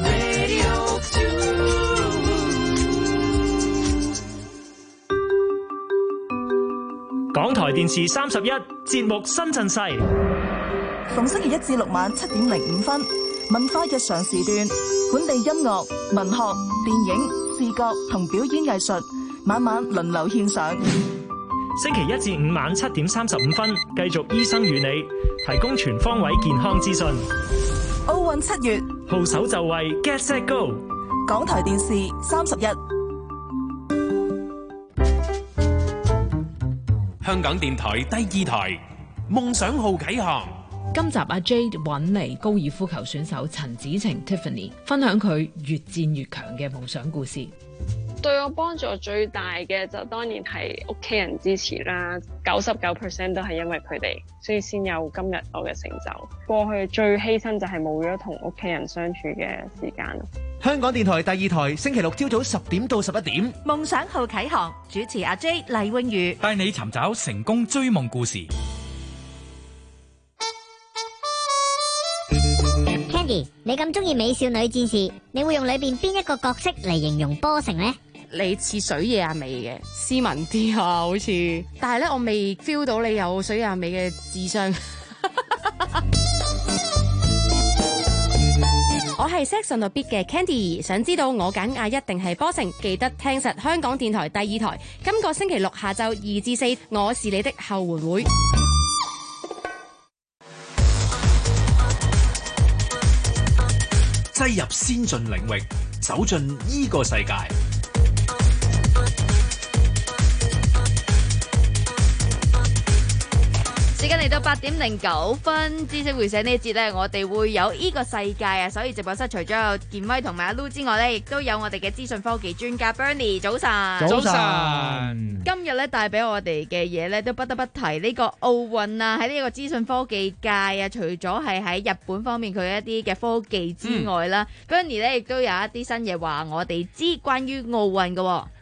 港台電視三十一節目新陣勢， 逢星期一至六晚七點零五分，文化日常時段，本地音樂、文學、電影、視覺同表演藝術，晚晚輪流獻上。 星期一至五晚七點三十五分，繼續醫生與你，提供全方位健康資訊。 奧運七月， 號手就位 ，Get Set Go！ 港台電視三十一， 香港電台第二台，夢想號啟航。 今集阿 Jade 揾嚟高爾夫球選手陳子晴 Tiffany 分享佢越戰越強嘅夢想故事。 對我幫助最大嘅就當然係屋企人支持啦，九十九 percent 都係因為佢哋，所以先有今日我嘅成就。過去最犧牲就係冇咗同屋企人相處嘅時間。 香港電台第二台，星期六朝早十點到十一點， 夢想號啟航，主持阿 J 黎穎瑜， 帶你尋找成功追夢故事。 Candy， 你咁中意美少女戰士，你會用裏邊邊一個角色嚟形容波成呢？ 你似水野亞美嘅，斯文啲啊，好似，但係咧我未 feel 到你有水野亞美嘅智商。我係 Sex on the Beat 嘅 Candy， 想知道我揀亞一定係波成，記得聽實香港電台第二台，今個星期六下晝二至四，我是你的後援會。 擠入先進領域，走進呢個世界。 時間嚟到八點零九分，知識會寫呢一節呢，我哋會有呢個世界啊，所以直播室除咗有健威同埋阿 Lu 之外呢，亦都有我哋嘅資訊科技專家 Bernie。早晨， 早晨。 今日咧帶俾我哋嘅嘢咧，都不得不提呢個奧運啊！喺呢個資訊科技界啊，除咗係喺日本方面佢一啲嘅科技之外啦、嗯、，Bernie 咧亦都有一啲新嘢話我哋知關於奧運嘅。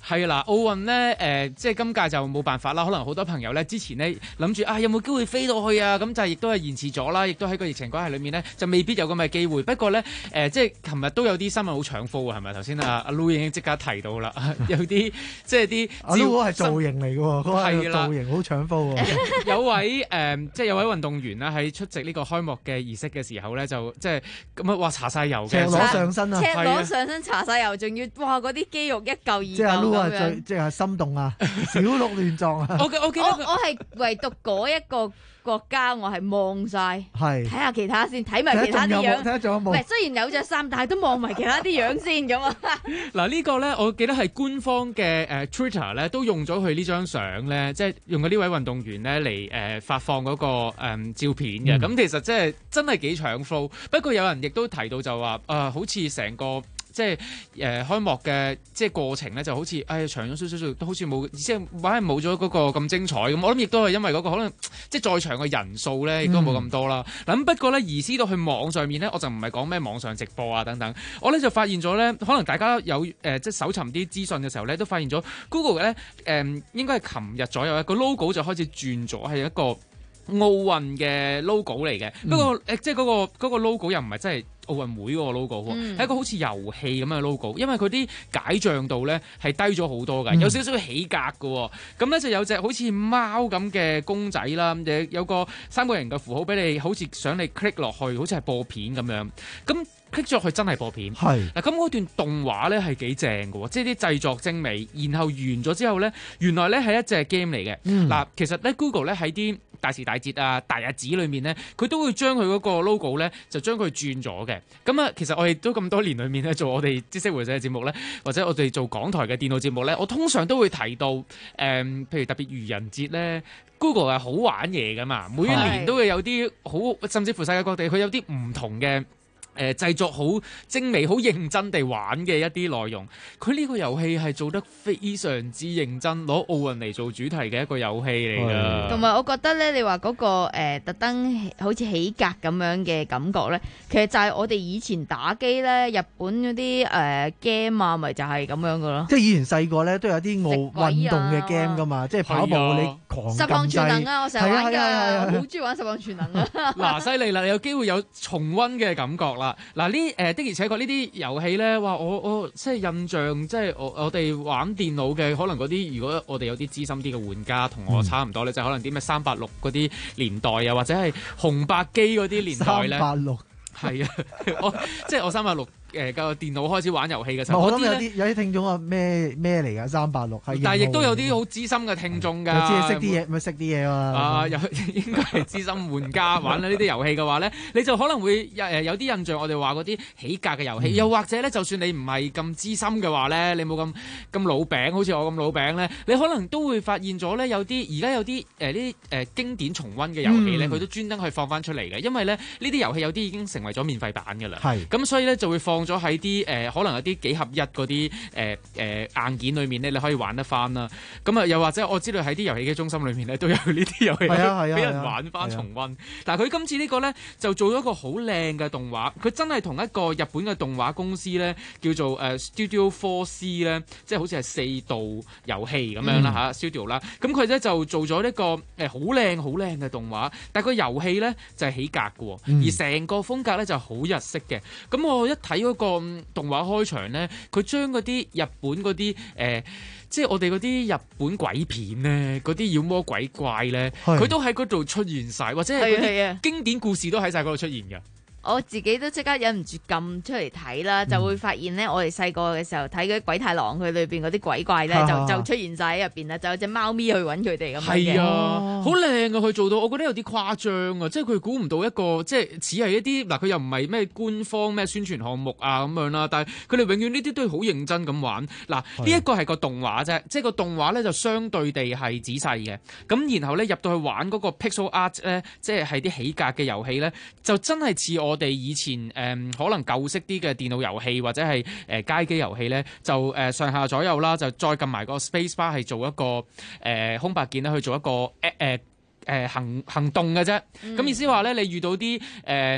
係啦，奧運咧誒，即係今屆就冇辦法啦。可能好多朋友咧之前咧諗住啊，有冇機會飛到去啊？咁就亦都係延遲咗啦，亦都喺個疫情關係裏面咧，就未必有咁嘅機會。不過咧誒、呃，即係琴日都有啲新聞好搶風啊，係咪？頭先啊阿 Lou 已經即刻提到啦，有啲即係啲阿 Lou 係造型嚟嘅喎，嗰個造型好搶風喎。 有位誒、呃，即係有位運動員啦，喺出席呢個開幕嘅儀式嘅時候咧，就即係咁啊，哇搽晒油嘅， 赤裸上身啊， 赤裸上身搽晒油，仲要哇嗰啲肌肉一嚿二嚿即係阿 Lou 係最即係心動啊，小鹿亂撞啊！ 我我記得我我係唯獨嗰一個國家，我係望晒，睇下其他先，睇埋其他啲樣。 睇下仲有冇？ 唔係，雖然有着衫，但係都望埋其他啲樣先咁啊！ 嗱呢個咧，我記得係官方嘅誒 Twitter 咧，都用咗佢呢張相咧，即係用咗呢位運動員咧嚟誒發放嗰個誒照片嘅。咁其實即係真係幾搶 flow。不過有人亦都提到就話誒，好似成個。即係誒、呃、開幕嘅即係過程咧，就好似誒、哎、長咗少少少，都好似冇即係玩係冇咗嗰個咁精彩咁。我諗亦都係因為嗰個可能即係在場嘅人數咧，亦都冇咁多啦。嗱咁、嗯、不過咧，移師到去網上面咧，我就唔係講咩網上直播啊等等。我咧就發現咗咧，可能大家有誒、呃、即係搜尋啲資訊嘅時候咧，都發現咗 Google 咧誒、呃、應該係琴日左右一個 logo 就開始轉咗係一個奧運嘅 logo 嚟嘅。嗯、不過誒即係嗰個嗰個 logo 又唔係真係奧運會嗰個 logo 喎，係、嗯、一個好似遊戲咁嘅 logo，因為佢啲解像度咧係低咗好多㗎，有少少起格㗎，咁咧就有隻好似貓咁嘅公仔啦，有個三個人嘅符號俾你，好似想你 click 落去，好似係播片咁樣，咁 click 咗去真係播片。係嗱，咁嗰段動畫咧係幾正㗎，即係啲製作精美，然後完咗之後咧，原來咧係一隻 game 嚟嘅。嗱、嗯，其實咧 Google 咧喺啲大時大節啊、大日子裏面咧，佢都會將佢嗰個 logo 咧就將佢轉咗嘅。咁啊，其實我哋都咁多年裏面咧做我哋知識回社嘅節目咧，或者我哋做港台嘅電腦節目咧，我通常都會提到誒、呃，譬如特別愚人節咧 ，Google 係好玩嘢噶嘛，每一年都會有啲好，甚至乎世界各地佢有啲唔同嘅。誒、呃、製作好精美、好認真地玩嘅一啲內容，佢呢個遊戲係做得非常之認真，攞奧運嚟做主題嘅一個遊戲嚟㗎。 同埋我覺得咧，你話嗰、那個、呃、特登好似起格咁樣嘅感覺咧，其實就係我哋以前打機咧，日本嗰啲誒 game 啊，咪就係咁樣㗎咯。即係以前細個咧都有啲奧運動嘅 game 㗎嘛，即係跑步你狂撳掣。十項全能啊，我成日玩㗎，好中意玩十項全能啊！ 嗱，犀利啦，有機會有重溫嘅感覺啦。嗱呢誒的而且確呢啲遊戲咧，哇！我我即係印象，即係我我哋玩電腦嘅，可能嗰啲如果我哋有啲資深啲嘅玩家同我差唔多咧，嗯、就可能啲咩三八六嗰啲年代啊，或者係紅白機嗰啲年代咧。三八六係啊，我即係我三八六。誒個電腦開始玩遊戲嘅時候， 我諗有啲有啲聽眾話咩咩嚟㗎三八六，但係亦都有啲好資深嘅聽眾㗎， 我知你識啲嘢，咪識啲嘢啊！ 啊，有應該係資深玩家玩呢啲遊戲嘅話咧，你就可能會誒有啲印象，我哋話嗰啲起格嘅遊戲，嗯、又或者咧，就算你唔係咁資深嘅話咧，你冇咁咁老餅，好似我咁老餅咧，你可能都會發現咗咧，有啲而家有啲誒啲誒經典重溫嘅遊戲咧，佢、嗯、都專登去放翻出嚟嘅，因為咧呢啲遊戲有啲已經成為咗免費版㗎啦，係咁所以咧就會放咗喺啲誒可能有啲幾合一嗰啲誒誒硬件裏面咧，你可以玩得翻啦。咁啊，又或者我知道喺啲遊戲機中心裏面咧都有呢啲遊戲俾人玩翻重溫。但係佢今次呢個咧就做咗一個好靚嘅動畫，佢真係同一個日本嘅動畫公司咧叫做誒 Studio 四 C 咧，即係好似係四度遊戲咁樣啦嚇 Studio 啦。咁佢咧就做咗呢個誒好靚好靚嘅動畫，但係個遊戲咧就係起格嘅，而成個風格咧就好日式嘅。咁我一睇嗰個動畫開場咧，佢將嗰啲日本嗰啲誒，即係我哋嗰啲日本鬼片咧，嗰啲妖魔鬼怪咧，佢都喺嗰度出現晒，或者係嗰啲經典故事都喺晒嗰度出現嘅。 我自己都即刻忍唔住撳出嚟睇啦，就會發現咧，我哋細個嘅時候睇嗰啲鬼太郎，佢裏邊嗰啲鬼怪咧，就就出現晒喺入邊啦，就有隻貓咪去揾佢哋咁樣嘅。係啊，好靚啊！佢做到，我覺得有啲誇張啊，即係佢估唔到一個即係似係一啲嗱，佢又唔係咩官方咩宣傳項目啊咁樣啦，但係佢哋永遠呢啲都係好認真咁玩。嗱，呢一個係個動畫啫，即係個動畫咧就相對地係仔細嘅。咁然後咧入到去玩嗰個 pixel art 咧，即係係啲起格嘅遊戲咧，就真係似我。我哋以前誒、呃、可能舊式啲嘅電腦遊戲或者係誒、呃、街機遊戲咧，就誒、呃、上下左右啦，就再撳埋個 space bar 係做一個誒、呃、空白鍵咧去做一個誒誒誒行行動嘅啫。咁、嗯、意思話咧，你遇到啲誒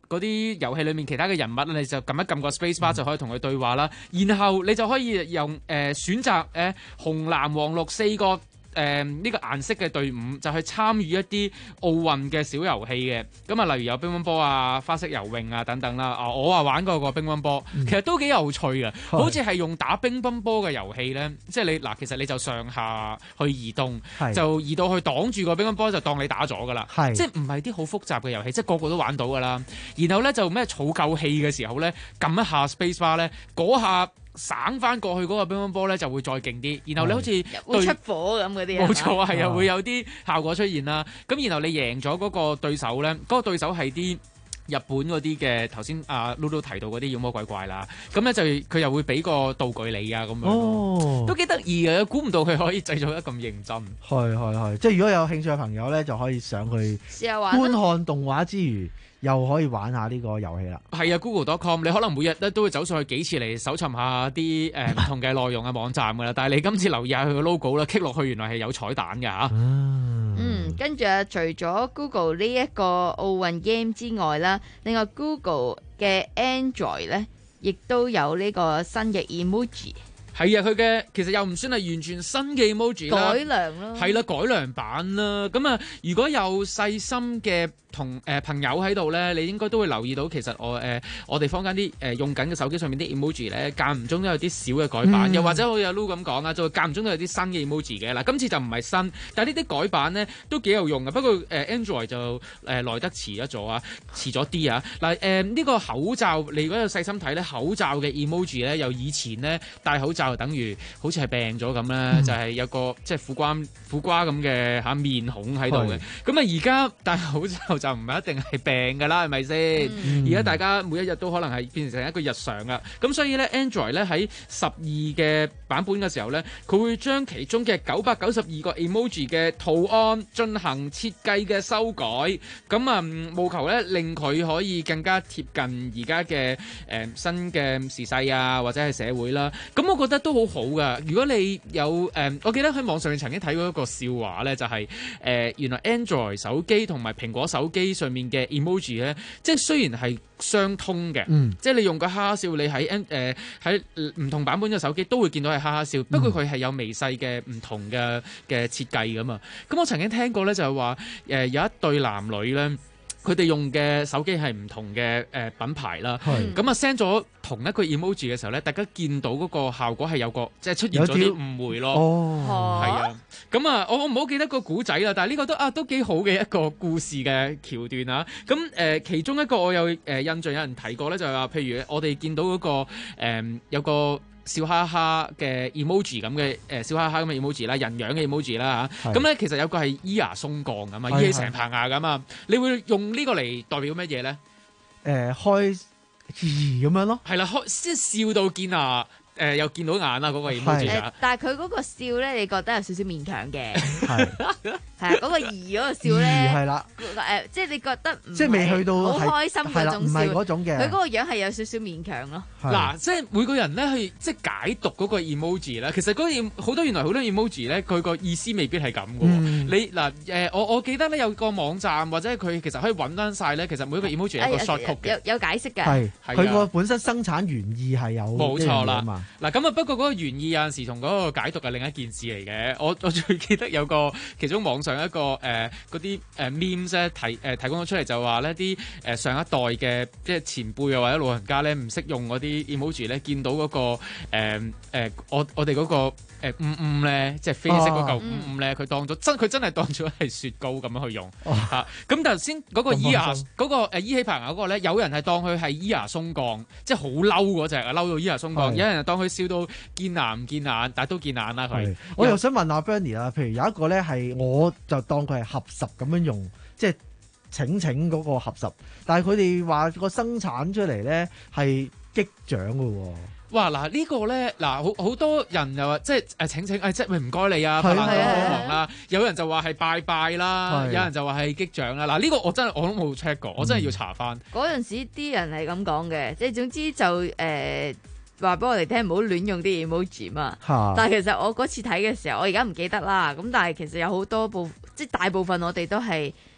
嗰啲遊戲裏面其他嘅人物，你就撳一撳個 space bar 就可以同佢對話啦。然後你就可以用誒、呃、選擇誒、呃、紅藍黃綠四個。誒呢、呃這個顏色嘅隊伍就去參與一啲奧運嘅小遊戲嘅，咁啊例如有乒乓波啊、花式游泳啊等等啦。啊，我啊玩過個乒乓波，其實都幾有趣嘅，嗯、好似係用打乒乓波嘅遊戲咧，即係你嗱，其實你就上下去移動，就移到去擋住個乒乓波就當你打咗噶啦，即係唔係啲好複雜嘅遊戲，即係個個都玩到噶啦。然後咧就咩儲夠氣嘅時候咧，撳一下 space bar 咧，嗰下。省翻過去嗰個乒乓波咧就會再勁啲，然後你好似會出火咁嗰啲， 冇錯啊，係啊，會有啲效果出現啦。咁然後你贏咗嗰個對手咧，嗰、嗰個對手係啲日本嗰啲嘅頭先阿 Lulu 提到嗰啲妖魔鬼怪啦，咁咧就佢又會俾個道具你啊咁樣，哦、都幾得意嘅，估唔到佢可以製造得咁認真。 係係係，即係如果有興趣嘅朋友咧，就可以上去試下玩， 觀看動畫之餘。又可以玩下呢個遊戲啦。 係啊 ，Google dot com 你可能每日咧都會走上去幾次嚟搜尋下啲誒唔同嘅內容嘅網站㗎啦。但係你今次留意下佢個 logo 啦，click 落去原來係有彩蛋㗎嚇。 嗯，跟住啊，除咗 Google 呢一個奧運 game 之外啦，另外 Google 嘅 Android 咧，亦都有呢個新嘅 emoji。 係啊，佢嘅其實又唔算係完全新嘅 emoji 啦， 改良咯， 係啦，改良版啦。咁啊，如果有細心嘅同誒、呃、朋友喺度咧，你應該都會留意到，其實我誒、呃、我哋坊間啲誒用緊嘅手機上面啲 emoji 咧，間唔中都有啲小嘅改版，嗯、又或者好似阿 Lu 咁講啊，就間唔中都有啲新嘅 emoji 嘅。嗱，今次就唔係新，但係呢啲改版咧都幾有用嘅。不過誒、呃、Android 就誒來、呃、得遲一咗啊，遲咗啲啊。嗱誒呢個口罩，你如果有細心睇咧，口罩嘅 emoji 咧，由以前咧戴口罩就等於好似係病咗咁啦，嗯、就係有個即係苦瓜苦瓜咁嘅嚇面孔喺度嘅。咁啊而家戴口罩就唔係一定係病㗎啦，係咪先？而家、嗯、大家每一日都可能係變成一個日常㗎。咁所以咧 Android 咧喺十二嘅版本嘅時候咧，佢會將其中嘅九百九十二個 emoji 嘅圖案進行設計嘅修改。咁啊，務求咧令佢可以更加貼近而家嘅誒新嘅時勢啊，或者係社會啦。咁我覺得都好好㗎。如果你有誒、呃，我記得喺網上面曾經睇過一個笑話咧，就係、是、誒、呃、原來 Android 手機同埋蘋果手機上面嘅 emoji 咧，即係雖然係相通嘅，嗯、即係你用個哈哈笑，你喺誒喺唔同版本嘅手機都會見到係哈哈笑，嗯、不過佢係有微細嘅唔同嘅嘅設計噶嘛。咁我曾經聽過咧，就係話誒有一對男女咧。佢哋用嘅手機係唔同嘅誒品牌啦，咁啊 send 咗同一個 emoji 嘅時候咧，大家見到嗰個效果係有個即係出現咗啲誤會咯，係啊，咁啊我我唔好記得個古仔啦，但係呢個都啊都幾好嘅一個故事嘅橋段啊，咁誒、呃、其中一個我有誒、呃、印象有人提過咧，就係話譬如我哋見到嗰、嗰個、呃、有個。笑哈哈嘅 emoji 咁嘅誒笑哈哈咁嘅 emoji 啦，人樣嘅 emoji 啦嚇，咁咧其實有個係咿牙鬆槓咁啊，咿起成棚牙咁啊，你會用呢個嚟代表乜嘢咧？誒、 呃、開咁樣咯， 係啦，開即係笑到見牙。誒、呃、又見到眼啦嗰、那個 emoji、呃、 但係佢嗰個笑咧，你覺得有少少勉強嘅，係係啊，嗰、那個兒嗰個笑咧，係啦，誒、呃、即係你覺得即係未去到好開心嗰種笑，唔係嗰種嘅，佢嗰個樣係有少少勉強咯。 嗱，即係每個人咧去即係解讀嗰個 emoji 咧，其實嗰個好多原來好多 emoji 咧，佢個意思未必係咁嘅喎。嗯、你嗱誒、呃，我我記得咧有個網站或者佢其實可以揾翻晒咧，其實每一個 emoji 有一個 short code 嘅， 有有解釋嘅， 係佢個本身生產原意係有冇錯啦嘛。嗱咁啊，不過嗰個原意有陣時同嗰個解讀係另一件事嚟嘅。我我最記得有個其中網上一個誒嗰啲誒 memes 咧提誒、呃、提供咗出嚟，就話呢啲誒上一代嘅即係前輩啊或者老人家咧唔識用嗰啲 emoji 咧，見到嗰、嗰個誒、呃呃、我我哋嗰、嗰個誒五五咧，即係啡色嗰嚿五五咧，佢、哦、當咗真佢真係當咗係雪糕咁樣去用嚇。咁頭先嗰個咿牙嗰個誒依起棚牙嗰個咧，有人係當佢係咿牙鬆槓，即係好嬲嗰隻啊，嬲到咿牙鬆槓。有人當佢笑到見牙唔見眼，但係都見眼啦佢。 我又想問下 Bernie 啦，譬如有一個咧係我就當佢係合十咁樣用，即係請請嗰個合十，但係佢哋話個生產出嚟咧係擊掌嘅喎。 哇！嗱、這個、呢個咧，嗱好好多人又話即係誒請請誒、哎、即係唔該你啊，拍爛咗幫忙啦。有人就話係拜拜啦，有人就話係擊掌啦。嗱、這、呢個我真係我都冇 check 過，我真係要查翻。 嗰陣、嗯、時啲人係咁講嘅，即係總之就誒話俾我哋聽唔好亂用啲 emoji 嘛。哈但係其實我嗰次睇嘅時候，我而家唔記得啦。咁但係其實有好多部即係大部分我哋都係。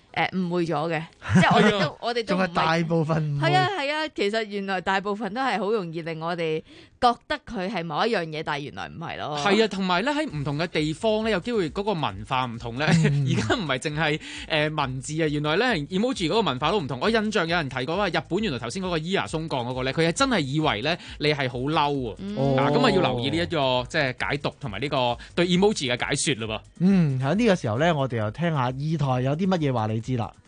誒誤會咗嘅，即係我哋都我哋都唔係仲係大部分誤會係啊係啊，其實原來大部分都係好容易令我哋覺得佢係某一樣嘢，但係原來唔係咯。 係啊，同埋咧喺唔同嘅地方咧，有機會嗰個文化唔同咧。而家唔係淨係誒文字啊，原來咧 emoji 嗰個文化都唔同。我印象有人提過話，日本原來頭先嗰個伊牙松降嗰個咧，佢係真係以為咧你係好嬲喎。嗱咁啊要留意呢一個即係解讀同埋呢個對 emoji 嘅解説嘞噃。 嗯，喺呢個時候咧，我哋又聽下二台有啲乜嘢話你知啦。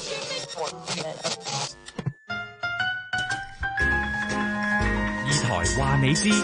二台話你知，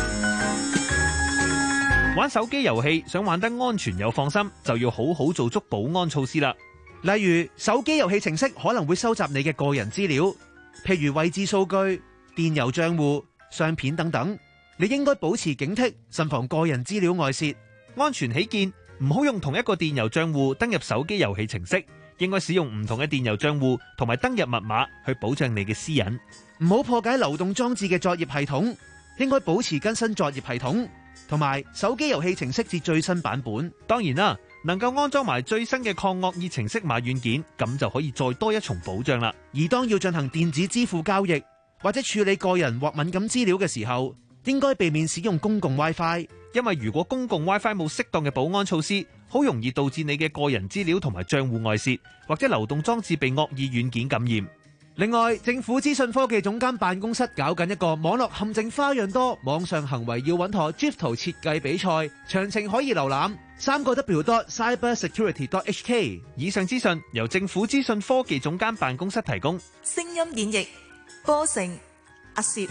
玩手機遊戲想玩得安全又放心，就要好好做足保安措施啦。 例如手機遊戲程式可能會收集你嘅個人資料，譬如位置數據、電郵帳戶、相片等等，你應該保持警惕，慎防個人資料外泄。 安全起見，唔好用同一個電郵帳戶登入手機遊戲程式，應該使用唔同嘅電郵帳戶同埋登入密碼去保障你嘅私隱。 唔好破解流動裝置嘅作業系統，應該保持更新作業系統，同埋手機遊戲程式至最新版本。 當然啦，能夠安裝埋最新嘅抗惡意程式碼軟件，咁就可以再多一重保障啦。 而當要進行電子支付交易或者處理個人或敏感資料嘅時候，應該避免使用公共 WiFi， 因為如果公共 WiFi 冇適當嘅保安措施，好容易導致你嘅個人資料同埋帳戶外泄，或者流動裝置被惡意軟件感染。 另外，政府資訊科技總監辦公室搞緊一個網絡陷阱花樣多、網上行為要穩妥 GIF 圖設計比賽，詳情可以瀏覽三個 W dot cybersecurity dot H K。 以上資訊由政府資訊科技總監辦公室提供。 聲音演繹波成阿攝。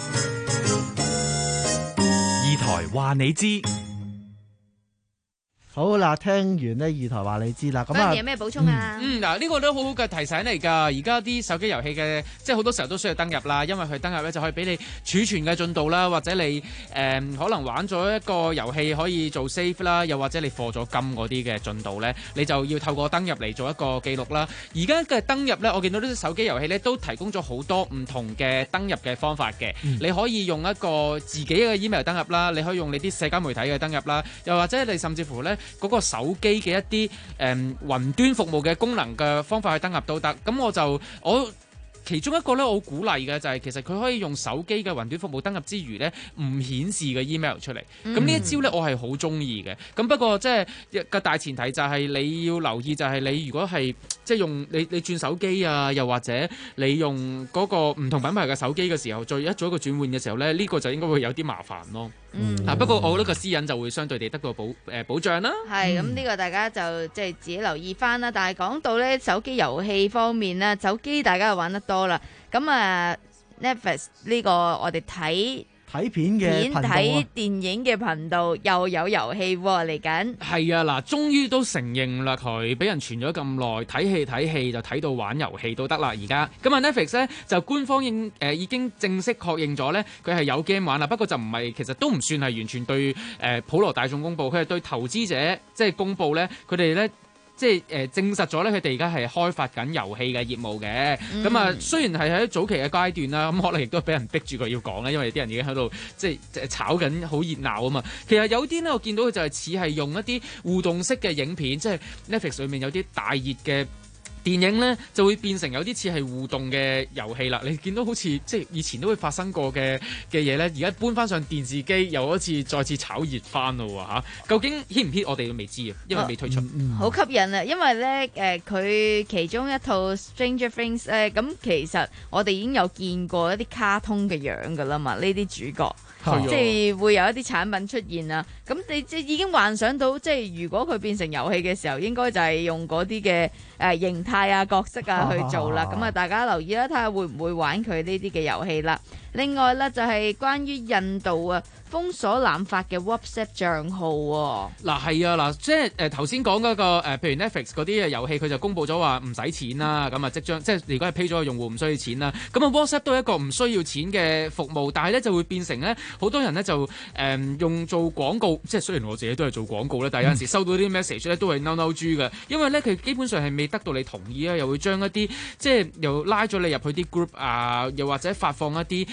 二台話你知。 好啦，聽完呢二台話你知啦。咁啊， 有咩補充啊？ 嗯，嗱，呢個都好好嘅提醒嚟㗎。而家啲手機遊戲嘅，即係好多時候都需要登入啦，因為佢登入咧就可以俾你儲存嘅進度啦，或者你誒、呃、可能玩咗一個遊戲可以做 save 啦，又或者你課咗金嗰啲嘅進度咧，你就要透過登入嚟做一個記錄啦。而家嘅登入咧，我見到呢啲手機遊戲咧都提供咗好多唔同嘅登入嘅方法嘅。嗯、你可以用一個自己嘅 email 登入啦，你可以用你啲社交媒體嘅登入啦，又或者你甚至乎咧。嗰個手機嘅一啲誒、嗯、雲端服務嘅功能嘅方法去登入都得，咁我就我其中一個咧，我鼓勵嘅就係、是、其實佢可以用手機嘅雲端服務登入之餘咧，唔顯示嘅 email 出嚟。咁呢、嗯、一招咧，我係好中意嘅。咁不過即係個大前提就係你要留意，就係你如果係即係用你你轉手機啊，又或者你用嗰個唔同品牌嘅手機嘅時候，再一做一個轉換嘅時候咧，呢、這個就應該會有啲麻煩咯。嗯，啊不過我覺得個私隱就會相對地得到保誒、呃、保障啦。 係咁呢個大家就即係自己留意翻啦。但係講到咧手機遊戲方面咧，手機大家又玩得多啦。咁啊 Netflix 呢個我哋睇睇片嘅片睇電影嘅頻道又有遊戲喎嚟緊。 係啊，嗱，終於都承認啦，佢俾人傳咗咁耐，睇戲睇戲就睇到玩遊戲都得啦。而家咁啊 Netflix 咧就官方應誒、呃、已經正式確認咗咧，佢係有 game 玩啦。不過就唔係，其實都唔算係完全對誒、呃、普羅大眾公佈，佢係對投資者即係公佈咧，佢哋咧。即係誒、呃、證實咗咧，佢哋而家係開發緊遊戲嘅業務嘅。咁啊、嗯，雖然係喺早期嘅階段啦，咁可能亦都俾人逼住佢要講咧，因為啲人已經喺度即係炒緊好熱鬧啊嘛。其實有啲咧，我見到佢就係似係用一啲互動式嘅影片，即係 Netflix 裏面有啲大熱嘅電影咧，就會變成有啲似係互動嘅遊戲啦。你見到好似即係以前都會發生過嘅嘅嘢咧，而家搬翻上電視機，又一次再次炒熱翻咯嚇。究竟 hit 唔 hit 我哋都未知啊，因為未推出。 好、嗯嗯、吸引啊！因為咧誒，佢、呃、其中一套 Stranger Things 咧，咁其實我哋已經有見過一啲卡通嘅樣噶啦嘛，呢啲主角。即係會有一啲產品出現啦，咁你即係已經幻想到，即係如果佢變成遊戲嘅時候，應該就係用嗰啲嘅誒形態啊、角色啊去做啦。咁啊，大家留意啦，睇下會唔會玩佢呢啲嘅遊戲啦。另外咧就係關於印度啊封鎖濫發嘅 WhatsApp 帳號喎。 嗱係啊，嗱即係誒頭先講嗰個誒，譬如 Netflix 嗰啲嘅遊戲，佢就公佈咗話唔使錢啦，咁啊即將即係如果係 pay 咗個用戶唔需要錢啦。咁啊 WhatsApp 都係一個唔需要錢嘅服務，但係咧就會變成咧好多人咧就誒、嗯、用做廣告，即係雖然我自己都係做廣告咧，但係有陣時收到啲 message 咧都係嬲嬲豬嘅，因為咧佢基本上係未得到你同意啊，又會將一啲即係又拉咗你入去啲 group 啊，又或者發放一啲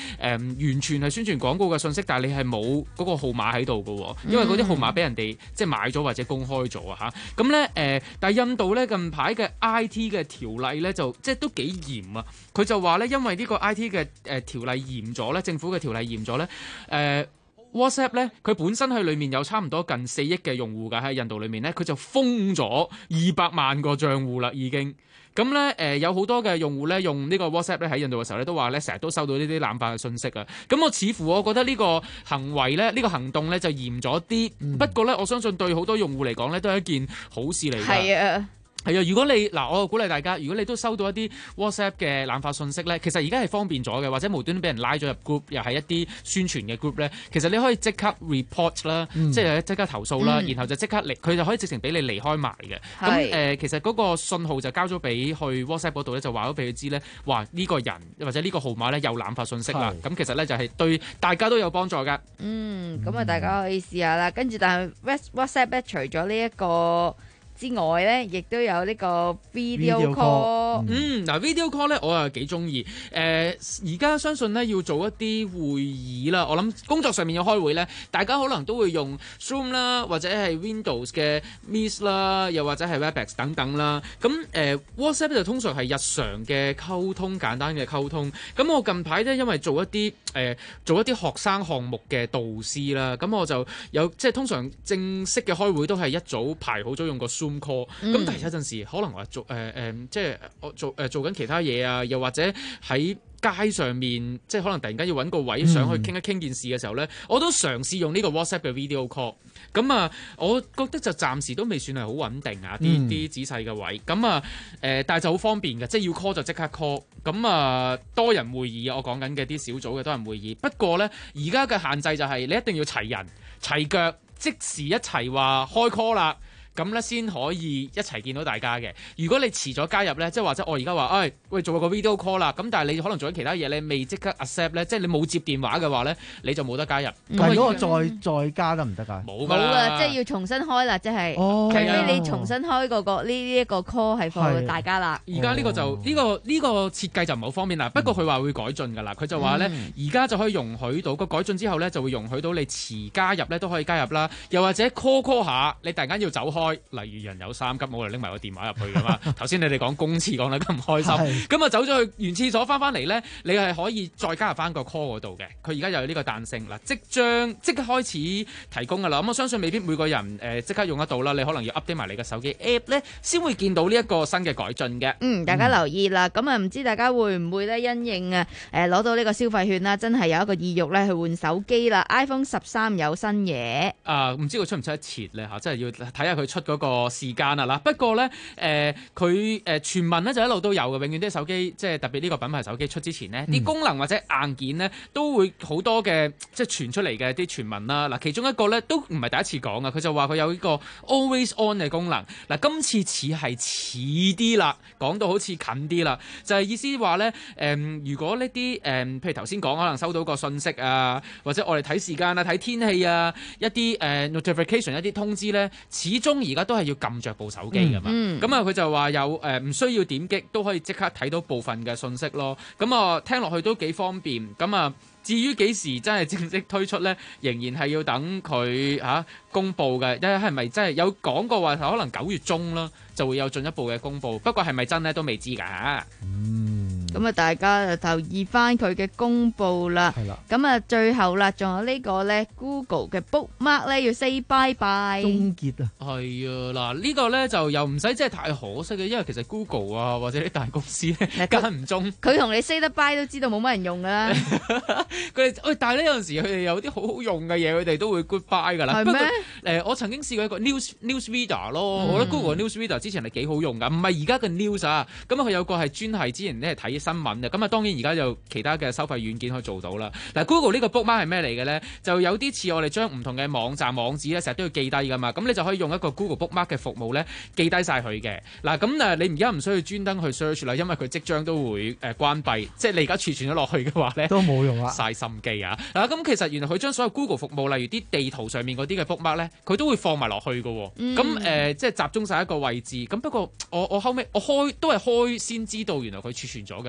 完全係宣傳廣告嘅信息，但係你係冇嗰個號碼喺度嘅，因為嗰啲號碼俾人哋即係買咗或者公開咗啊嚇。咁咧誒，但係印度咧近排嘅 I T 嘅條例咧就即係都幾嚴啊。佢就話咧，因為呢個 I T 嘅誒條例嚴咗咧，政府嘅條例嚴咗咧，誒、呃。WhatsApp 咧，佢本身喺裏面有差唔多近四億嘅用戶㗎，喺印度裏面咧，佢就封咗二百萬個賬戶啦，已經。咁咧誒，有好多嘅用戶咧用呢個 WhatsApp 咧喺印度嘅時候咧，都話咧成日都收到呢啲濫發嘅信息啊。咁我似乎我覺得呢個行為咧，呢、呢個行動咧就嚴咗啲。嗯、不過咧，我相信對好多用戶嚟講咧，都係一件好事嚟㗎。係啊。係啊，如果你嗱，我鼓勵大家，如果你都收到一啲 WhatsApp 嘅濫發信息咧，其實而家係方便咗嘅，或者無端端俾人拉咗入 group，又係一啲宣傳嘅 group 咧，其實你可以即刻 report 啦，嗯、即係即刻投訴啦，嗯、然後就即刻離，佢就可以直情俾你離開埋嘅。咁誒、呃，其實嗰個信號就交咗俾去 WhatsApp 嗰度咧，就話咗俾佢知咧，話呢、呢個人或者呢個號碼咧有濫發信息啦。咁其實咧就係對大家都有幫助㗎。嗯，咁啊，大家可以試下啦。跟住，但係 WhatsApp 咧，除咗呢一個之外咧，亦都有呢個 video call。嗯，嗱 video call 咧，我又幾中意。誒，而家相信咧要做一啲會議啦，我諗工作上面要開會咧，大家可能都會用 Zoom 啦，或者係 Windows 嘅 Meet 啦，又或者係 Webex 等等啦。咁誒、呃、WhatsApp 就通常係日常嘅溝通，簡單嘅溝通。咁我近排咧，因為做一啲誒、呃、做一啲學生項目嘅導師啦，咁我就有即係通常正式嘅開會都係一早排好咗用個 Zoom call，咁、嗯、但係有陣時可能話做誒誒、呃，即係我做誒、呃、做緊其他嘢啊，又或者喺街上面，即係可能突然間要揾個位上去傾一傾件事嘅時候咧，嗯、我都嘗試用呢個 WhatsApp 嘅 video call。咁啊，我覺得就暫時都未算係好穩定啊，啲啲、嗯、仔細嘅位。咁啊誒，但係就好方便嘅，即係要 call 就即刻 call。咁啊，多人會議，我講緊嘅啲小組嘅多人會議。不過咧，而家嘅限制就係你一定要齊人齊腳，即時一齊話開 call 啦。咁咧先可以一齊見到大家嘅。如果你遲咗加入咧，即係或者我而家話，誒喂做個 video call 啦，咁但係你可能做緊其他嘢，你未即刻 accept 咧，即係你冇接電話嘅話咧，你就冇得加入。 但係如果我再再加得唔得㗎？ 冇冇啦，即係要重新開啦，即係，除非你重新開個個呢一個 call 係放大家啦。 而家呢個就呢、呢個呢、呢個設計就唔係好方便啦。不過佢話會改進㗎啦，佢就話咧，而家就可以容許到個改進之後咧，就會容許到你遲加入咧都可以加入啦，又或者 call call 下，你突然間要走開，例如人有三急，冇人拎埋個電話入去噶嘛。頭先你哋講公廁講得咁開心，咁啊走咗去原廁所翻翻嚟咧，你係可以再加入翻個 call 嗰度嘅。佢而家又有呢個彈性啦，即將即刻開始提供噶啦。咁我相信未必每個人誒即刻用得到啦，你可能要 update 埋你嘅手機 app 咧，先會見到呢一個新嘅改進嘅。 嗯，大家留意啦。咁啊唔知大家會唔會咧因應啊誒攞到呢個消費券啦，真係有一個意欲咧去換手機啦。iPhone 十三有新嘢啊，唔知佢出唔出得切咧嚇，真係要睇下佢出嗰個時間啊啦。不過咧，誒佢誒傳聞咧就一路都有嘅，永遠啲手機即係特別呢個品牌手機出之前呢，啲、嗯、功能或者硬件咧都會好多嘅即係傳出嚟嘅啲傳聞啦。嗱，其中一個咧都唔係第一次講啊，佢就話佢有呢個 always on 嘅功能。嗱，今次似係似啲啦，講到好似近啲啦，就係、是、意思話咧誒，如果呢啲誒，譬如頭先講可能收到個信息啊，或者我哋睇時間啊、睇天氣啊，一啲誒、呃、notification 一啲通知咧，始終而家都係要撳着部手機噶嘛。咁啊佢就話有誒唔、呃、需要點擊都可以即刻睇到部分嘅信息咯。咁啊聽落去都幾方便。咁啊至於幾時真係正式推出咧，仍然係要等佢嚇、啊、公佈嘅。因為係咪真係有講過話可能九月中啦就會有進一步嘅公佈。不過係咪真咧都未知㗎。嗯， 咁啊大家就留意翻佢嘅公佈啦。係啦。咁啊最後啦，仲有呢個咧 Google 嘅 Bookmark 咧要 say bye bye。 終結啊！ 係啊，嗱呢個咧就又唔使真係太可惜嘅，因為其實 Google 啊或者啲大公司咧間唔中， 佢同你 say 得 bye 都知道冇乜人用㗎啦。 佢哋喂，但係咧有陣時佢哋有啲好好用嘅嘢，佢哋都會 goodbye 㗎啦。係咩？誒、呃，我曾經試過一個 news news reader 咯，嗯、我覺得 Google news reader 之前係幾好用㗎，唔係而家嘅 news 啊。咁啊，佢有個係專係之前咧睇新聞嘅。咁啊，當然而家有其他嘅收費軟件可以做到啦。嗱 ，Google 呢個 bookmark 係咩嚟嘅咧？就有啲似我哋將唔同嘅網站網址咧，成日都要記低㗎嘛。咁你就可以用一個 Google bookmark 嘅服務咧，記低晒佢嘅。嗱，咁誒，你而家唔需要專登去 search 啦，因為佢即將都會誒關閉。即係你而家儲存咗落去嘅話咧， 都冇用啦， 嘥心機啊！嗱，咁其實原來佢將所有 Google 服務，例如啲地圖上面嗰啲嘅 bookmark 咧，佢都會放埋落去嘅。咁誒、嗯呃，即係集中晒一個位置。咁不過我我後尾我開都係開先知道，原來佢儲存咗嘅。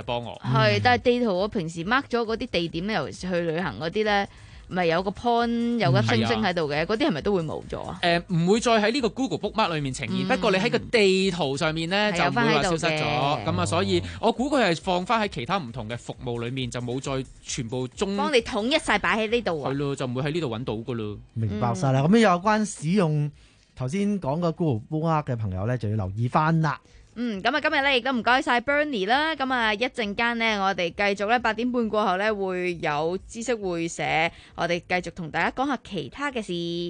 幫我。 係，但係地圖我平時 mark 咗嗰啲地點咧，尤其是去旅行嗰啲咧。咪有個 point 有個星星喺度嘅，嗰啲係咪都會冇咗啊？ 誒，唔會再喺呢個 Google Bookmark 裏面呈現，不過你喺個地圖上面咧就唔會話消失咗。咁啊，所以我估佢係放翻喺其他唔同嘅服務裏面，就冇再全部中幫你統一晒擺喺呢度啊。 係咯，就唔會喺呢度揾到噶咯。 明白晒啦。咁有關使用頭先講嘅 Google Bookmark 嘅朋友咧，就要留意翻啦。 嗯，咁啊，今日咧亦都唔該晒 Bernie 啦。咁啊，一陣間呢，我哋繼續咧八點半過後咧會有知識會社，我哋繼續同大家講下其他嘅事。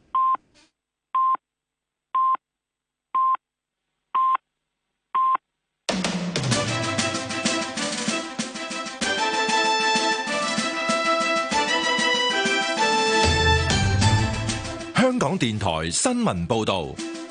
香港電台新聞報道。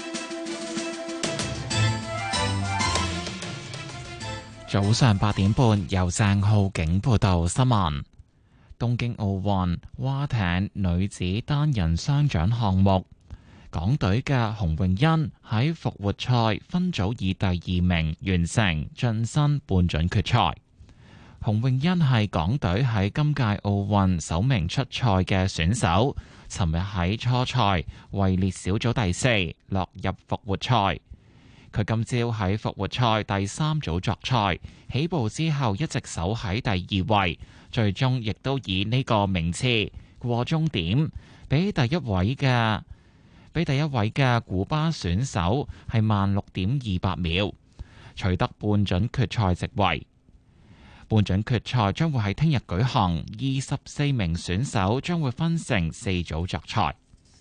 早上八點半，由鄭浩景報道新聞。東京奧運划艇女子單人雙槳項目，港隊嘅洪詠欣喺復活賽分組以第二名完成晉身半準決賽。洪詠欣係港隊喺今屆奧運首名出賽嘅選手，尋日喺初賽位列小組第四，落入復活賽。佢今朝喺復活賽第三組作賽，起步之後一直守喺第二位，最終亦都以呢個名次過終點，比第一位嘅比第一位嘅古巴選手係慢六點二八秒，取得半準決賽席位。半準決賽將會喺聽日舉行，二十四名選手將會分成四組作賽。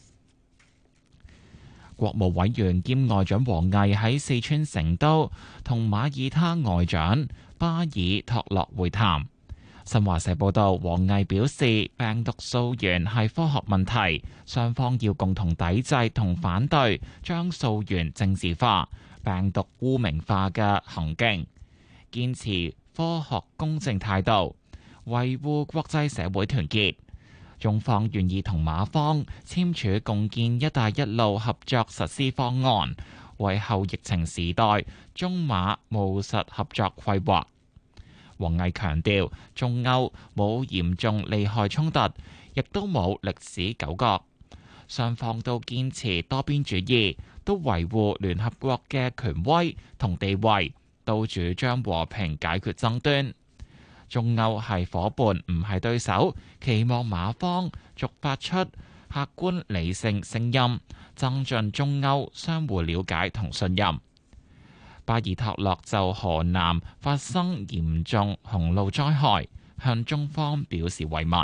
國務委員兼外長王毅喺四川成都同馬耳他外長巴爾托洛會談。新華社報道，王毅表示，病毒溯源係科學問題，雙方要共同抵制同反對將溯源政治化、病毒污名化嘅行徑，堅持科學公正態度，維護國際社會團結。中方願意同馬方簽署共建“一帶一路”合作實施方案，為後疫情時代中馬務實合作規劃。王毅強調，中歐冇嚴重利害衝突，亦都冇歷史糾葛，雙方都堅持多邊主義，都維護聯合國嘅權威同地位，都主張和平解決爭端。中歐係夥伴，唔係對手，期望馬方逐發出客觀理性聲音，增進中歐相互了解同信任。巴爾托洛就河南發生嚴重洪澇災害，向中方表示慰問。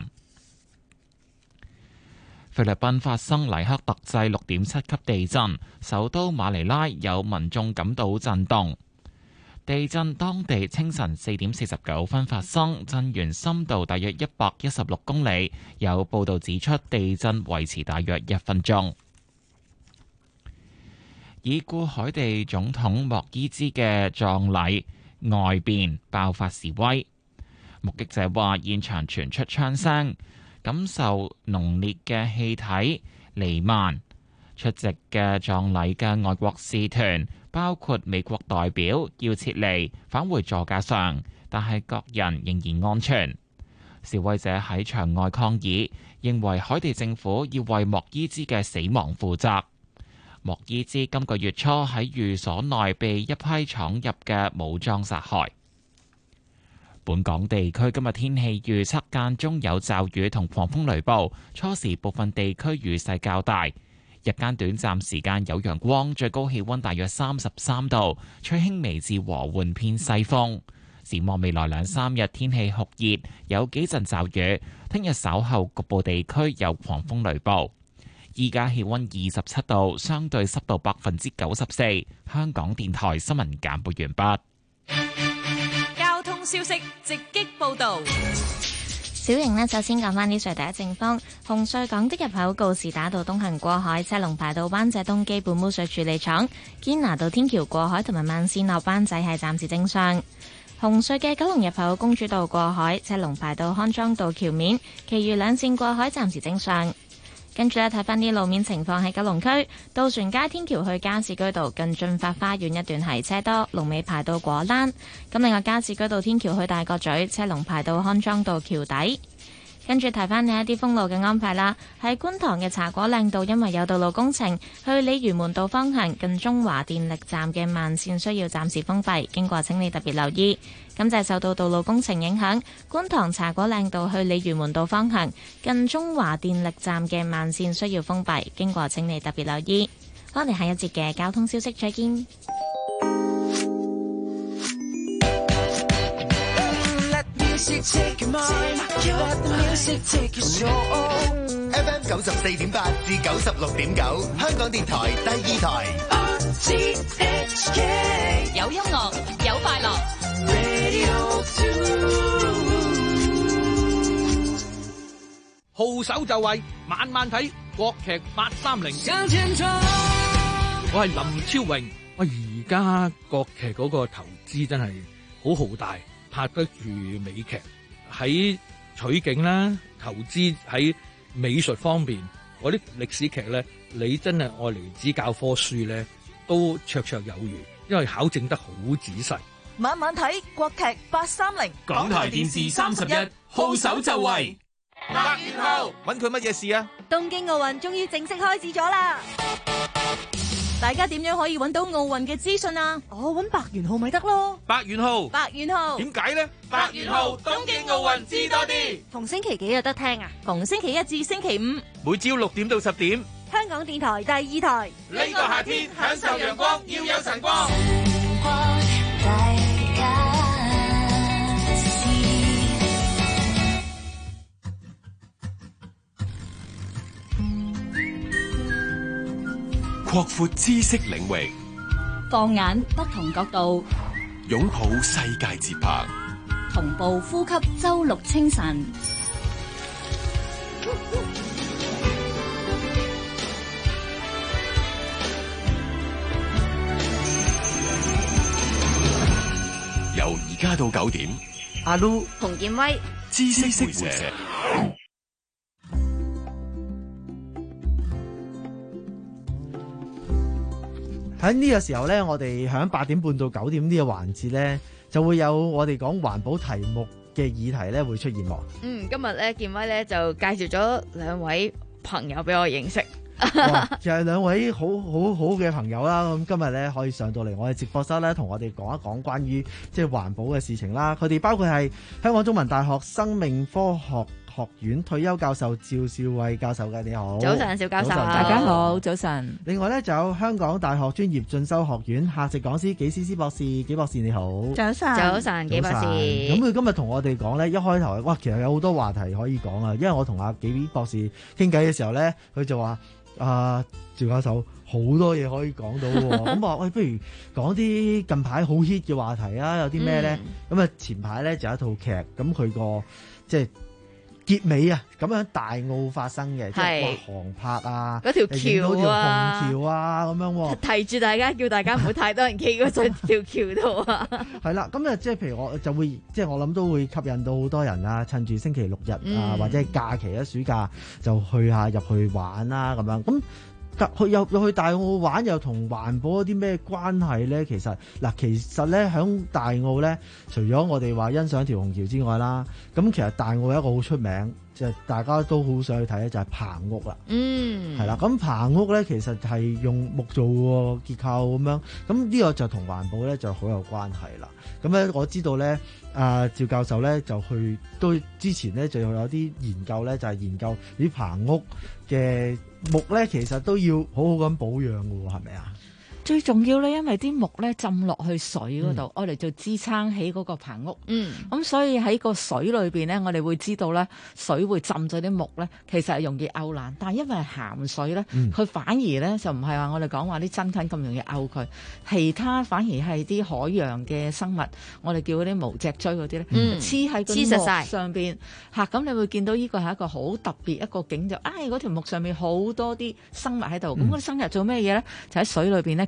菲律賓發生黎克特制六點七級地震，首都馬尼拉有民眾感到震動。地震當地清晨四點四十九分發生，震源深度大約一百一十六公里。有報道指出，地震維持大約一分鐘。已故海地總統莫伊茲嘅葬禮外邊爆發示威，目擊者話現場傳出槍聲，感受濃烈嘅氣體彌漫。出席嘅葬禮嘅外國使團，包括美國代表，要撤離返回座駕上，但係各人仍然安全。示威者喺場外抗議，認為海地政府要為莫伊茲嘅死亡負責。莫伊茲今個月初喺寓所內被一批闖入嘅武裝殺害。本港地區今日天氣預測間中有驟雨同狂風雷暴，初時部分地區雨勢較大。日間短暫時間有陽光，最高氣溫大約三十三度，吹輕微至和緩偏西風。展望未來兩三日天氣酷熱，有幾陣驟雨。聽日稍後局部地區有狂風雷暴。依家氣溫二十七度，相對濕度百分之九十四。香港電台新聞簡報完畢。交通消息直擊報道。 小瑩呢，首先講返啲隧第一情況。紅隧港的入口告士打道東行過海，車龍排到灣仔東基本污水處理廠；堅拿道天橋過海同埋慢線落灣仔係暫時正常。紅隧嘅九龍入口公主道過海，車龍排到康莊道橋面，其餘兩線過海暫時正常。 跟住咧睇翻啲路面情況喺九龍區渡船街天橋去加士居道近駿發花園一段係車多，龍尾排到果欄。咁另外加士居道天橋去大角咀車龍排到康莊道橋底。跟住提翻你一啲封路嘅安排啦，喺觀塘嘅茶果嶺道因為有道路工程，去鯉魚門道方向近中華電力站嘅慢線需要暫時封閉，經過請你特別留意。咁就係受到道路工程影響，觀塘茶果嶺道去鯉魚門道方向近中華電力站嘅慢線需要封閉，經過請你特別留意。我哋下一節嘅交通消息再見。 Take your mind, let the music take your soul. F M 九十四點八至九十六點九，香港電台第二台。R T H K 有音樂，有快樂。 Radio two 號手就位，晚晚睇國劇八三零。我係林超榮。我而家國劇嗰個投資真係好浩大。拍得住美劇，喺取景啦，投資喺美術方面，嗰啲歷史劇咧，你真係愛嚟指教科書咧，都綽綽有餘，因為考證得好仔細。 晚晚睇國劇八三零， 港台電視三十一，號手就位。 白元浩，揾佢乜嘢事啊？ 東京奧運終於正式開始咗啦！大家點樣可以揾到奧運嘅資訊啊？我揾白元浩咪得咯。 白元浩， 白元浩， 點解呢？ 白元浩，東京奧運知多啲。逢星期幾有得聽啊？逢星期一至星期五， 每朝六點到十點。 香港電台第二台。 呢個夏天享受陽光，要有晨光。 擴闊知識領域， 放眼不同角度， 擁抱世界節拍， 同步呼吸周六清晨。 由而家到九點， 阿 Lu、 洪建威、 知識會社。 喺呢個時候呢，我哋響八點半到九點呢個環節呢，就會有我哋講環保題目嘅議題呢會出現喎。 嗯，今日咧建威咧就介紹咗兩位朋友俾我認識。 哇，就係兩位好好好嘅朋友啦。咁今日咧可以上到嚟我哋直播室咧，同我哋講一講關於即係環保嘅事情啦。佢哋包括係香港中文大學生命科學學院退休教授趙兆偉教授嘅，你好。 早晨，趙教授。 大家好，早晨。 另外咧就有香港大學專業進修學院客席講師紀思思博士，紀博士你好。 早晨， 早晨，紀博士。 咁佢今日同我哋講咧，一開頭哇，其實有好多話題可以講啊。因為我同阿紀博士傾偈嘅時候咧，佢就話。啊，趙教授好多嘢可以講到喎，咁話喂，不如講啲近排好 hit 嘅話題啊，有啲咩咧？咁啊、嗯，前排咧就有一套劇，咁佢個即係結尾啊，咁樣大澳發生嘅，即係話航拍啊， 嗰條橋啊， 條虹橋啊，咁樣喎。 提住大家，叫大家唔好太多人企嗰條橋度啊。 係啦，咁啊，即係譬如我就會，即係我諗都會吸引到好多人啊，趁住星期六日啊，嗯、或者係假期啊，暑假就去下入去玩啦，咁樣咁。去又又去大澳玩，又同環保有啲咩關係咧？其實嗱，其實咧響大澳咧，除咗我哋話欣賞條虹橋之外啦，咁其實大澳有一個好出名，即係大家都好想去睇咧，就係棚屋啦。嗯，係啦，咁棚屋咧其實係用木做嘅結構咁樣，咁呢個就同環保咧就好有關係啦。咁咧我知道咧，阿趙教授咧就去都之前咧就有啲研究咧，就係研究啲棚屋嘅木咧，其實都要好好咁保養嘅喎，係咪啊？ 最重要咧，因為啲木咧浸落去水嗰度，我哋就支撐起嗰個棚屋。嗯，咁所以喺個水裏邊咧，我哋會知道咧，水會浸咗啲木咧，其實係容易勾爛。但係因為鹹水咧，佢、嗯、反而咧就唔係話我哋講話啲真菌咁容易勾佢，其他反而係啲海洋嘅生物，我哋叫嗰啲無脊椎嗰啲咧，黐喺個木上邊嚇。咁你會見到呢個係一個好特別一個景，就唉嗰條木上面好多啲生物喺度。咁嗰啲生物做咩嘢咧？就喺水裏邊咧。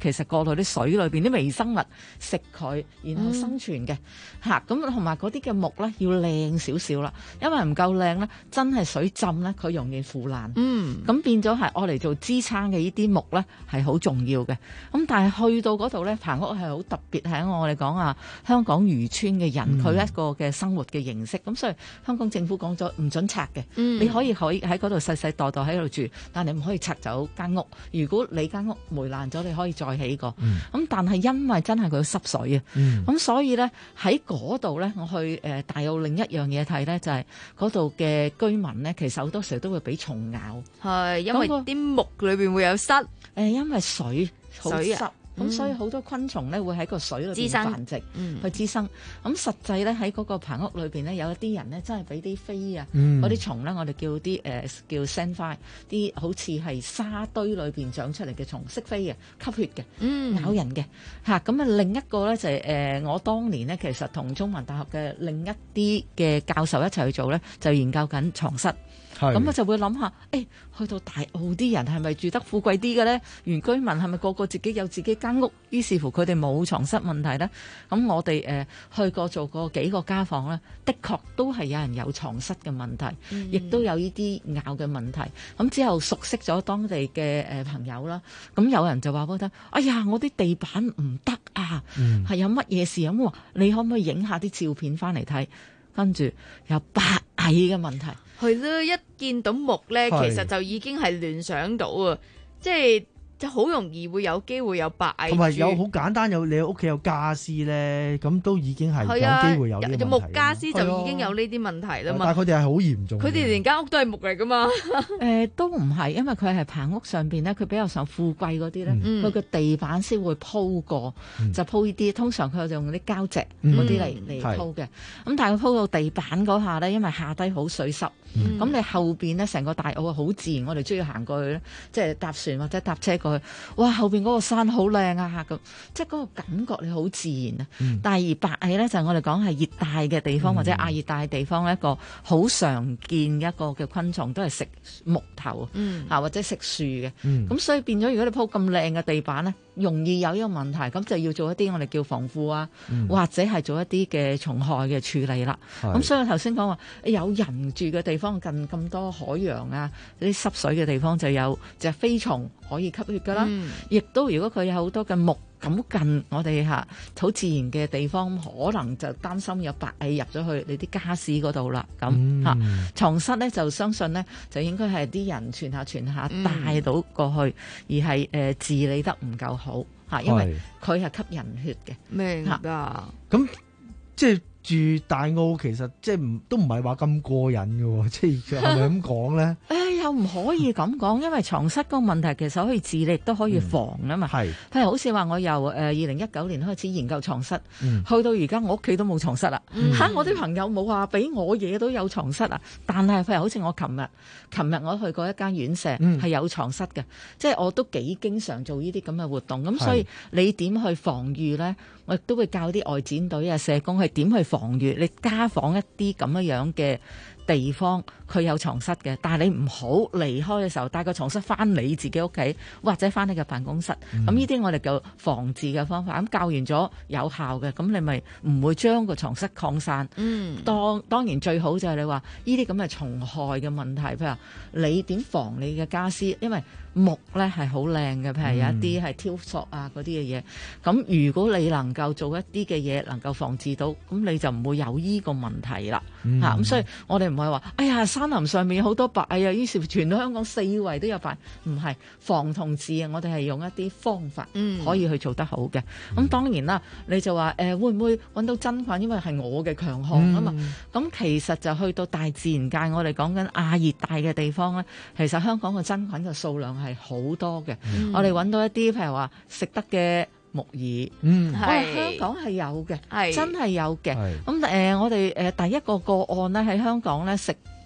其實過到啲水裏邊啲微生物食佢，然後生存嘅嚇。咁同埋嗰啲嘅木咧要靚少少啦，因為唔夠靚咧，真係水浸咧佢容易腐爛。 嗯， 咁變咗係愛嚟做支撐嘅呢啲木咧係好重要嘅。咁但係去到嗰度咧，棚屋係好特別，喺我哋講啊香港漁村嘅人佢、嗯、一個嘅生活嘅形式。咁所以香港政府講咗唔准拆嘅、嗯，你可以可以喺嗰度世世代代喺度住，但你唔可以拆走間屋。如果你間屋霉爛咗，你可以再起過。咁、嗯、但係因為真係佢濕水啊，咁、嗯、所以咧喺嗰度咧，我去誒、呃、大澳另一樣嘢睇咧，就係嗰度嘅居民咧，其實好多時候都會俾蟲咬，係因為啲木裏邊會有虱，誒、呃、因為水好濕。咁、嗯、所以好多昆蟲咧會喺個水裏邊繁殖，嗯、去滋生。咁實際咧喺嗰個棚屋裏邊咧，有一啲人咧真係俾啲飛啊，嗰啲蟲咧，我哋叫啲誒、呃、叫 sandfly， 啲好似係沙堆裏邊長出嚟嘅蟲，識飛嘅，吸血嘅、嗯，咬人嘅嚇。咁啊另一個咧就係、是、誒、呃、我當年咧其實同中文大學嘅另一啲嘅教授一齊去做咧，就研究緊床蝨。咁我就會諗下，誒、欸、去到大澳啲人係咪住得富貴啲嘅咧？原居民係咪個個自己有自己間屋？於是乎佢哋冇床蝨問題咧。咁我哋誒、呃、去過做過幾個家訪咧，的確都係有人有床蝨嘅問題，亦、嗯、都有呢啲咬嘅問題。咁之後熟悉咗當地嘅誒朋友啦，咁有人就話俾我聽，哎呀，我啲地板唔得啊，係、嗯、有乜嘢事咁？你可唔可以影下啲照片翻嚟睇？跟住有白蟻嘅問題。 係啦，一見到木咧，其實就已經係聯想到啊，即係就好容易會有機會有白蟻。 同埋有好簡單，有你屋企有家私咧，咁都已經係有機會有呢啲問題。有木家私就已經有呢啲問題啦嘛。但係佢哋係好嚴重。佢哋連間屋都係木嚟噶嘛？ 誒、呃，都唔係，因為佢係棚屋上邊咧，佢比較上富貴嗰啲咧，佢、嗯、個地板先會鋪過，嗯、就鋪呢啲。通常佢就用啲膠席嗰啲嚟嚟鋪嘅。咁但係佢鋪到地板嗰下咧，因為下低好水濕。咁、嗯、你後邊咧成個大澳好自然，我哋中意行過去咧，即係搭船或者搭車過去，哇！後邊嗰個山好靚啊咁，即係嗰個感覺你好自然啊、嗯。但係而白蟻咧就係、是、我哋講係熱帶嘅地方、嗯、或者亞熱帶嘅地方一個好常見一個嘅昆蟲，都係食木頭、嗯、啊或者食樹嘅。咁、嗯、所以變咗，如果你鋪咁靚嘅地板咧，容易有呢個問題，咁就要做一啲我哋叫防腐啊、嗯，或者係做一啲嘅蟲害嘅處理啦。咁所以我頭先講話有人住嘅地方近咁多海洋啊，啲濕水嘅地方就有隻飛蟲可以吸血噶啦。亦、嗯、都如果佢有好多嘅木咁近我哋嚇好自然嘅地方，可能就擔心有白蟻入咗去你啲家私嗰度啦。咁嚇床蝨咧就相信咧就應該係啲人傳下傳下帶到過去，嗯、而係誒、呃、治理得唔夠好嚇，因為佢係吸人血嘅。明㗎。咁即係住大澳，其實即係唔都唔係話咁過癮嘅喎，即係係咪咁講咧？ 誒又唔可以咁講，因為床蝨個問題其實可以治理，亦都可以防啊嘛。係、嗯，譬如好似話我由誒二零一九年開始研究床蝨、嗯，去到而家我屋企都冇床蝨啦。嚇、嗯啊，我啲朋友冇話俾我嘢都有床蝨啊，但係譬如好似我琴日，琴日我去過一間院舍係、嗯、有床蝨嘅，即係我都幾經常做呢啲咁嘅活動。咁所以你點去防禦咧？我亦都會教啲外展隊啊、社工係點去防禦。你家訪一啲咁樣樣嘅地方，佢有床蝨嘅，但係你唔好離開嘅時候帶個床蝨翻你自己屋企，或者翻你嘅辦公室。咁呢啲我哋叫防治嘅方法。咁教完咗有效嘅，咁你咪唔會將個床蝨擴散。嗯，當當然最好就係你話呢啲咁嘅蟲害嘅問題，譬如話你點防你嘅家私，因為木咧係好靚嘅，譬如有一啲係挑索啊嗰啲嘅嘢。咁如果你能夠做一啲嘅嘢，能夠防治到，咁你就唔會有呢個問題啦。嚇、嗯，咁、啊、所以我哋唔係話，哎呀，山林上面有好多白蟻啊，於是全香港四圍都有白，唔係防同治啊。我哋係用一啲方法可以去做得好嘅。咁、嗯、當然啦，你就話誒、呃、會唔會揾到真菌？因為係我嘅強項啊嘛。咁、嗯、其實就去到大自然界，我哋講緊亞熱帶嘅地方咧，其實香港嘅真菌嘅數量係好多嘅、嗯。我哋揾到一啲譬如話食得嘅木耳，嗯，我哋香港係有嘅，真係有嘅。咁誒、呃，我哋誒、呃、第一個個案咧喺香港咧食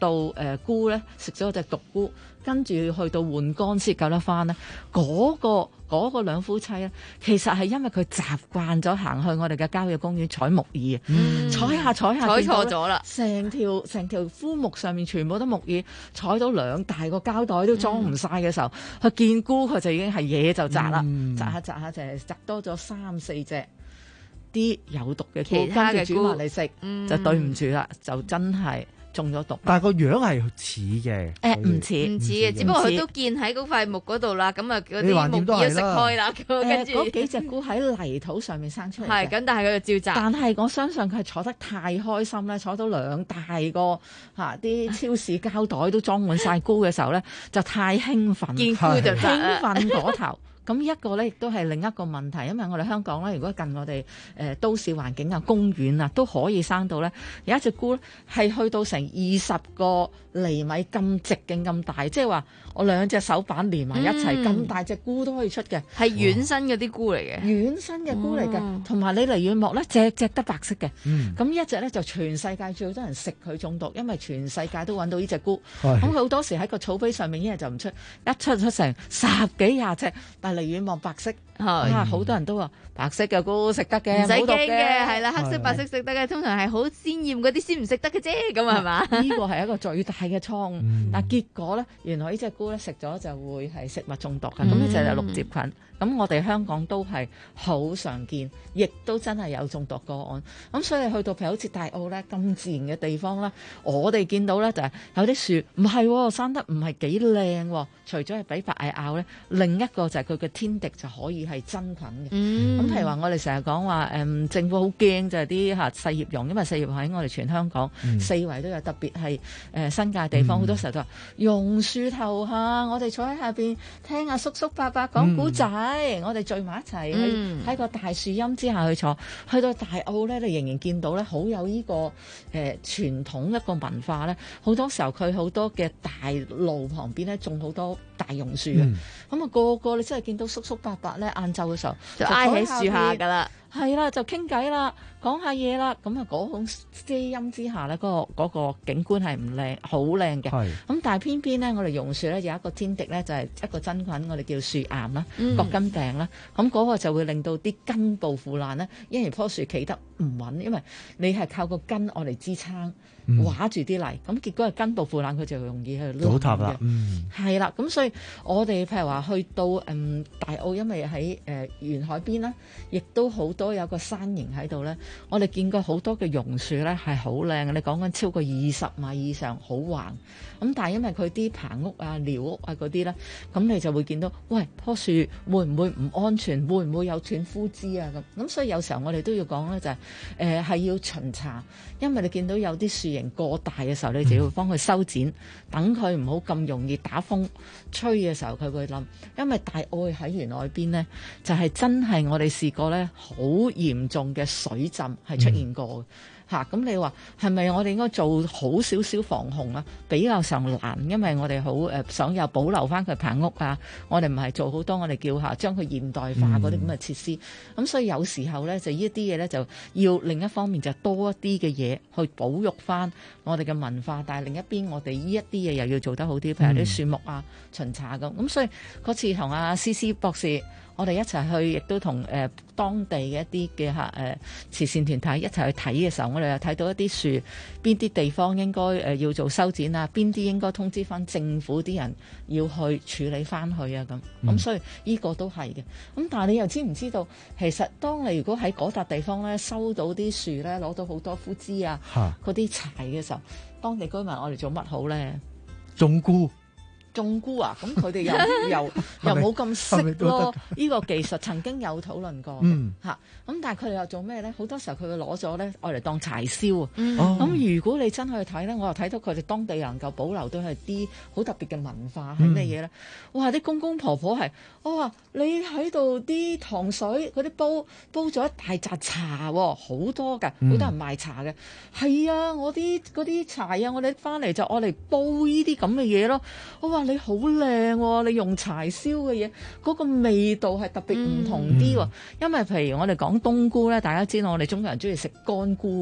到誒、呃、菇咧，食咗隻毒菇，跟住去到換肝先救得翻咧，嗰、嗰個。嗰個兩夫妻咧，其實係因為佢習慣咗行去我哋嘅郊野公園採木耳，嗯、採下採下， 採錯咗啦！成條成條枯木上面全部都木耳，採到兩大個膠袋都裝唔晒嘅時候，佢、嗯、見菇佢就已經係嘢就摘啦，摘下摘下就係摘多咗三四隻啲有毒嘅菇，跟住煮埋嚟食，嗯、就對唔住啦，就真係。中咗毒， 但係個樣係似嘅， 誒唔似唔似嘅，只不過佢都建喺嗰塊木嗰度啦，咁啊嗰啲木要食開啦，跟住嗰幾隻菇喺泥土上面生出嚟， 係咁，但係佢就照摘。 但係我相信佢係坐得太開心咧，坐到兩大個嚇啲超市膠袋都裝滿晒菇嘅時候咧，就太興奮， 見菇就摘興奮嗰頭。咁一個咧，亦都係另一個問題，因為我哋香港咧，如果近我哋誒、呃、都市環境啊、公園啊，都可以生到咧，有一隻菇咧係去到成二十個厘米咁直徑咁大，即係話我兩隻手板連埋一齊咁、嗯、大隻菇都可以出嘅， 係軟身嗰啲菇嚟嘅， 軟身嘅菇嚟嘅，同埋、哦、你離遠望咧，隻隻得白色嘅，咁、嗯、一隻咧就全世界最多人食佢中毒，因為全世界都揾到呢隻菇，咁佢好多時喺個草皮上面一日就唔出，一出出成十幾廿隻，但離遠望白色，啊好多人都話白色嘅菇食得嘅， 唔使驚嘅，係啦，黑色白色食得嘅，通常係好鮮豔嗰啲先唔食得嘅啫，咁係嘛？ 呢個係一個最大嘅錯誤，嗯、但結果咧，原來呢隻菇咧食咗就會係食物中毒嘅，咁呢隻係綠舌菌。咁我哋香港都係好常見，亦都真係有中毒個案。咁所以去到譬如好似大澳咧咁自然嘅地方咧，我哋見到咧就係有啲樹唔係生得唔係幾靚，除咗係俾白蟻咬咧，另一個就係佢嘅天敵就可以係真菌嘅。咁、嗯、譬如話我哋成日講話誒政府好驚就係啲嚇細葉榕，因為細葉榕喺我哋全香港、嗯、四圍都有，特別係誒、呃、新界地方好、嗯、多時候都話榕樹頭下，我哋坐喺下邊聽阿叔叔伯伯講古仔。嗯我哋聚埋一齊去喺個大樹蔭之下去坐，去到大澳咧，你仍然見到咧好有呢、這個誒、呃、傳統一個文化咧。好多時候佢好多嘅大路旁邊咧種好多大榕樹嘅，咁啊、嗯那個個你真係見到叔叔伯伯咧晏晝嘅時候就挨喺樹下㗎啦。 係啦，就傾偈啦，講下嘢啦，咁啊嗰種遮陰之下咧，嗰、嗰個嗰個景觀係唔靚，好靚嘅。咁是但係偏偏咧，我哋榕樹咧有一個天敵咧，就係、是、一個真菌，我哋叫樹癌啦、嗯、角根病啦。咁、那、嗰個就會令到啲根部腐爛咧，因為棵樹企得唔穩，因為你係靠個根我嚟支撐，畫住啲泥，咁結果係根部腐爛，佢就容易去倒塌啦。 嗯，係啦，咁所以我哋譬如話去到嗯大澳，因為喺誒沿海邊啦，亦都好多。都有個山形喺度咧，我哋見過好多嘅榕樹咧係好靚嘅，你講緊超過二十米以上，好橫。咁但係因為佢啲棚屋啊、寮屋啊嗰啲咧，咁你就會見到，喂，棵樹會唔會唔安全？會唔會有斷枯枝啊？咁咁所以有時候我哋都要講咧，就係誒係要巡查，因為你見到有啲樹形過大嘅時候，你就要幫佢修剪，等佢唔好咁容易打風吹嘅時候佢會冧。因為大澳喺沿海邊咧，就係、是、真係我哋試過咧好嚴重嘅水浸係出現過嘅。嚇，咁你話係咪我哋應該做好少少防洪啊？比較上難，因為我哋好誒想有保留翻佢棚屋啊，我哋唔係做好多我哋叫下將佢現代化嗰啲咁嘅設施，咁、嗯、所以有時候咧就呢一啲嘢咧就要另一方面就多一啲嘅嘢去保育翻我哋嘅文化，但係另一邊我哋呢一啲嘢又要做得好啲，譬如啲樹木啊巡查咁，咁所以嗰次同阿思思博士。我哋一齊去，亦都同誒、呃、當地嘅一啲嘅嚇誒慈善團體一齊去睇嘅時候，我哋又睇到一啲樹邊啲地方應該誒、呃、要做修剪啊，邊啲應該通知翻政府啲人要去處理翻去啊咁。咁、嗯、所以呢個都係嘅。咁但係你又知唔知道，其實當你如果喺嗰笪地方咧收到啲樹咧攞到好多枯枝啊，嗰啲柴嘅時候，當地居民我哋做乜好咧？ 種菇。 種菇啊，咁佢哋又又又冇咁識咯。呢個技術曾經有討論過，嚇咁、嗯啊、但係佢哋又做咩咧？好多時候佢會攞咗咧，愛嚟當柴燒啊。咁、嗯哦、如果你真去睇咧，我又睇到佢哋當地能夠保留到係啲好特別嘅文化係咩嘢咧？哇！啲公公婆婆係，我話你喺度啲糖水嗰啲煲煲咗一大紮茶喎，好多㗎，好、嗯、多人賣茶嘅。係啊，我啲嗰啲柴啊，我哋翻嚟就愛嚟煲呢啲咁嘅嘢咯。我話。你好靚喎！你用柴燒嘅嘢，嗰個味道係特別唔同啲喎。嗯、因為譬如我哋講冬菇咧，大家知道我哋中國人中意食乾菇噶嘛。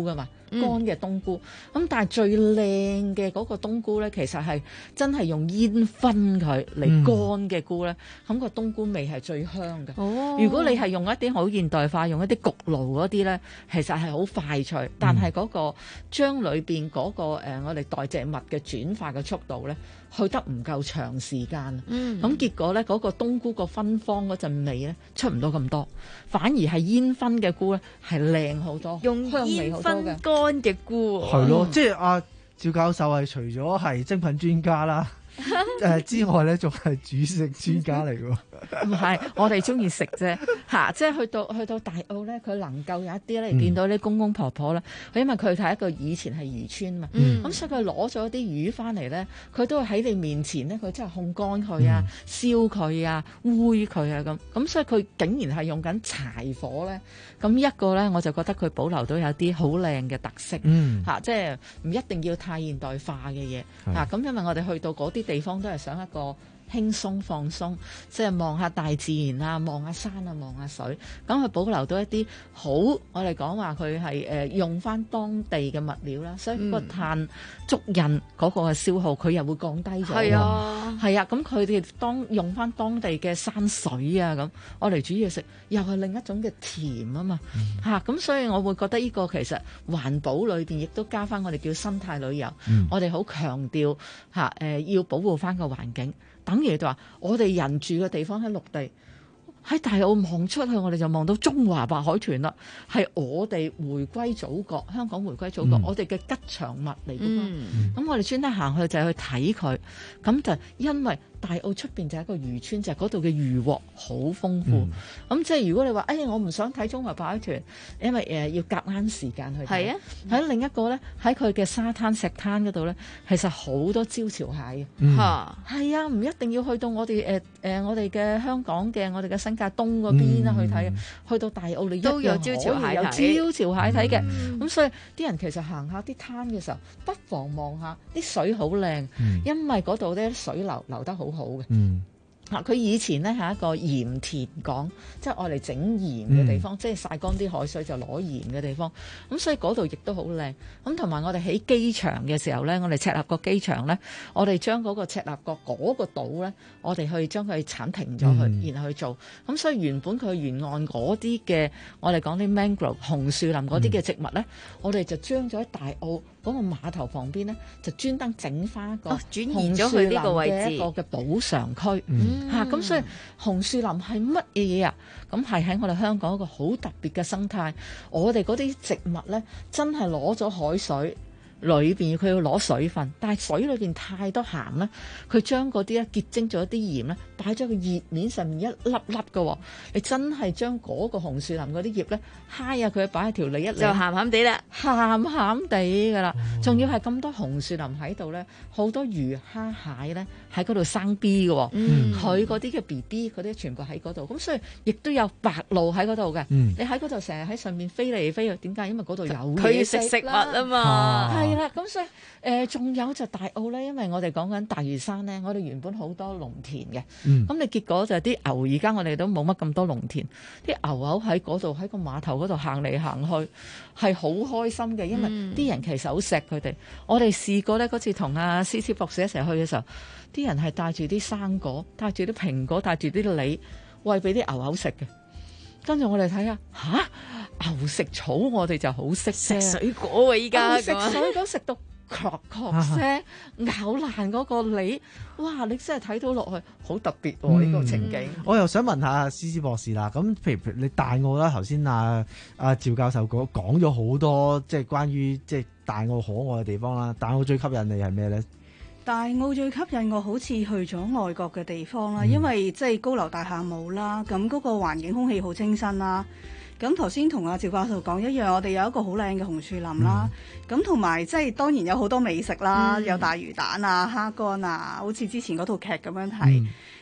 乾嘅冬菇。咁、嗯、但係最靚嘅嗰個冬菇咧，其實係真係用煙燻佢嚟乾嘅菇咧，咁、嗯、個冬菇味係最香嘅。哦，如果你係用一啲好現代化，用一啲焗爐嗰啲咧，其實係好快脆，但係嗰個將裏邊嗰個、呃、我哋代謝物嘅轉化嘅速度咧，去得唔夠長時間。嗯，咁結果咧嗰、嗰個冬菇個芬芳嗰陣味咧出唔到咁多，反而係煙燻嘅菇咧係靚好多，用香味好多嘅乾嘅菇。 係咯，即係阿趙教授係除咗係精品專家啦。誒、呃、之外咧，仲係煮食專家嚟喎。 唔係，我哋中意食啫嚇，即係去到去到大澳咧，佢能夠有一啲咧，嗯、見到啲公公婆婆咧，因為佢係一個以前係漁村嘛，咁、嗯、所以佢攞咗啲魚翻嚟咧，佢都會喺你面前咧，佢真係烘乾佢啊、嗯、燒佢啊、煨佢啊咁，咁所以佢竟然係用緊柴火咧，咁一個咧我就覺得佢保留到有啲好靚嘅特色嚇、嗯啊，即係唔一定要太現代化嘅嘢嚇，咁、啊、因為我哋去到嗰啲地方都係想一個輕鬆放鬆，即係望下大自然啊，望下山啊，望下水，咁佢保留到一啲好，我哋講話佢係誒用翻當地嘅物料啦，所以個碳足印嗰個嘅消耗佢又會降低咗。係啊，係啊，咁佢哋當用翻當地嘅山水啊，咁我嚟煮嘢食，又係另一種嘅甜啊嘛嚇，咁、嗯啊、所以我會覺得呢個其實環保裏邊亦都加翻我哋叫生態旅遊，嗯、我哋好強調嚇誒、呃、要保護翻個環境。等於就話，我哋人住嘅地方喺陸地，喺大澳望出去，我哋就望到中華白海豚啦。係我哋回歸祖國，香港回歸祖國，嗯、我哋嘅吉祥物嚟㗎嘛。咁、嗯、我哋專登行去就係去睇佢，咁就因為大澳出邊就係一個漁村，就係嗰度嘅漁獲好豐富。咁、嗯、即係如果你話，哎我唔想睇中華白海豚，因為誒、呃、要夾啱時間去睇。係啊，喺另一個咧，喺佢嘅沙灘石灘嗰度咧，其實好多招潮蟹嘅。嚇、嗯，係啊，唔一定要去到我哋誒誒我哋嘅香港嘅我哋嘅新界東嗰邊啦、嗯、去睇啊。去到大澳你都有招潮蟹，有招潮蟹睇嘅。咁、嗯、所以啲人其實行下啲灘嘅時候，不妨望下啲水好靚、嗯，因為嗰度咧水流流得好好嘅。嗯，嗱，佢以前咧係一個鹽田港，即係愛嚟整鹽嘅地方，嗯、即係曬乾啲海水就攞鹽嘅地方。咁所以嗰度亦都好靚。咁同埋我哋喺機場嘅時候咧，我哋赤鱲角機場咧，我哋將嗰個赤鱲角嗰個島咧，我哋去將佢剷平咗佢、嗯，然後去做。咁所以原本佢沿岸嗰啲嘅，我哋講啲 mangrove 紅樹林嗰啲嘅植物咧、嗯，我哋就將咗喺大澳嗰個碼頭旁邊咧，就專登整翻一個轉移咗去呢個位置一個嘅補償區。嗯嚇、嗯！咁、啊、所以紅樹林係乜嘢嘢啊？咁係喺我哋香港一個好特別嘅生態。我哋嗰啲植物咧，真係攞咗海水裏邊，佢要攞水分，但係水裏邊太多鹹咧，佢將嗰啲咧結晶咗一啲鹽咧，擺咗個葉面上面一粒粒嘅。你真係將嗰個紅樹林嗰啲葉咧，揩下佢擺喺條脷一嚟，就鹹鹹地啦，鹹鹹地㗎啦。仲、哦、要係咁多紅樹林喺度咧，好多魚蝦蟹咧喺嗰度生 B 嘅。嗯，佢嗰啲嘅 B B 嗰啲全部喺嗰度，咁所以亦都有白鷺喺嗰度嘅。你喺嗰度成日喺上面飛嚟飛去，點解？因為嗰度有佢要食食物啊嘛。係啦，咁所以誒仲、呃、有就大澳咧，因為我哋講緊大嶼山咧，我哋原本好多農田嘅，咁、嗯、你結果就係啲牛，而家我哋都冇乜咁多農田，啲牛牛喺嗰度喺個碼頭嗰度行嚟行去，係好開心嘅，因為啲人其實好錫佢哋。我哋試過咧，嗰次同阿思思博士一齊去嘅時候，啲人係帶住啲生果，帶住啲蘋果，帶住啲梨，餵俾啲牛牛食嘅。跟住我哋睇下，吓牛食草，我哋就好識食水果喎。依家食水果食到咵咵聲，咬爛嗰個梨，哇！你真係睇到落去好特別喎、啊、呢、嗯、個情景。 我又想問下思思博士啦，咁譬如你大澳啦，頭先阿阿趙教授講講咗好多，即係關於即係大澳可愛嘅地方啦。大澳最吸引你係咩咧？ 大澳最吸引我好似去咗外國嘅地方啦、嗯，因為即係高樓大廈冇啦，咁嗰個環境空氣好清新啦。咁頭先同阿趙教授講一樣，我哋有一個好靚嘅紅樹林啦。咁同埋即係當然有好多美食啦、嗯，有大魚蛋啊、蝦乾啊，好似之前嗰套劇咁樣睇。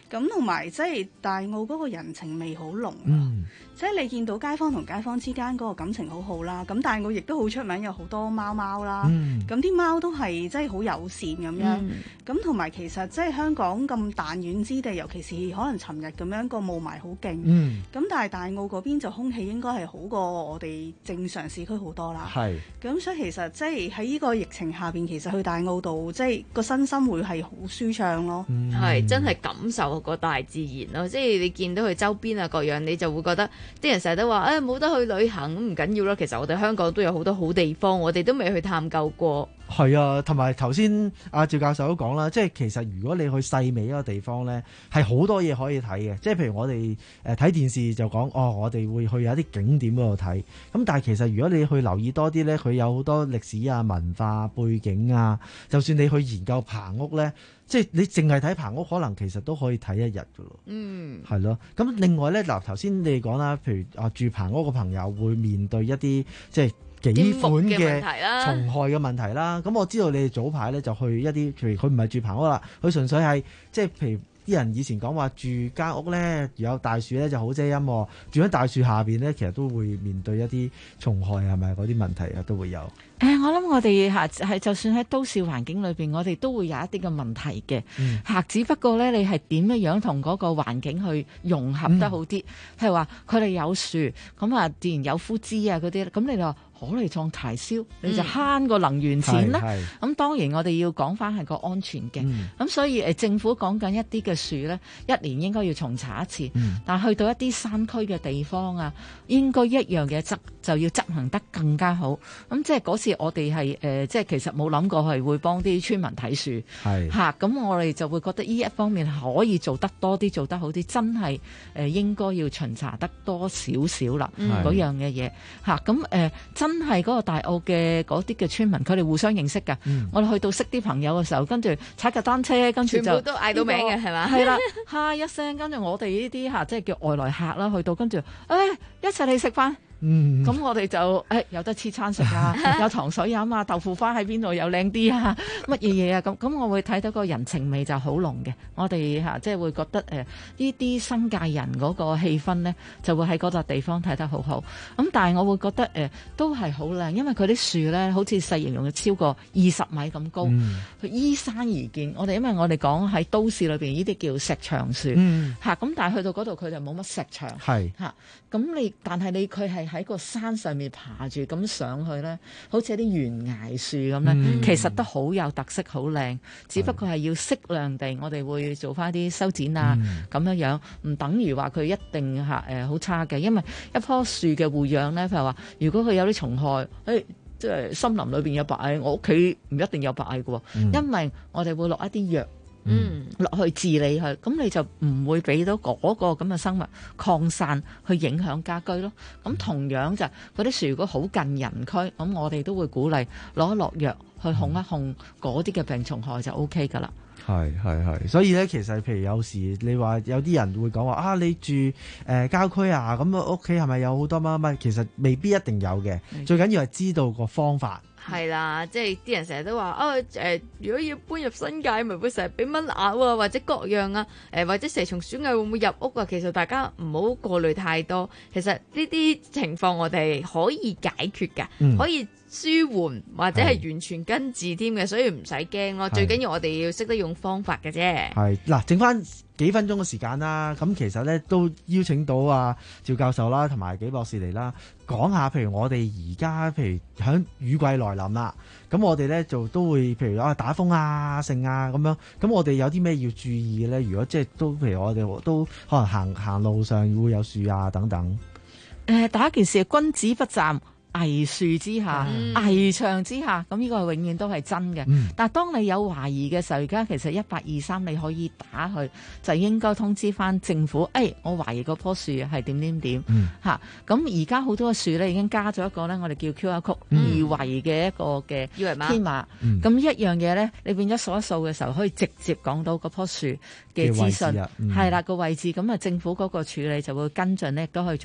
咁同埋即係大澳嗰個人情味好濃啊， 嗯即係你見到街坊同街坊之間嗰個感情好好啦。咁大澳亦都好出名，有好多貓貓啦。 嗯咁啲貓都係即係好友善咁樣。咁同埋其實即係香港咁彈丸之地，尤其是可能尋日咁樣個霧霾好勁。 嗯咁但係大澳嗰邊就空氣應該係好過我哋正常市區好多啦。 係。 咁所以其實即係喺呢個疫情下邊，其實去大澳度即係個身心會係好舒暢咯。 係、真係感受個大自然咯，即係你見到佢周邊啊各樣，你就會覺得啲人成日都話誒冇得去旅行咁唔緊要啦。其實我哋香港都有好多好地方，我哋都未去探究過。 係啊，同埋頭先阿趙教授都講啦，即係其實如果你去細微一個地方呢，係好多嘢可以睇嘅。即係譬如我哋誒睇電視就講，哦，我哋會去有啲景點嗰度睇。咁但係其實如果你去留意多啲呢，佢有好多歷史啊、文化背景啊。就算你去研究棚屋呢，即係你淨係睇棚屋，可能其實都可以睇一日㗎咯。 嗯， 係咯。咁另外呢，嗱頭先你講啦，譬如啊住棚屋嘅朋友會面對一啲即係幾款嘅蟲害嘅問題啦，咁我知道你哋早排咧就去一啲，譬如佢唔係住棚屋啦，佢純粹係即係譬如啲人以前講話住間屋咧有大樹咧就好遮陰，住喺大樹下邊咧其實都會面對一啲蟲害，係咪嗰啲問題啊都會有？ 誒、呃，我諗我哋嚇係就算喺都市環境裏邊，我哋都會有一啲嘅問題嘅嚇、嗯，只不過咧你係點樣樣同嗰個環境去融合得好啲？譬、嗯、如話佢哋有樹，咁啊自然有枯枝啊嗰啲，咁你就話可嚟創柴燒，你就慳個能源錢啦。咁、嗯、當然我哋要講翻係個安全嘅，咁、嗯、所以誒政府講緊一啲嘅樹咧，一年應該要重查一次，嗯、但去到一啲山區嘅地方啊，應該一樣嘅執就要執行得更加好。咁即係嗰次我哋係誒，即係其實冇諗過係會幫啲村民睇樹，嚇咁、啊、我哋就會覺得呢一方面可以做得多啲，做得好啲，真係誒、呃、應該要巡查得多少少啦，嗰樣嘅嘢嚇咁誒真係嗰個大澳嘅嗰啲嘅村民，佢哋互相認識㗎、嗯。我哋去到識啲朋友嘅時候，跟住踩架單車，跟住就全部都嗌到名嘅係嘛？ 係啦，哈一聲，跟住我哋呢啲嚇即係叫外來客啦，去到跟住誒一齊嚟食飯。嗯，咁我哋就誒、哎、有得黐餐食啦，有糖水飲啊，豆腐花喺邊度又靚啲啊，乜嘢嘢啊，咁咁我會睇到個人情味就好濃嘅。我哋嚇即係會覺得誒呢啲新界人嗰個氣氛呢，就會喺嗰笪地方睇得好好。咁但係我會覺得誒、呃、都係好靚，因為佢啲樹呢好似細形容嘅超過二十米咁高，佢、嗯、依山而建。我哋因為我哋講喺都市裏邊呢啲叫石牆樹嚇，咁、嗯啊、但係去到嗰度佢就冇乜石牆係嚇。咁、啊、你但係你佢係喺個山上面爬住咁上去咧，好似啲懸崖樹咁咧、嗯，其實都好有特色，好靚。只不過係要適量地，我哋會做翻啲修剪啊，咁、嗯、樣樣唔等於話佢一定嚇誒好差嘅。因為一棵樹嘅護養咧，譬如話，如果佢有啲蟲害，誒即係森林裏邊有白蟻，我屋企唔一定有白蟻嘅喎、嗯，因為我哋會落一啲藥。嗯，落去治理佢，咁你就唔會俾到嗰個咁嘅生物擴散去影響家居咯。咁同樣就嗰啲樹如果好近人區，咁我哋都會鼓勵攞一落藥去控一控嗰啲嘅病蟲害就 O K 噶啦。 係係係，所以咧其實譬如有時你話有啲人會講話啊，你住誒、呃、郊區啊，咁啊屋企係咪有好多乜乜？其實未必一定有嘅，最緊要係知道個方法。 係啦，即係啲人成日都話啊，誒、呃，如果要搬入新界，咪會成日俾蚊咬啊，或者各樣啊，誒、呃，或者蛇蟲鼠蟻會唔會入屋啊？其實大家唔好過慮太多。其實呢啲情況我哋可以解決㗎、嗯，可以舒緩或者係完全根治添嘅，所以唔使驚咯。最緊要我哋要識得用方法嘅啫。係嗱，剩翻幾分鐘嘅時間啦，咁其實咧都邀請到啊趙教授啦，同埋紀博士嚟啦，講下譬如我哋而家譬如響雨季來臨啦，咁我哋咧就都會譬如啊打風啊、盛啊咁樣，咁我哋有啲咩要注意嘅咧？如果即係都譬如我哋都可能行行路上會有樹啊等等。 誒、呃，第一件事係君子不站危樹之下、嗯、危牆之下，咁呢個永遠都係真嘅、嗯。但係當你有懷疑嘅時候，而家其實一八二三你可以打去，就應該通知翻政府。誒、哎，我懷疑嗰棵樹係點點點嚇。咁而家好多樹咧已經加咗一個咧，我哋叫 Q R code 二維嘅一個嘅二維碼。咁、嗯、一樣嘢咧，你變咗掃一掃嘅時候，可以直接講到嗰棵樹嘅資訊，係啦個位置。咁啊，政府嗰個處理就會跟進咧，亦都可以做得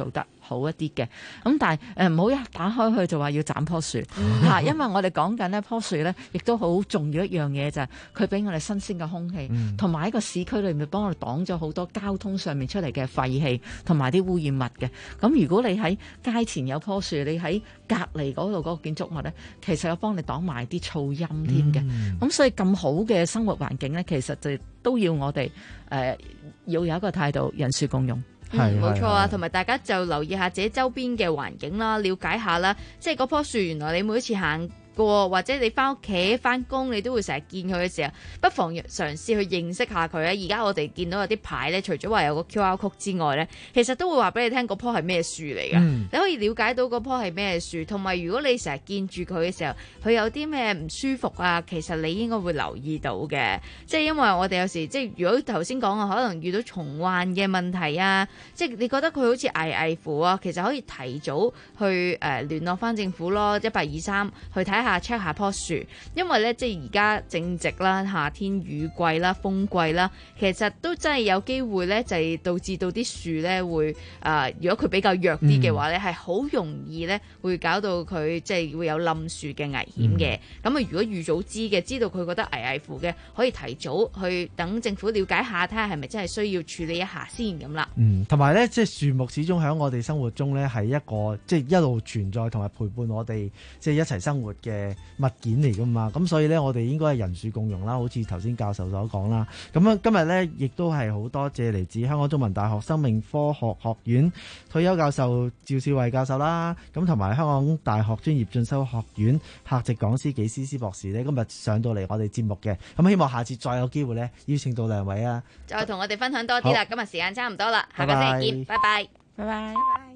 好一啲嘅。咁但係誒唔好一打開去就話要斬棵樹嚇，因為我哋講緊呢棵樹咧，亦都好重要一樣嘢就係佢俾我哋新鮮嘅空氣，同埋喺個市區裏面幫我哋擋咗好多交通上面出嚟嘅廢氣同埋啲污染物嘅。咁如果你喺街前有棵樹，你喺隔離嗰度嗰個建築物咧，其實有幫你擋埋啲噪音添嘅。咁、嗯、所以咁好嘅生活環境咧，其實就都要我哋誒、呃、要有一個態度，人樹共用。 嗯，冇錯啊，同埋大家就留意下自己周邊嘅環境啦，了解下啦，即係嗰棵樹原來你每一次行過或者你翻屋企翻工，你都會成日見佢嘅時候，不妨嘗試去認識下佢啊！而家我哋見到有啲牌咧，除咗話有個 Q R code 之外咧，其實都會話俾你聽嗰棵係咩樹嚟㗎。嗯、你可以了解到嗰棵係咩樹，同埋如果你成日見住佢嘅時候，佢有啲咩唔舒服啊，其實你應該會留意到嘅。即係因為我哋有時即係如果頭先講啊，可能遇到蟲患嘅問題啊，即係你覺得佢好似危危乎啊，其實可以提早去誒、呃、聯絡翻政府咯，一八二三去睇下 check 下棵樹，因為咧即係而家正值啦，夏天雨季啦、風季啦，其實都真係有機會咧，就係導致到啲樹咧會誒、呃，如果佢比較弱啲嘅話咧，係好、嗯、容易咧會搞到佢即係會有冧樹嘅危險嘅。咁啊、嗯，如果預早知嘅，知道佢覺得危危乎嘅，可以提早去等政府了解下，睇下係咪真係需要處理一下先咁啦。 嗯，同埋咧，即係樹木始終喺我哋生活中咧係一個即係一路存在同埋陪伴我哋即係一齊生活嘅物件嚟噶嘛，咁所以咧我哋應該係人樹共融啦，好似頭先教授所講啦。咁樣今日咧亦都係好多謝嚟自香港中文大學生命科學學院退休教授趙少偉教授啦，咁同埋香港大學專業進修學院客席講師紀思思博士咧，今日上到嚟我哋節目嘅，咁希望下次再有機會咧邀請到兩位啊， 再同我哋分享多啲啦。今日時間差唔多啦，下個星期見，拜拜， 拜拜。 拜拜。